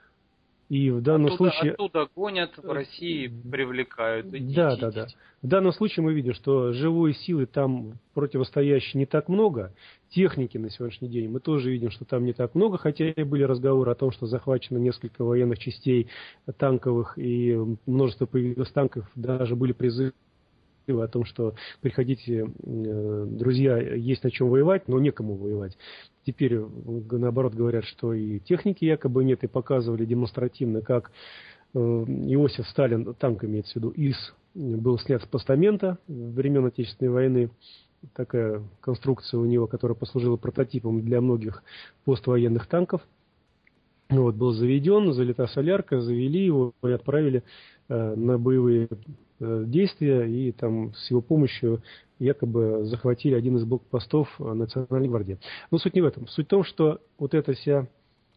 И в данном оттуда, случае... Оттуда гонят, в России привлекают. Идите, да, идите. да, да. В данном случае мы видим, что живой силы там противостоящей не так много. Техники на сегодняшний день мы тоже видим, что там не так много, хотя и были разговоры о том, что захвачено несколько военных частей танковых и множество появилось танков, даже были призывы о том, что приходите, друзья, есть на чем воевать, но некому воевать. Теперь, наоборот, говорят, что и техники якобы нет, и показывали демонстративно, как Иосиф Сталин, танк имеется в виду, ИС, был снят с постамента времен Отечественной войны. Такая конструкция у него, которая послужила прототипом для многих поствоенных танков. Вот, был заведен, залита солярка, завели его и отправили э, на боевые э, действия, и там с его помощью якобы захватили один из блокпостов Национальной гвардии. Но суть не в этом. Суть в том, что вот эта вся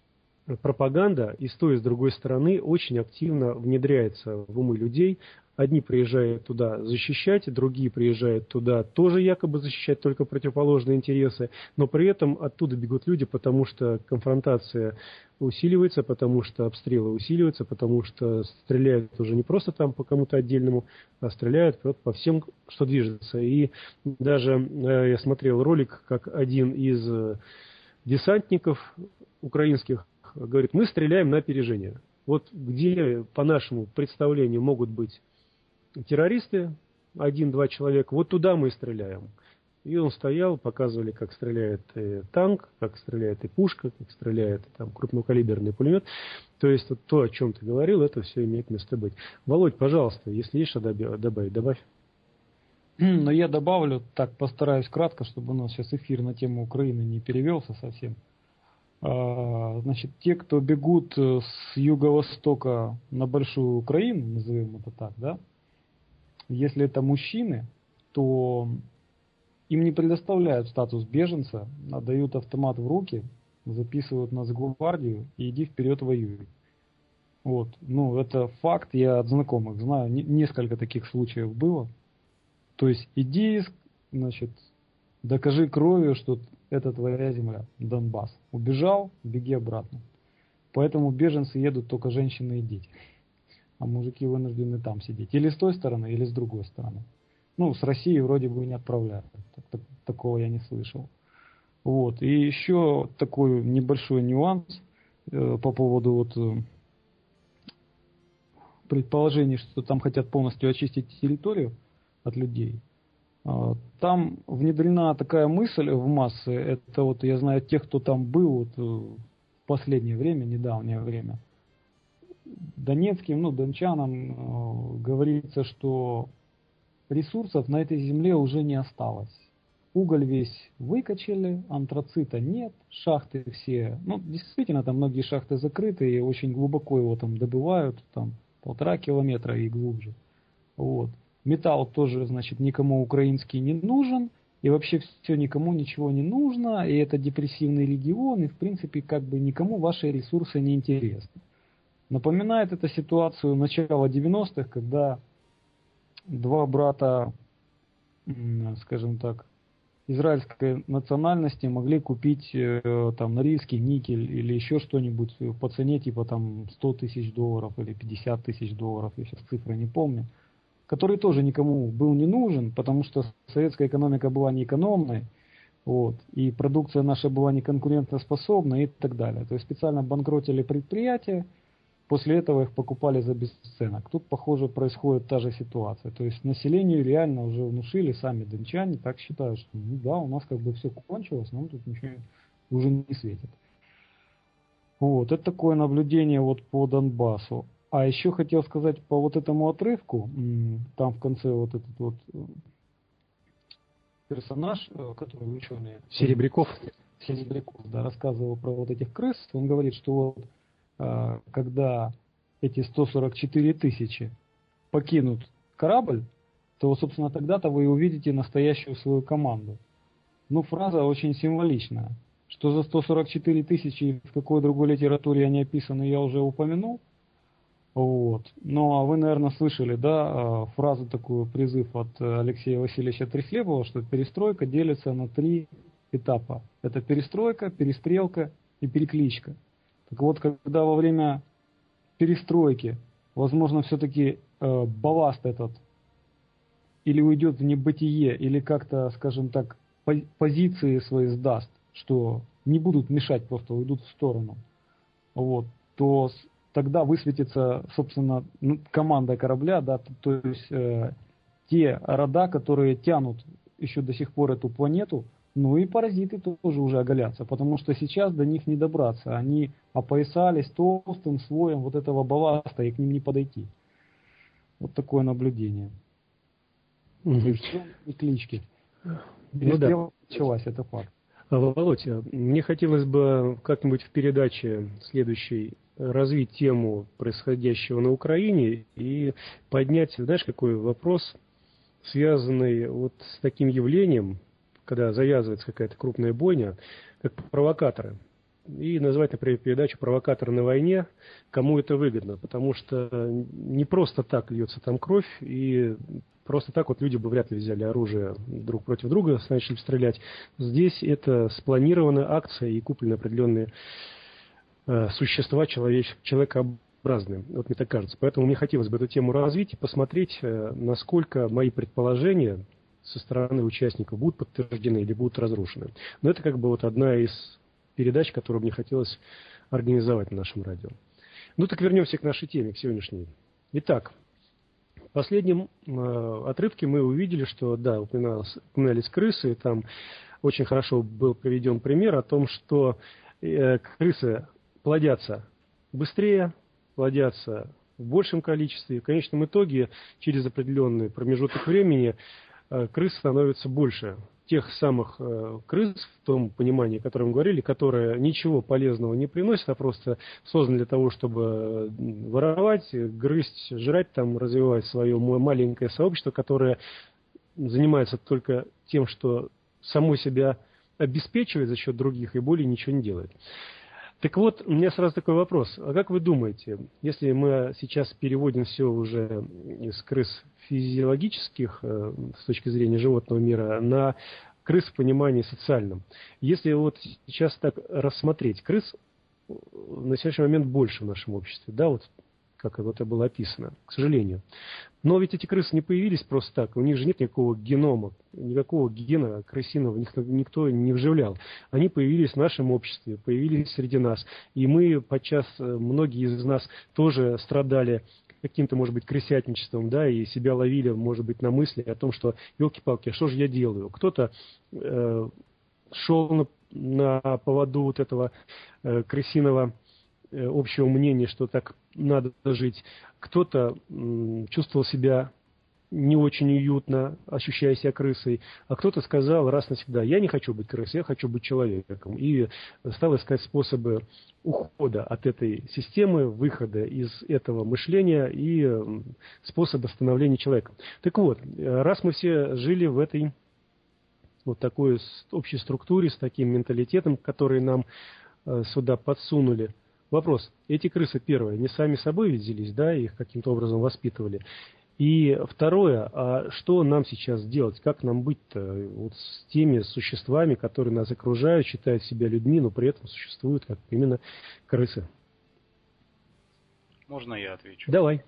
пропаганда и с той, и с другой стороны очень активно внедряется в умы людей. Одни приезжают туда защищать, другие приезжают туда тоже якобы защищать только противоположные интересы, но при этом оттуда бегут люди, потому что конфронтация усиливается, потому что обстрелы усиливаются, потому что стреляют уже не просто там по кому-то отдельному, а стреляют по всем, что движется. И даже э, я смотрел ролик, как один из э, десантников украинских говорит: мы стреляем на опережение. Вот где, по нашему представлению, могут быть террористы, один-два человека, вот туда мы стреляем. И он стоял, показывали, как стреляет и танк, как стреляет и пушка, как стреляет там крупнокалиберный пулемет. То есть вот то, о чем ты говорил, это все имеет место быть. Володь, пожалуйста, если есть что добавить, добавь. Но я добавлю, так постараюсь кратко, чтобы у нас сейчас эфир на тему Украины не перевелся совсем. Значит, те, кто бегут с юго-востока на Большую Украину, назовем это так, да, если это мужчины, то им не предоставляют статус беженца, а дают автомат в руки, записывают нас в гвардию и иди вперед воюй. Вот. Ну, это факт, я от знакомых знаю, несколько таких случаев было. То есть иди, значит, докажи кровью, что это твоя земля, Донбасс. Убежал, беги обратно. Поэтому беженцы едут только женщины и дети. А мужики вынуждены там сидеть. Или с той стороны, или с другой стороны. Ну, с России вроде бы не отправляют. Такого я не слышал. Вот. И еще такой небольшой нюанс э, по поводу вот э, предположений, что там хотят полностью очистить территорию от людей. Э, там внедрена такая мысль в массы. Это вот я знаю тех, кто там был вот, э, в последнее время, недавнее время. Донецким, ну, дончанам э, говорится, что ресурсов на этой земле уже не осталось. Уголь весь выкачали, антрацита нет, шахты все, ну, действительно, там многие шахты закрыты, и очень глубоко его там добывают, там полтора километра и глубже. Вот. Металл тоже, значит, никому украинский не нужен, и вообще все никому ничего не нужно, и это депрессивный регион, и в принципе как бы никому ваши ресурсы не интересны. Напоминает эта ситуацию начала девяностых, когда два брата, скажем так, израильской национальности могли купить э, там Норильский никель или еще что-нибудь по цене типа там сто тысяч долларов или пятьдесят тысяч долларов, я сейчас цифры не помню, который тоже никому был не нужен, потому что советская экономика была неэкономной, вот, и продукция наша была неконкурентоспособна и так далее. То есть специально банкротили предприятия, после этого их покупали за бесценок. Тут, похоже, происходит та же ситуация. То есть населению реально уже внушили, сами дончане так считают, что ну да, у нас как бы все кончилось, нам тут ничего уже не светит. Вот, это такое наблюдение вот по Донбассу. А еще хотел сказать по вот этому отрывку, там в конце вот этот вот персонаж, который ученый... Серебряков. Серебряков, да, рассказывал про вот этих крыс. Он говорит, что вот когда эти сто сорок четыре тысячи покинут корабль, то, собственно, тогда-то вы увидите настоящую свою команду. Ну, фраза очень символичная. Что за сто сорок четыре тысячи, в какой другой литературе они описаны, я уже упомянул. Вот. Ну, а вы, наверное, слышали, да, фразу такую, призыв от Алексея Васильевича Трехлебова, что перестройка делится на три этапа. Это перестройка, перестрелка и перекличка. Так вот, когда во время перестройки, возможно, все-таки э, балласт этот или уйдет в небытие, или как-то, скажем так, по- позиции свои сдаст, что не будут мешать, просто уйдут в сторону, вот, то с, тогда высветится, собственно, ну, команда корабля, да, то, то есть э, те рода, которые тянут еще до сих пор эту планету. Ну и паразиты тоже уже оголятся, потому что сейчас до них не добраться. Они опоясались толстым слоем вот этого балласта, и к ним не подойти. Вот такое наблюдение. Угу. И клички. Ну, да. Началась, это факт. Володь, мне хотелось бы как-нибудь в передаче следующей развить тему происходящего на Украине и поднять, знаешь, какой вопрос, связанный вот с таким явлением, когда завязывается какая-то крупная бойня, как провокаторы. и назвать, например, передачу «Провокатор на войне», кому это выгодно, потому что не просто так льется там кровь, и просто так вот люди бы вряд ли взяли оружие друг против друга, начали стрелять. Здесь это спланированная акция и куплены определенные э, существа человек, человекообразные, вот мне так кажется. Поэтому мне хотелось бы эту тему развить и посмотреть, э, насколько мои предположения со стороны участников будут подтверждены или будут разрушены. Но это как бы вот одна из передач, которую мне хотелось организовать на нашем радио. Ну так вернемся к нашей теме, к сегодняшней. Итак, в последнем э, отрывке мы увидели, что, да, упоминалось, упоминались крысы, и там очень хорошо был приведен пример о том, что э, крысы плодятся быстрее, плодятся в большем количестве, и в конечном итоге через определенный промежуток времени э, крыс становится больше. Тех самых э, крыс, в том понимании, о котором мы говорили, которые ничего полезного не приносят, а просто созданы для того, чтобы воровать, грызть, жрать, там, развивать свое маленькое сообщество, которое занимается только тем, что само себя обеспечивает за счет других и более ничего не делает. Так вот, у меня сразу такой вопрос. А как вы думаете, если мы сейчас переводим все уже из крыс физиологических, э, с точки зрения животного мира, на крыс в понимании социальном, если вот сейчас так рассмотреть, крыс на сегодняшний момент больше в нашем обществе, да, вот как это было описано, к сожалению. Но ведь эти крысы не появились просто так, у них же нет никакого генома, никакого гена крысиного никто не вживлял. Они появились в нашем обществе, появились среди нас, и мы подчас, многие из нас тоже страдали каким-то, может быть, крысятничеством, да, и себя ловили, может быть, на мысли о том, что, елки-палки, а что же я делаю? Кто-то э, шел на, на поводу вот этого э, крысиного общего мнения, что так надо жить. Кто-то м, чувствовал себя не очень уютно, ощущая себя крысой, а кто-то сказал раз навсегда: я не хочу быть крысой, я хочу быть человеком. И стал искать способы ухода от этой системы, выхода из этого мышления и м, способа становления человеком. Так вот, раз мы все жили в этой вот такой общей структуре, с таким менталитетом, который нам э, сюда подсунули, вопрос: эти крысы, первое, не сами собой взялись, да, их каким-то образом воспитывали. И второе, а что нам сейчас делать? Как нам быть-то вот с теми существами, которые нас окружают, считают себя людьми, но при этом существуют как именно крысы? Можно я отвечу? Давай.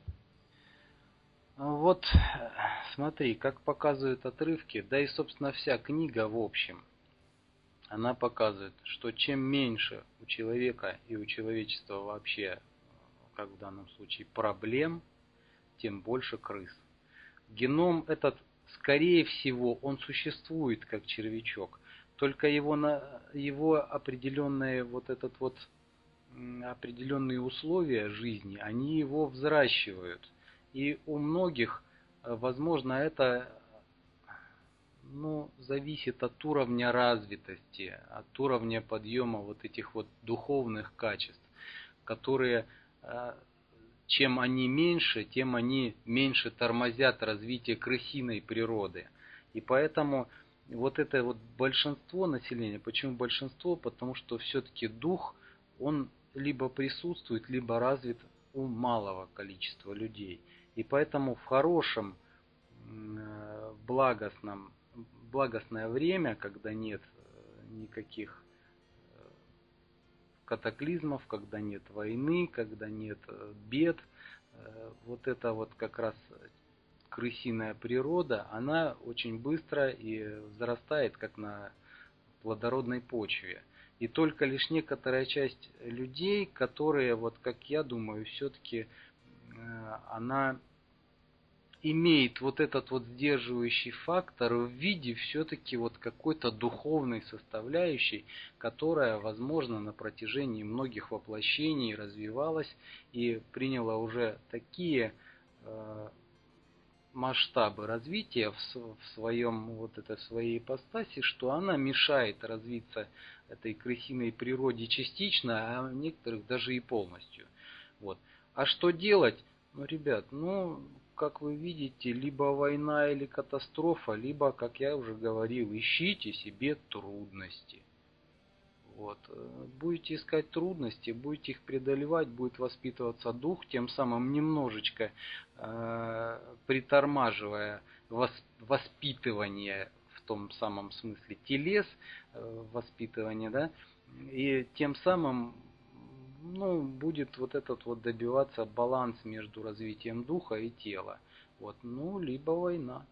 Вот, смотри, как показывают отрывки, да и, собственно, вся книга в общем, она показывает, что чем меньше у человека и у человечества вообще, как в данном случае, проблем, тем больше крыс. Геном этот, скорее всего, он существует как червячок, только его, на, его определенные, вот этот вот, определенные условия жизни, они его взращивают. И у многих, возможно, это ну, зависит от уровня развитости, от уровня подъема вот этих вот духовных качеств, которые, чем они меньше, тем они меньше тормозят развитие крысиной природы. И поэтому вот это вот большинство населения, почему большинство? Потому что все-таки дух, он либо присутствует, либо развит у малого количества людей. И поэтому в хорошем, благостном, благостное время, когда нет никаких катаклизмов, когда нет войны, когда нет бед, вот эта вот как раз крысиная природа, она очень быстро и взрастает, как на плодородной почве. И только лишь некоторая часть людей, которые, вот как я думаю, все-таки она имеет вот этот вот сдерживающий фактор в виде все-таки вот какой-то духовной составляющей, которая, возможно, на протяжении многих воплощений развивалась и приняла уже такие э, масштабы развития в, в своем вот этой своей ипостаси, что она мешает развиться этой крысиной природе частично, а некоторых даже и полностью. Вот. А что делать? Ну, ребят, ну, как вы видите, либо война или катастрофа, либо, как я уже говорил, ищите себе трудности. Вот. Будете искать трудности, будете их преодолевать, будет воспитываться дух, тем самым немножечко э, притормаживая вос, воспитывание в том самом смысле телес, э, воспитывание, да, и тем самым ну, будет вот этот вот добиваться баланс между развитием духа и тела. Вот. Ну, либо война.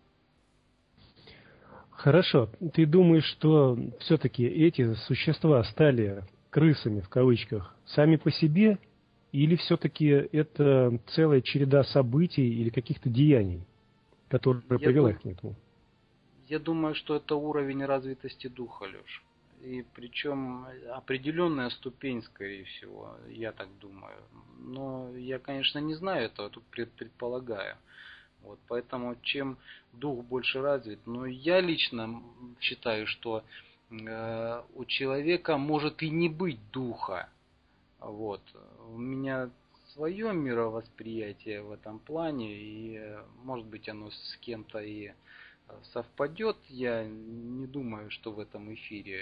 Хорошо. Ты думаешь, что все-таки эти существа стали крысами, в кавычках, сами по себе? Или все-таки это целая череда событий или каких-то деяний, которая я привела дум... их к этому? Я думаю, что это уровень развитости духа, Леш. И причем определенная ступень, скорее всего, я так думаю. Но я, конечно, не знаю этого, тут предполагаю. Вот, поэтому чем дух больше развит, но я лично считаю, что э, у человека может и не быть духа. Вот. У меня свое мировосприятие в этом плане, и может быть оно с кем-то и совпадет. Я не думаю, что в этом эфире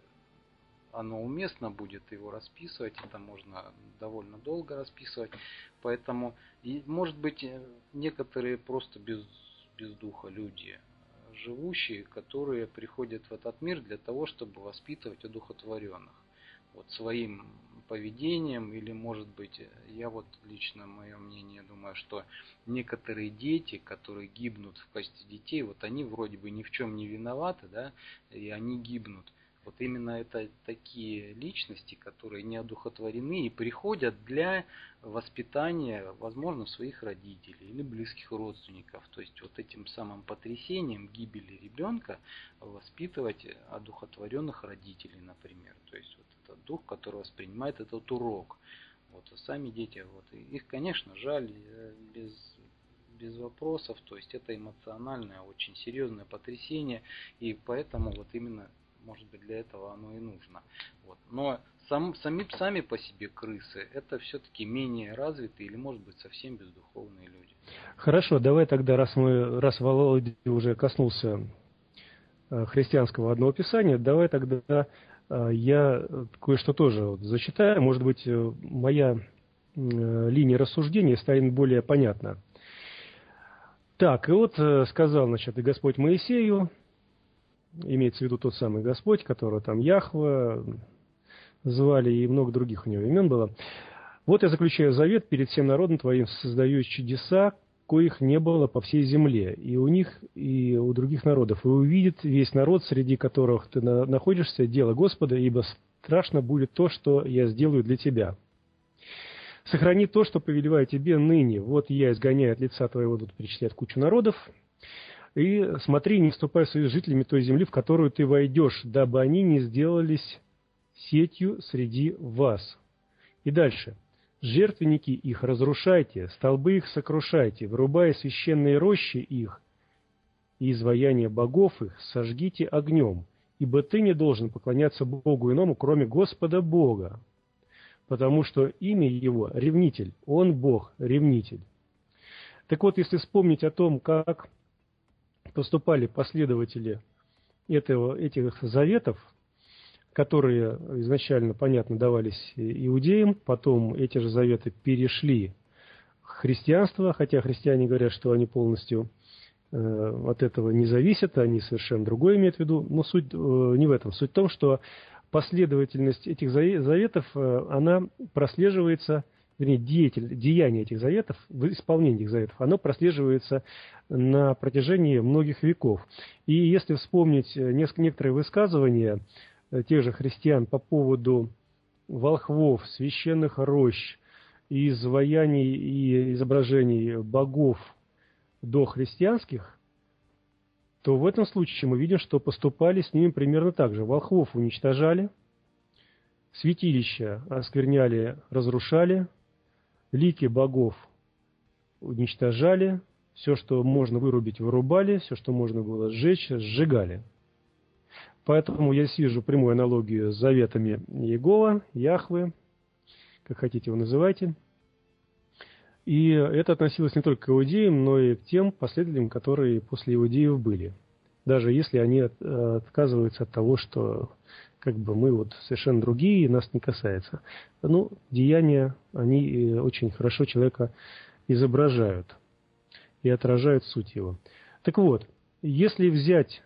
оно уместно будет его расписывать, это можно довольно долго расписывать, поэтому, и, может быть, некоторые просто без, без духа люди, живущие, которые приходят в этот мир для того, чтобы воспитывать одухотворенных. Вот своим поведением, или, может быть, я вот лично, мое мнение, думаю, что некоторые дети, которые гибнут в качестве детей, вот они вроде бы ни в чем не виноваты, да, и они гибнут. Вот именно это такие личности, которые не одухотворены и приходят для воспитания, возможно, своих родителей или близких родственников. То есть вот этим самым потрясением гибели ребенка воспитывать одухотворенных родителей, например. То есть вот этот дух, который воспринимает этот урок. Вот сами дети, вот их, конечно, жаль без без вопросов. То есть это эмоциональное, очень серьезное потрясение, и поэтому вот именно может быть, для этого оно и нужно. Вот. Но сам, сами, сами по себе крысы, это все-таки менее развитые или, может быть, совсем бездуховные люди. Хорошо, давай тогда, раз мы, раз Володя уже коснулся христианского одного писания, давай тогда я кое-что тоже вот зачитаю. Может быть, моя линия рассуждения станет более понятна. Так, и вот сказал, значит, и Господь Моисею, имеется в виду тот самый Господь, которого там Яхва звали, и много других у него имен было. Вот я заключаю завет перед всем народом твоим, создаю чудеса, коих не было по всей земле, и у них, и у других народов. И увидит весь народ, среди которых ты на, находишься, дело Господа, ибо страшно будет то, что я сделаю для тебя. Сохрани то, что повелеваю тебе ныне. Вот я изгоняю от лица твоего, тут перечисляет кучу народов. И смотри, не вступай в союз с жителями той земли, в которую ты войдешь, дабы они не сделались сетью среди вас. И дальше. Жертвенники их разрушайте, столбы их сокрушайте, вырубая священные рощи их и изваяния богов их сожгите огнем, ибо ты не должен поклоняться Богу иному, кроме Господа Бога, потому что имя Его — ревнитель, Он Бог, ревнитель. Так вот, если вспомнить о том, как поступали последователи этого, этих заветов, которые изначально, понятно, давались иудеям, потом эти же заветы перешли в христианство, хотя христиане говорят, что они полностью э, от этого не зависят, они совершенно другое имеют в виду, но суть э, не в этом. Суть в том, что последовательность этих заветов, э, она прослеживается, вернее, деятель, деяние этих заветов, исполнение этих заветов, оно прослеживается на протяжении многих веков. И если вспомнить несколько, некоторые высказывания тех же христиан по поводу волхвов, священных рощ, изваяний и изображений богов дохристианских, то в этом случае мы видим, что поступали с ними примерно так же. Волхвов уничтожали, святилища оскверняли, разрушали, лики богов уничтожали, все, что можно вырубить, вырубали, все, что можно было сжечь, сжигали. Поэтому я здесь вижу прямую аналогию с заветами Иегова, Яхвы, как хотите его называйте. И это относилось не только к иудеям, но и к тем последователям, которые после иудеев были. Даже если они отказываются от того, что как бы мы вот совершенно другие, нас не касается. Ну, деяния, они очень хорошо человека изображают и отражают суть его. Так вот, если взять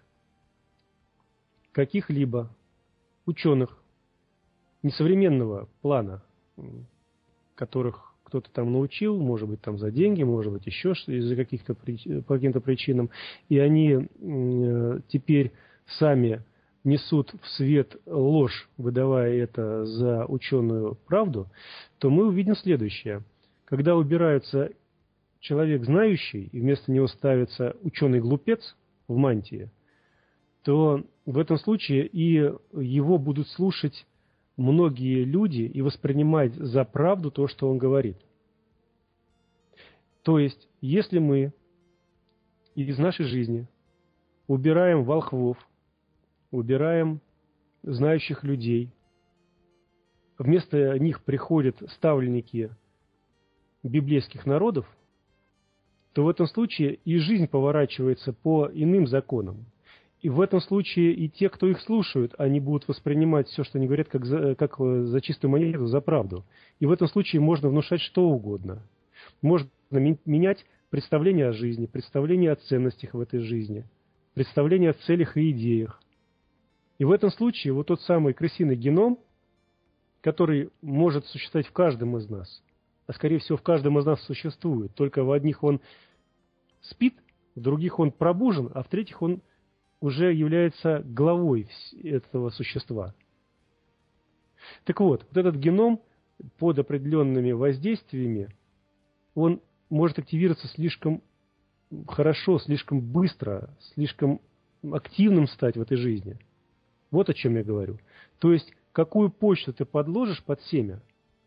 каких-либо ученых несовременного плана, которых кто-то там научил, может быть, там за деньги, может быть, еще из-за каких-то по каким-то причинам, и они э, теперь сами несут в свет ложь, выдавая это за ученую правду, то мы увидим следующее. Когда убирается человек знающий, и вместо него ставится ученый-глупец в мантии, то в этом случае и его будут слушать многие люди и воспринимать за правду то, что он говорит. То есть, если мы из нашей жизни убираем волхвов, убираем знающих людей, вместо них приходят ставленники библейских народов, то в этом случае и жизнь поворачивается по иным законам. И в этом случае и те, кто их слушают, они будут воспринимать все, что они говорят, как за, как за чистую монету, за правду. И в этом случае можно внушать что угодно. Можно менять представление о жизни, представление о ценностях в этой жизни, представление о целях и идеях. И в этом случае вот тот самый крысиный геном, который может существовать в каждом из нас, а скорее всего в каждом из нас существует, только в одних он спит, в других он пробужен, а в третьих он уже является главой этого существа. Так вот, вот этот геном под определенными воздействиями, он может активироваться слишком хорошо, слишком быстро, слишком активным стать в этой жизни. Вот о чем я говорю. То есть, какую почву ты подложишь под семя,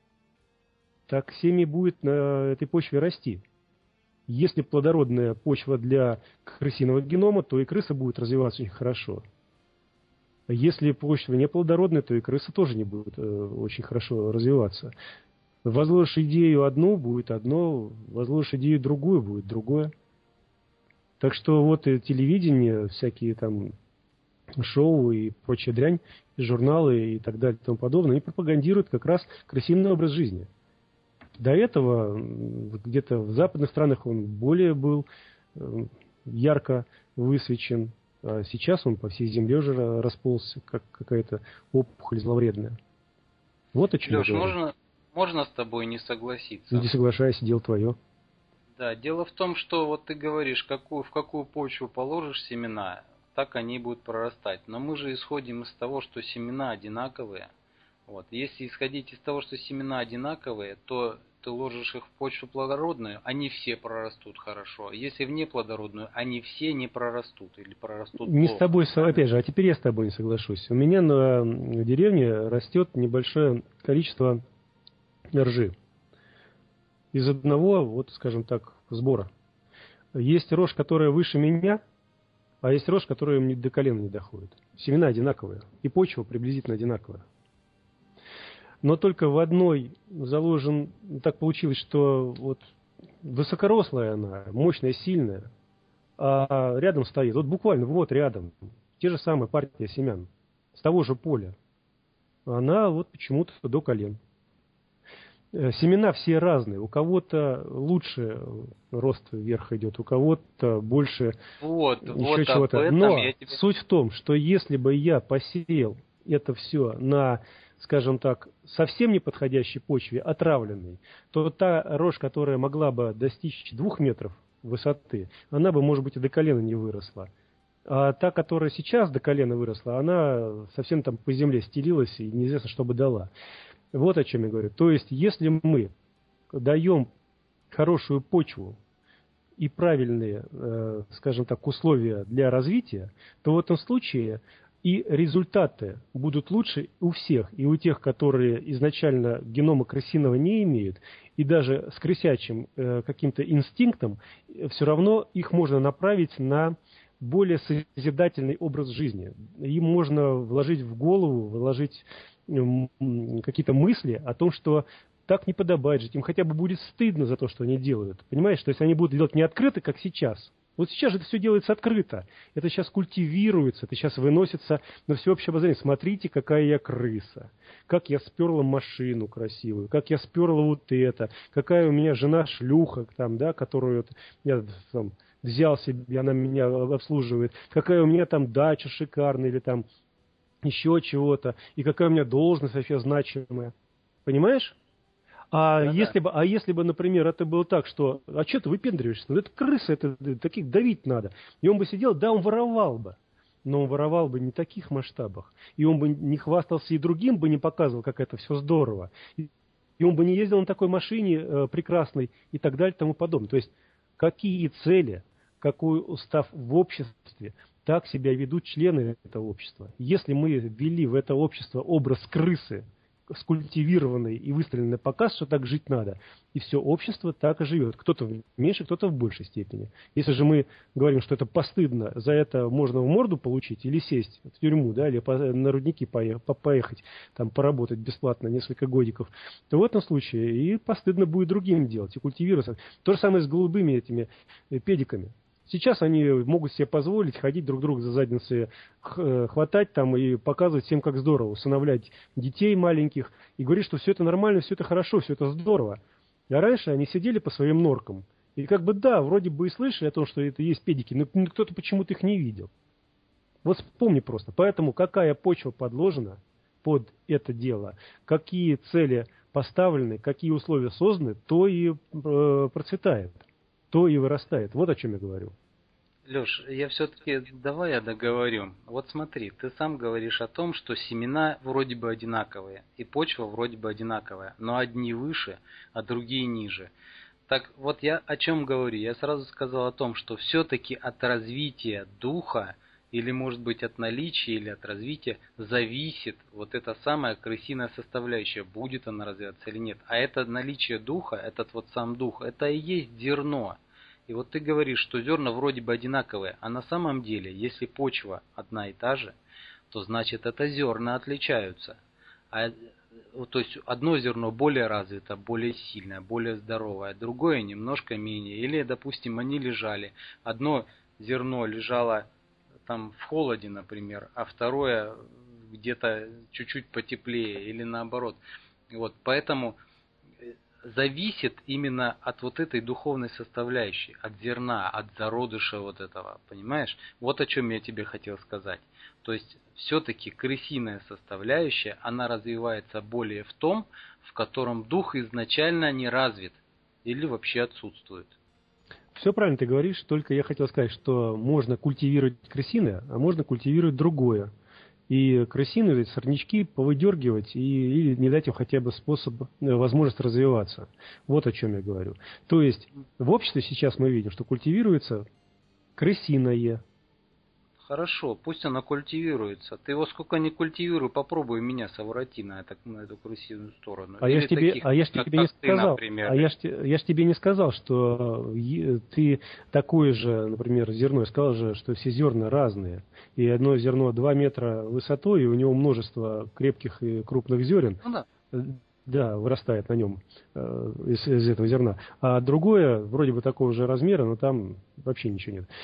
так семя будет на этой почве расти. Если плодородная почва для крысиного генома, то и крыса будет развиваться очень хорошо. А если почва неплодородная, то и крыса тоже не будет э, очень хорошо развиваться. Возложишь идею одну, будет одно, возложишь идею другую, будет другое. Так что вот и телевидение, всякие там шоу и прочая дрянь, и журналы и так далее и тому подобное, они пропагандируют как раз крысиный образ жизни. До этого где-то в западных странах он более был ярко высвечен, а сейчас он по всей земле уже расползся, как какая-то опухоль зловредная. Вот о чем Леш, я говорю. можно, можно с тобой не согласиться? Не соглашайся, дело твое. Да, дело в том, что вот ты говоришь, какую, в какую почву положишь семена, так они будут прорастать. Но мы же исходим из того, что семена одинаковые. Вот. Если исходить из того, что семена одинаковые, то ты ложишь их в почву плодородную, они все прорастут хорошо. Если в неплодородную, они все не прорастут или прорастут Не плохо. с тобой, опять же, а теперь я с тобой не соглашусь. У меня на деревне растет небольшое количество ржи. Из одного, вот, скажем так, сбора. Есть рожь, которая выше меня, а есть рожь, которая мне до колена не доходит. Семена одинаковые, и почва приблизительно одинаковая. Но только в одной заложен, так получилось, что вот высокорослая она, мощная, сильная, а рядом стоит, вот буквально вот рядом, те же самые партия семян, с того же поля. Она вот почему-то до колен. Семена все разные, у кого-то лучше рост вверх идет, у кого-то больше вот, еще вот чего-то. Но тебе... суть в том, что если бы я посеял это все на, скажем так, совсем неподходящей почве, отравленной, то та рожь, которая могла бы достичь двух метров высоты, она бы, может быть, и до колена не выросла. А та, которая сейчас до колена выросла, она совсем там по земле стелилась и неизвестно, что бы дала. Вот о чем я говорю. То есть, если мы даем хорошую почву и правильные, э, скажем так, условия для развития, то в этом случае и результаты будут лучше у всех. И у тех, которые изначально генома крысиного не имеют, и даже с крысячим э, каким-то инстинктом, все равно их можно направить на более созидательный образ жизни. Им можно вложить в голову, вложить какие-то мысли о том, что так не подобает жить. Им хотя бы будет стыдно за то, что они делают. Понимаешь? То есть они будут делать не открыто, как сейчас, Вот сейчас же это все делается открыто. Это сейчас культивируется, это сейчас выносится на всеобщее обозрение. Смотрите, какая я крыса. Как я сперла машину красивую, как я сперла вот это, какая у меня жена шлюха, там, да, которую вот я там, взял себе, она меня обслуживает, какая у меня там дача шикарная или там еще чего-то, и какая у меня должность вообще значимая. Понимаешь? А, Да-да. если бы, а если бы, например, это было так, что, а что ты выпендриваешься? Ну, это крыса, это, таких давить надо. И он бы сидел, да, он воровал бы. Но он воровал бы не в таких масштабах. И он бы не хвастался и другим бы не показывал, как это все здорово. И, и он бы не ездил на такой машине э, прекрасной и так далее и тому подобное. То есть, какие цели, какой устав в обществе, так себя ведут члены этого общества. Если мы ввели в это общество образ крысы, скультивированный и выстроенный на показ, что так жить надо. И все общество так и живет. Кто-то в меньшей, кто-то в большей степени. Если же мы говорим, что это постыдно, за это можно в морду получить или сесть в тюрьму, да, или по, на рудники поехать, поехать, там, поработать бесплатно несколько годиков, то в этом случае и постыдно будет другим делать, и культивироваться. То же самое с голубыми этими педиками. Сейчас они могут себе позволить ходить друг друга за задницы, хватать там и показывать всем, как здорово, усыновлять детей маленьких и говорить, что все это нормально, все это хорошо, все это здорово. А раньше они сидели по своим норкам. И как бы да, вроде бы и слышали о том, что это есть педики, но кто-то почему-то их не видел. Вот вспомни просто. Поэтому какая почва подложена под это дело, какие цели поставлены, какие условия созданы, то и э, процветает, то и вырастает. Вот о чем я говорю. Леш, я все-таки, давай я договорю. Вот смотри, ты сам говоришь о том, что семена вроде бы одинаковые, и почва вроде бы одинаковая, но одни выше, а другие ниже. Так вот я о чем говорю? Я сразу сказал о том, что все-таки от развития духа, или может быть от наличия, или от развития, зависит вот эта самая крысиная составляющая, будет она развиваться или нет. А это наличие духа, этот вот сам дух, это и есть зерно. И вот ты говоришь, что зерна вроде бы одинаковые, а на самом деле, если почва одна и та же, то значит это зерна отличаются. А, то есть одно зерно более развито, более сильное, более здоровое, другое немножко менее. Или, допустим, они лежали. Одно зерно лежало там в холоде, например, а второе где-то чуть-чуть потеплее или наоборот. Вот, поэтому зависит именно от вот этой духовной составляющей, от зерна, от зародыша вот этого, понимаешь? Вот о чем я тебе хотел сказать. То есть, все-таки крысиная составляющая, она развивается более в том, в котором дух изначально не развит или вообще отсутствует. Все правильно ты говоришь, только я хотел сказать, что можно культивировать крысиное, а можно культивировать другое. И крысиные сорнячки повыдергивать и, и не дать им хотя бы способ, возможность развиваться. Вот о чем я говорю. То есть в обществе сейчас мы видим, что культивируется крысиное. Хорошо, пусть она культивируется. Ты его сколько не культивируй, попробуй меня соврати на, это, на эту крысиную сторону. А я ж тебе, а я ж тебе не сказал, а я ж, я ж тебе не сказал, что ты такое же, например, зерно. Я сказал же, что все зерна разные. И одно зерно два метра высотой, и у него множество крепких и крупных зерен. Ну да. Да, вырастает на нем э, из, из этого зерна. А другое, вроде бы такого же размера, но там вообще ничего нет.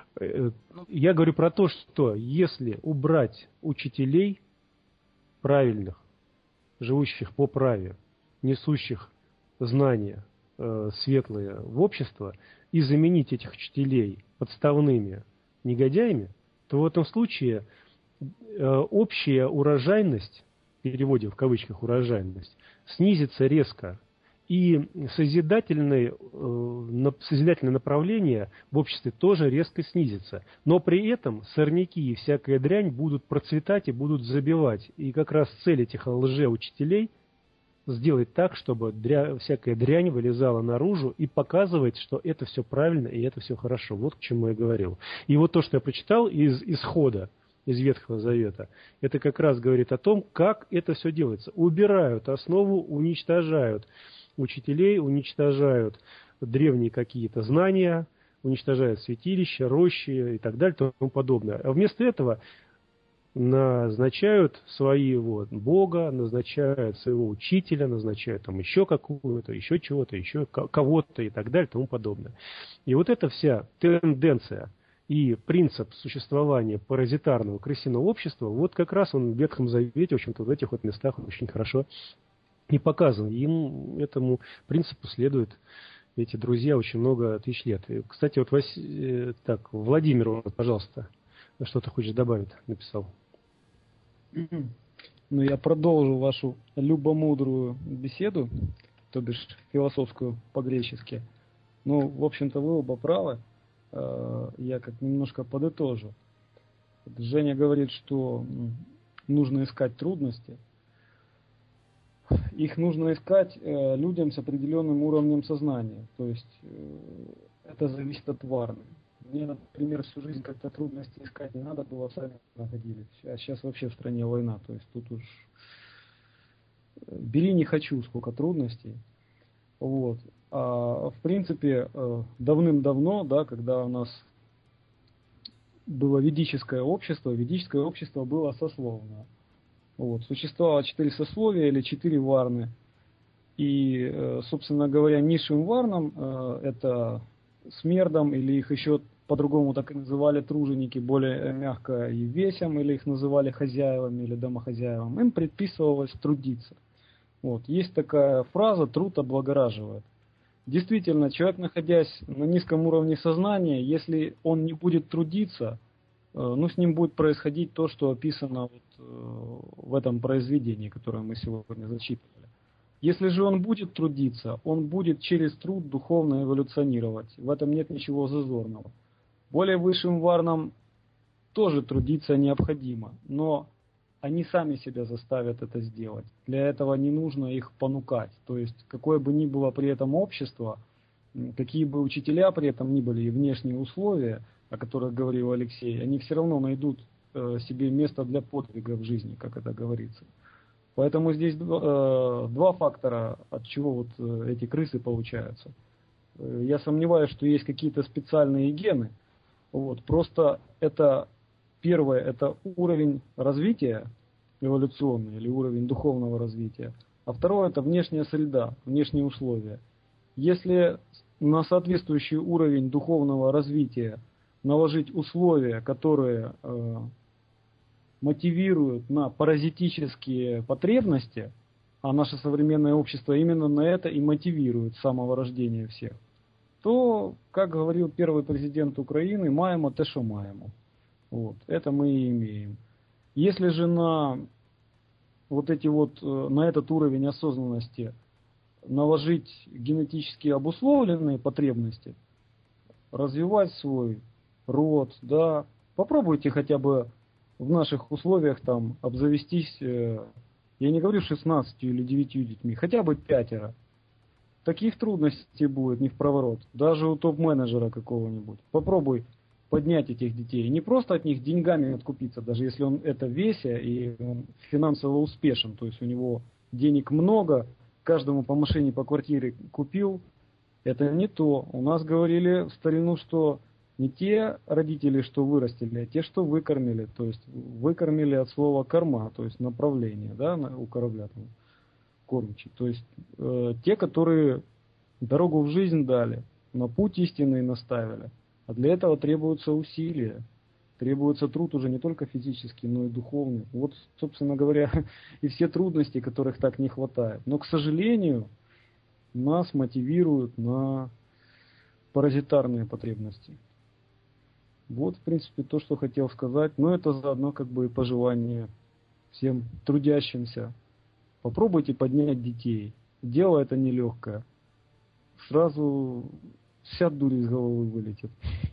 Я говорю про то, что если убрать учителей правильных, живущих по праве, несущих знания э, светлые в общество, и заменить этих учителей подставными негодяями, то в этом случае э, общая урожайность, в переводе в кавычках урожайность, снизится резко. И созидательное, э, созидательное направление в обществе тоже резко снизится. Но при этом сорняки и всякая дрянь будут процветать и будут забивать. И как раз цель этих лжеучителей сделать так, чтобы дря... всякая дрянь вылезала наружу и показывать, что это все правильно и это все хорошо. Вот к чему я говорил. И вот то, что я прочитал из Исхода, из Ветхого Завета, это как раз говорит о том, как это все делается. Убирают основу, уничтожают учителей, уничтожают древние какие-то знания, уничтожают святилища, рощи и так далее и тому подобное. А вместо этого назначают своего Бога, назначают своего учителя, назначают там еще какую-то, еще чего-то, еще кого-то и так далее и тому подобное. И вот эта вся тенденция и принцип существования паразитарного крысиного общества, вот как раз он в Ветхом Завете, в общем-то, в этих вот местах очень хорошо и показан. Им этому принципу следуют эти друзья очень много тысяч лет. И, кстати, вот Вас... так, Владимир, вот, пожалуйста, что ты хочешь добавить, написал. Ну, я продолжу вашу любомудрую беседу, то бишь философскую по-гречески. Ну, в общем-то, вы оба правы. Я как немножко подытожу. Женя говорит, что нужно искать трудности. Их нужно искать людям с определенным уровнем сознания. То есть это зависит от варны. Мне, например, всю жизнь как-то трудности искать не надо было, сами находились. А сейчас вообще в стране война. То есть тут уж бери не хочу, сколько трудностей. Вот. А в принципе, давным-давно, да, когда у нас было ведическое общество, ведическое общество было сословное. Вот. Существовало четыре сословия или четыре варны. И, собственно говоря, низшим варнам, это смердам, или их еще по-другому так и называли труженики, более мягко и весям, или их называли хозяевами или домохозяевами, им предписывалось трудиться. Вот. Есть такая фраза «труд облагораживает». Действительно, человек, находясь на низком уровне сознания, если он не будет трудиться, ну, с ним будет происходить то, что описано вот в этом произведении, которое мы сегодня зачитывали. Если же он будет трудиться, он будет через труд духовно эволюционировать. В этом нет ничего зазорного. Более высшим варнам тоже трудиться необходимо, но они сами себя заставят это сделать. Для этого не нужно их понукать. То есть, какое бы ни было при этом общество, какие бы учителя при этом ни были и внешние условия, о которых говорил Алексей, они все равно найдут себе место для подвига в жизни, как это говорится. Поэтому здесь два, два фактора, от чего вот эти крысы получаются. Я сомневаюсь, что есть какие-то специальные гены. Вот. Просто это первое, это уровень развития эволюционный или уровень духовного развития. А второе, это внешняя среда, внешние условия. Если на соответствующий уровень духовного развития наложить условия, которые э, мотивируют на паразитические потребности, а наше современное общество именно на это и мотивирует с самого рождения всех, то, как говорил первый президент Украины, маємо те, що маємо. Вот, это мы и имеем. Если же на вот эти вот, на этот уровень осознанности наложить генетически обусловленные потребности, развивать свой род, да, попробуйте хотя бы в наших условиях там обзавестись, я не говорю шестнадцатью или девятью детьми, хотя бы пятеро. Таких трудностей будет не в проворот, даже у топ-менеджера какого-нибудь. Попробуй поднять этих детей. Не просто от них деньгами откупиться, даже если он это веся и он финансово успешен, то есть у него денег много, каждому по машине, по квартире купил. Это не то. У нас говорили в старину, что не те родители, что вырастили, а те, что выкормили. То есть выкормили от слова корма, то есть направление, да, у корабля там, кормчий. То есть э, те, которые дорогу в жизнь дали, на путь истинный наставили. А для этого требуются усилия, требуется труд уже не только физический, но и духовный. Вот, собственно говоря, и все трудности, которых так не хватает. Но, к сожалению, нас мотивируют на паразитарные потребности. Вот, в принципе, то, что хотел сказать. Но это заодно как бы и пожелание всем трудящимся. Попробуйте поднять детей. Дело это нелегкое. Сразу вся дурь из головы вылетит.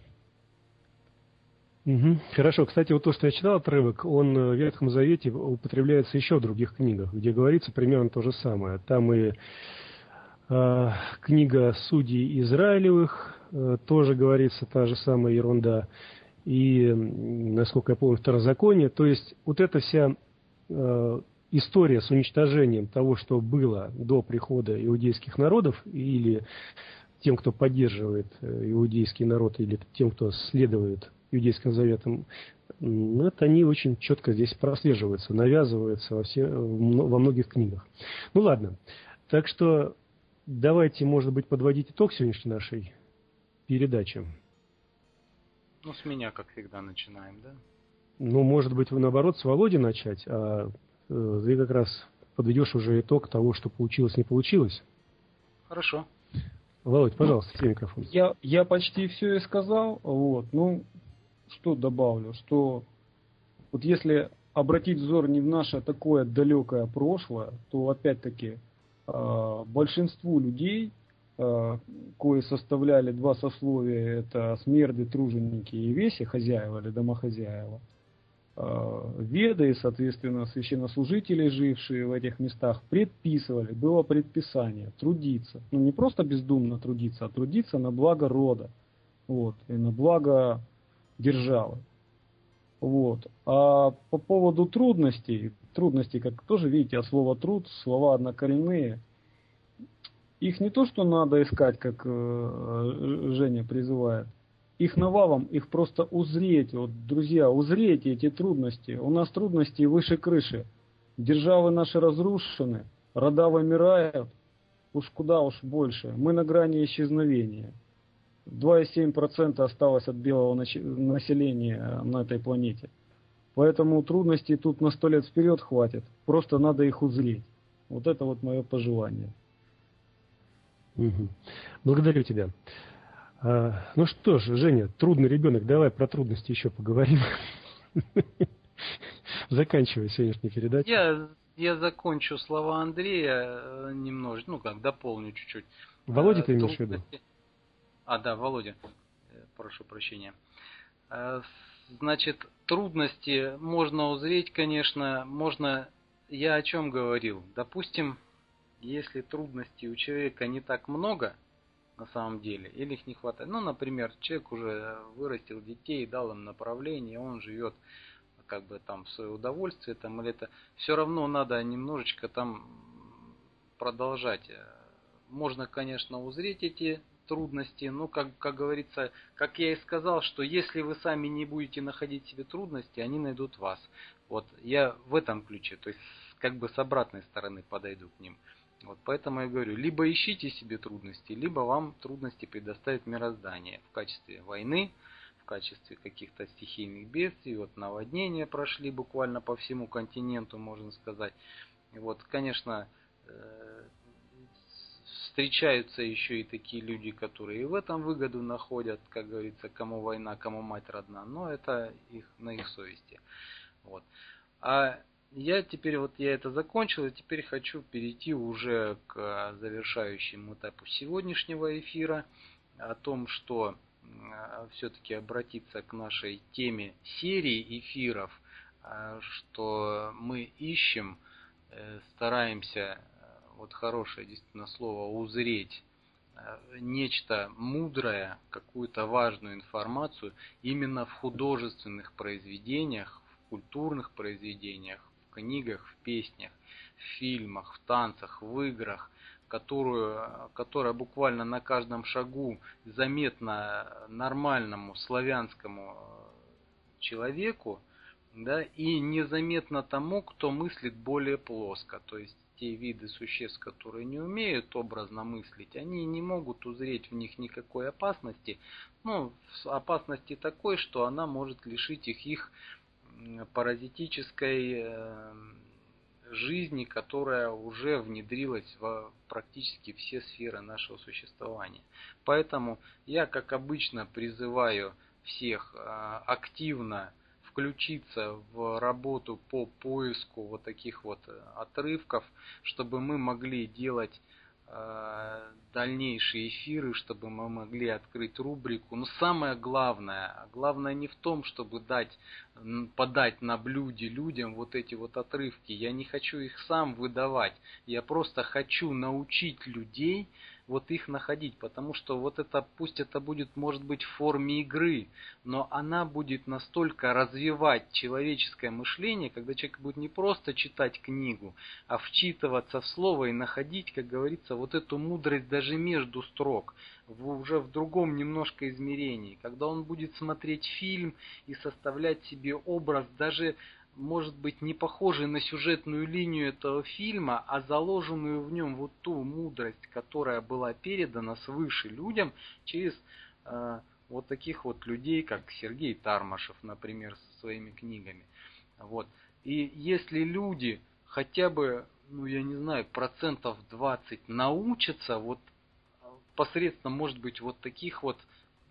Угу. Хорошо. Кстати, вот то, что я читал отрывок, он в Ветхом Завете употребляется еще в других книгах, где говорится примерно то же самое. Там и э, книга Судей Израилевых, э, тоже говорится та же самая ерунда. И, насколько я помню, Второзаконие. То есть вот эта вся э, история с уничтожением того, что было до прихода иудейских народов, или тем, кто поддерживает иудейский народ, или тем, кто следует иудейским заветам, Вот они очень четко здесь прослеживаются, навязываются во, все, во многих книгах. Ну ладно. Так что давайте, может быть, подводить итог сегодняшней нашей передачи. Ну, с меня, как всегда, начинаем, да? Ну, может быть, вы, наоборот, с Володи начать, а э, ты как раз подведешь уже итог того, что получилось, не получилось. Хорошо. Володь, пожалуйста, тебе микрофон. Я, я почти все и сказал. Вот. Ну, что добавлю, что вот если обратить взор не в наше такое далекое прошлое, то опять-таки э, большинству людей, э, кои составляли два сословия, это смерды, труженики и веси, хозяева или домохозяева, э, веды и, соответственно, священнослужители, жившие в этих местах, предписывали, было предписание трудиться. Ну, не просто бездумно трудиться, а трудиться на благо рода, вот, и на благо державы. Вот. А по поводу трудностей, трудности, как тоже видите, от слова труд, слова однокоренные, их не то, что надо искать, как э, Женя призывает, их навалом, их просто узреть. Вот, друзья, узрейте эти трудности. У нас трудности выше крыши. Державы наши разрушены, рода вымирают, уж куда уж больше. Мы на грани исчезновения. два и семь десятых процента осталось от белого населения на этой планете. Поэтому трудностей тут на сто лет вперед хватит. Просто надо их узреть. Вот это вот мое пожелание. Угу. Благодарю тебя. А, ну что ж, Женя, трудный ребенок, давай про трудности еще поговорим. Заканчивай сегодняшнюю передачу. Я, я закончу слова Андрея немножко, ну как, дополню чуть-чуть. Володя, ты имеешь в виду? А, да, Володя, прошу прощения. Значит, трудности можно узреть, конечно, можно... Я о чем говорил? Допустим, если трудностей у человека не так много, на самом деле, или их не хватает. Ну, например, человек уже вырастил детей, дал им направление, он живет как бы там в свое удовольствие, там, или это... Все равно надо немножечко там продолжать. Можно, конечно, узреть эти трудности, но, как, как говорится, как я и сказал, что если вы сами не будете находить себе трудности, они найдут вас. Вот, я в этом ключе, то есть, как бы с обратной стороны подойду к ним. Вот, поэтому я говорю, либо ищите себе трудности, либо вам трудности предоставит мироздание в качестве войны, в качестве каких-то стихийных бедствий. Вот наводнения прошли буквально по всему континенту, можно сказать. И вот, конечно, встречаются еще и такие люди, которые и в этом выгоду находят, как говорится, кому война, кому мать родна, но это их, на их совести. Вот. А я теперь, вот я это закончил, и теперь хочу перейти уже к завершающему этапу сегодняшнего эфира, о том, что все-таки обратиться к нашей теме серии эфиров, что мы ищем, стараемся, вот хорошее действительно слово, узреть нечто мудрое, какую-то важную информацию именно в художественных произведениях, в культурных произведениях, в книгах, в песнях, в фильмах, в танцах, в играх, которую, которая буквально на каждом шагу заметна нормальному славянскому человеку, да, и незаметно тому, кто мыслит более плоско. То есть те виды существ, которые не умеют образно мыслить, они не могут узреть в них никакой опасности. Ну, опасности такой, что она может лишить их их паразитической жизни, которая уже внедрилась в практически все сферы нашего существования. Поэтому я, как обычно, призываю всех активно включиться в работу по поиску вот таких вот отрывков, чтобы мы могли делать э, дальнейшие эфиры, чтобы мы могли открыть рубрику. Но самое главное, главное не в том, чтобы дать, подать на блюде людям вот эти вот отрывки. Я не хочу их сам выдавать. Я просто хочу научить людей вот их находить, потому что вот это, пусть это будет, может быть, в форме игры, но она будет настолько развивать человеческое мышление, когда человек будет не просто читать книгу, а вчитываться в слово и находить, как говорится, вот эту мудрость даже между строк, в, уже в другом немножко измерении, когда он будет смотреть фильм и составлять себе образ, даже может быть не похожий на сюжетную линию этого фильма, а заложенную в нем вот ту мудрость, которая была передана свыше людям через э, вот таких вот людей, как Сергей Тармашев, например, со своими книгами. Вот. И если люди хотя бы, ну я не знаю, процентов двадцать научатся вот посредством, может быть, вот таких вот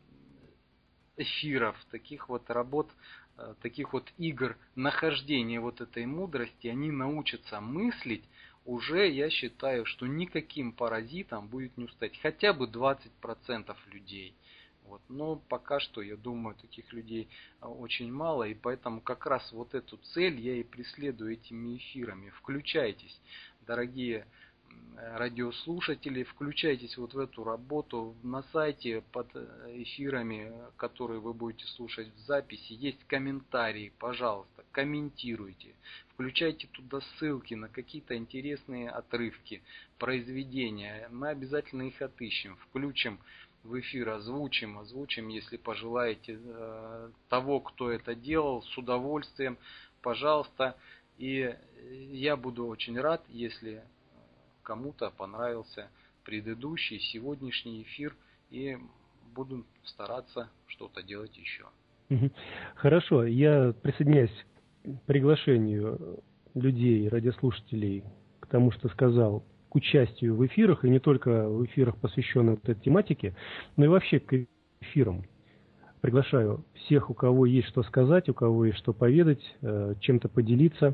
эфиров, таких вот работ, таких вот игр, нахождения вот этой мудрости, они научатся мыслить, уже я считаю, что никаким паразитом будет не устать. Хотя бы двадцать процентов людей. Вот. Но пока что, я думаю, таких людей очень мало, и поэтому как раз вот эту цель я и преследую этими эфирами. Включайтесь, дорогие радиослушатели, включайтесь вот в эту работу. На сайте под эфирами, которые вы будете слушать в записи, есть комментарии, пожалуйста, комментируйте. Включайте туда ссылки на какие-то интересные отрывки, произведения. Мы обязательно их отыщем, включим в эфир, озвучим, озвучим, если пожелаете, того, кто это делал, с удовольствием, пожалуйста. И я буду очень рад, если кому-то понравился предыдущий, сегодняшний эфир, и буду стараться что-то делать еще. Хорошо, я присоединяюсь к приглашению людей, радиослушателей, к тому, что сказал, к участию в эфирах, и не только в эфирах, посвященных этой тематике, но и вообще к эфирам. Приглашаю всех, у кого есть что сказать, у кого есть что поведать, чем-то поделиться.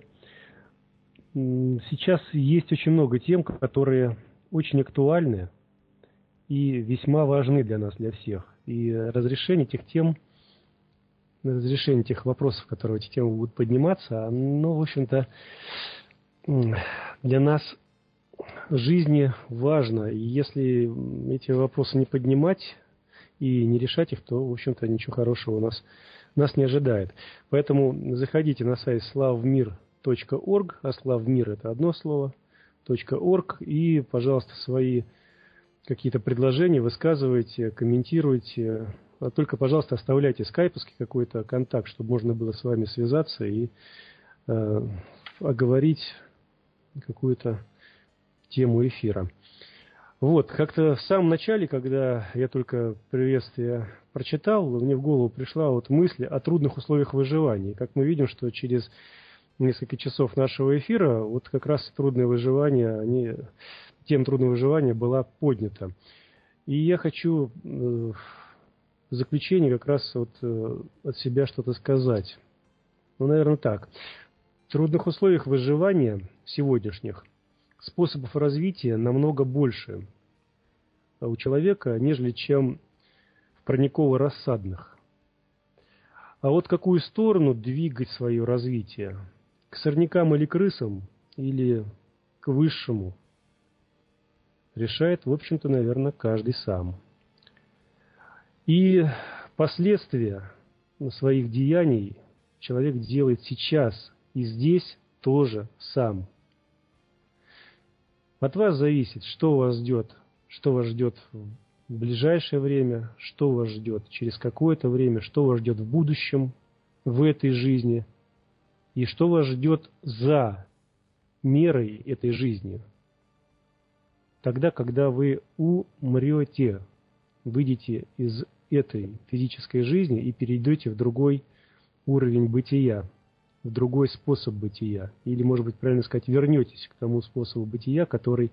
Сейчас есть очень много тем, которые очень актуальны и весьма важны для нас, для всех. И разрешение этих тем, разрешение тех вопросов, которые эти темы будут подниматься, оно, в общем-то, для нас в жизни важно. И если эти вопросы не поднимать и не решать их, то, в общем-то, ничего хорошего у нас, нас не ожидает. Поэтому заходите на сайт славмир точка орг, а славмир это одно слово, .орг, и, пожалуйста, свои какие-то предложения высказывайте, комментируйте. А только, пожалуйста, оставляйте скайповский какой-то контакт, чтобы можно было с вами связаться и э, оговорить какую-то тему эфира. Вот, как-то в самом начале, когда я только приветствие прочитал, мне в голову пришла вот мысль о трудных условиях выживания. Как мы видим, что через несколько часов нашего эфира вот как раз трудное выживание, они, тема трудного выживания была поднята. И я хочу э, в заключение как раз вот, э, от себя что-то сказать. Ну, наверное, так. В трудных условиях выживания сегодняшних способов развития намного больше у человека, нежели чем в парниково-рассадных. А вот в какую сторону двигать свое развитие? К сорнякам или крысам, или к высшему? Решает, в общем-то, наверное, каждый сам. И последствия своих деяний человек делает сейчас и здесь тоже сам. От вас зависит, что вас ждет, что вас ждет в ближайшее время, что вас ждет через какое-то время, что вас ждет в будущем, в этой жизни, и что вас ждет за мерой этой жизни. Тогда, когда вы умрете, выйдете из этой физической жизни и перейдете в другой уровень бытия, в другой способ бытия. Или, может быть, правильно сказать, вернетесь к тому способу бытия, который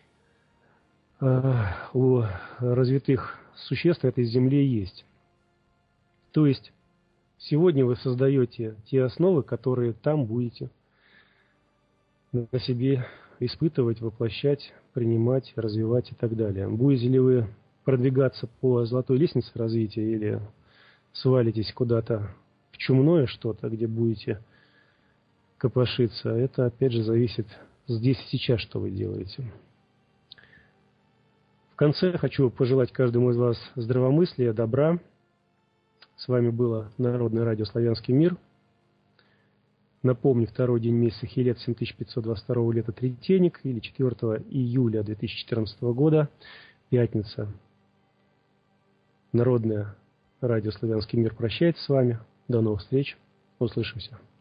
э, у развитых существ этой земле есть. То есть, сегодня вы создаете те основы, которые там будете на себе испытывать, воплощать, принимать, развивать и так далее. Будете ли вы продвигаться по золотой лестнице развития или свалитесь куда-то в чумное что-то, где будете копошиться, это опять же зависит здесь и сейчас, что вы делаете. В конце хочу пожелать каждому из вас здравомыслия, добра. С вами было Народное радио «Славянский мир». Напомню, второй день месяца Хилет семь тысяч пятьсот двадцать второго лета Третейник, или четвёртого июля две тысячи четырнадцатого года, пятница. Народное радио «Славянский мир» прощается с вами. До новых встреч. Услышимся.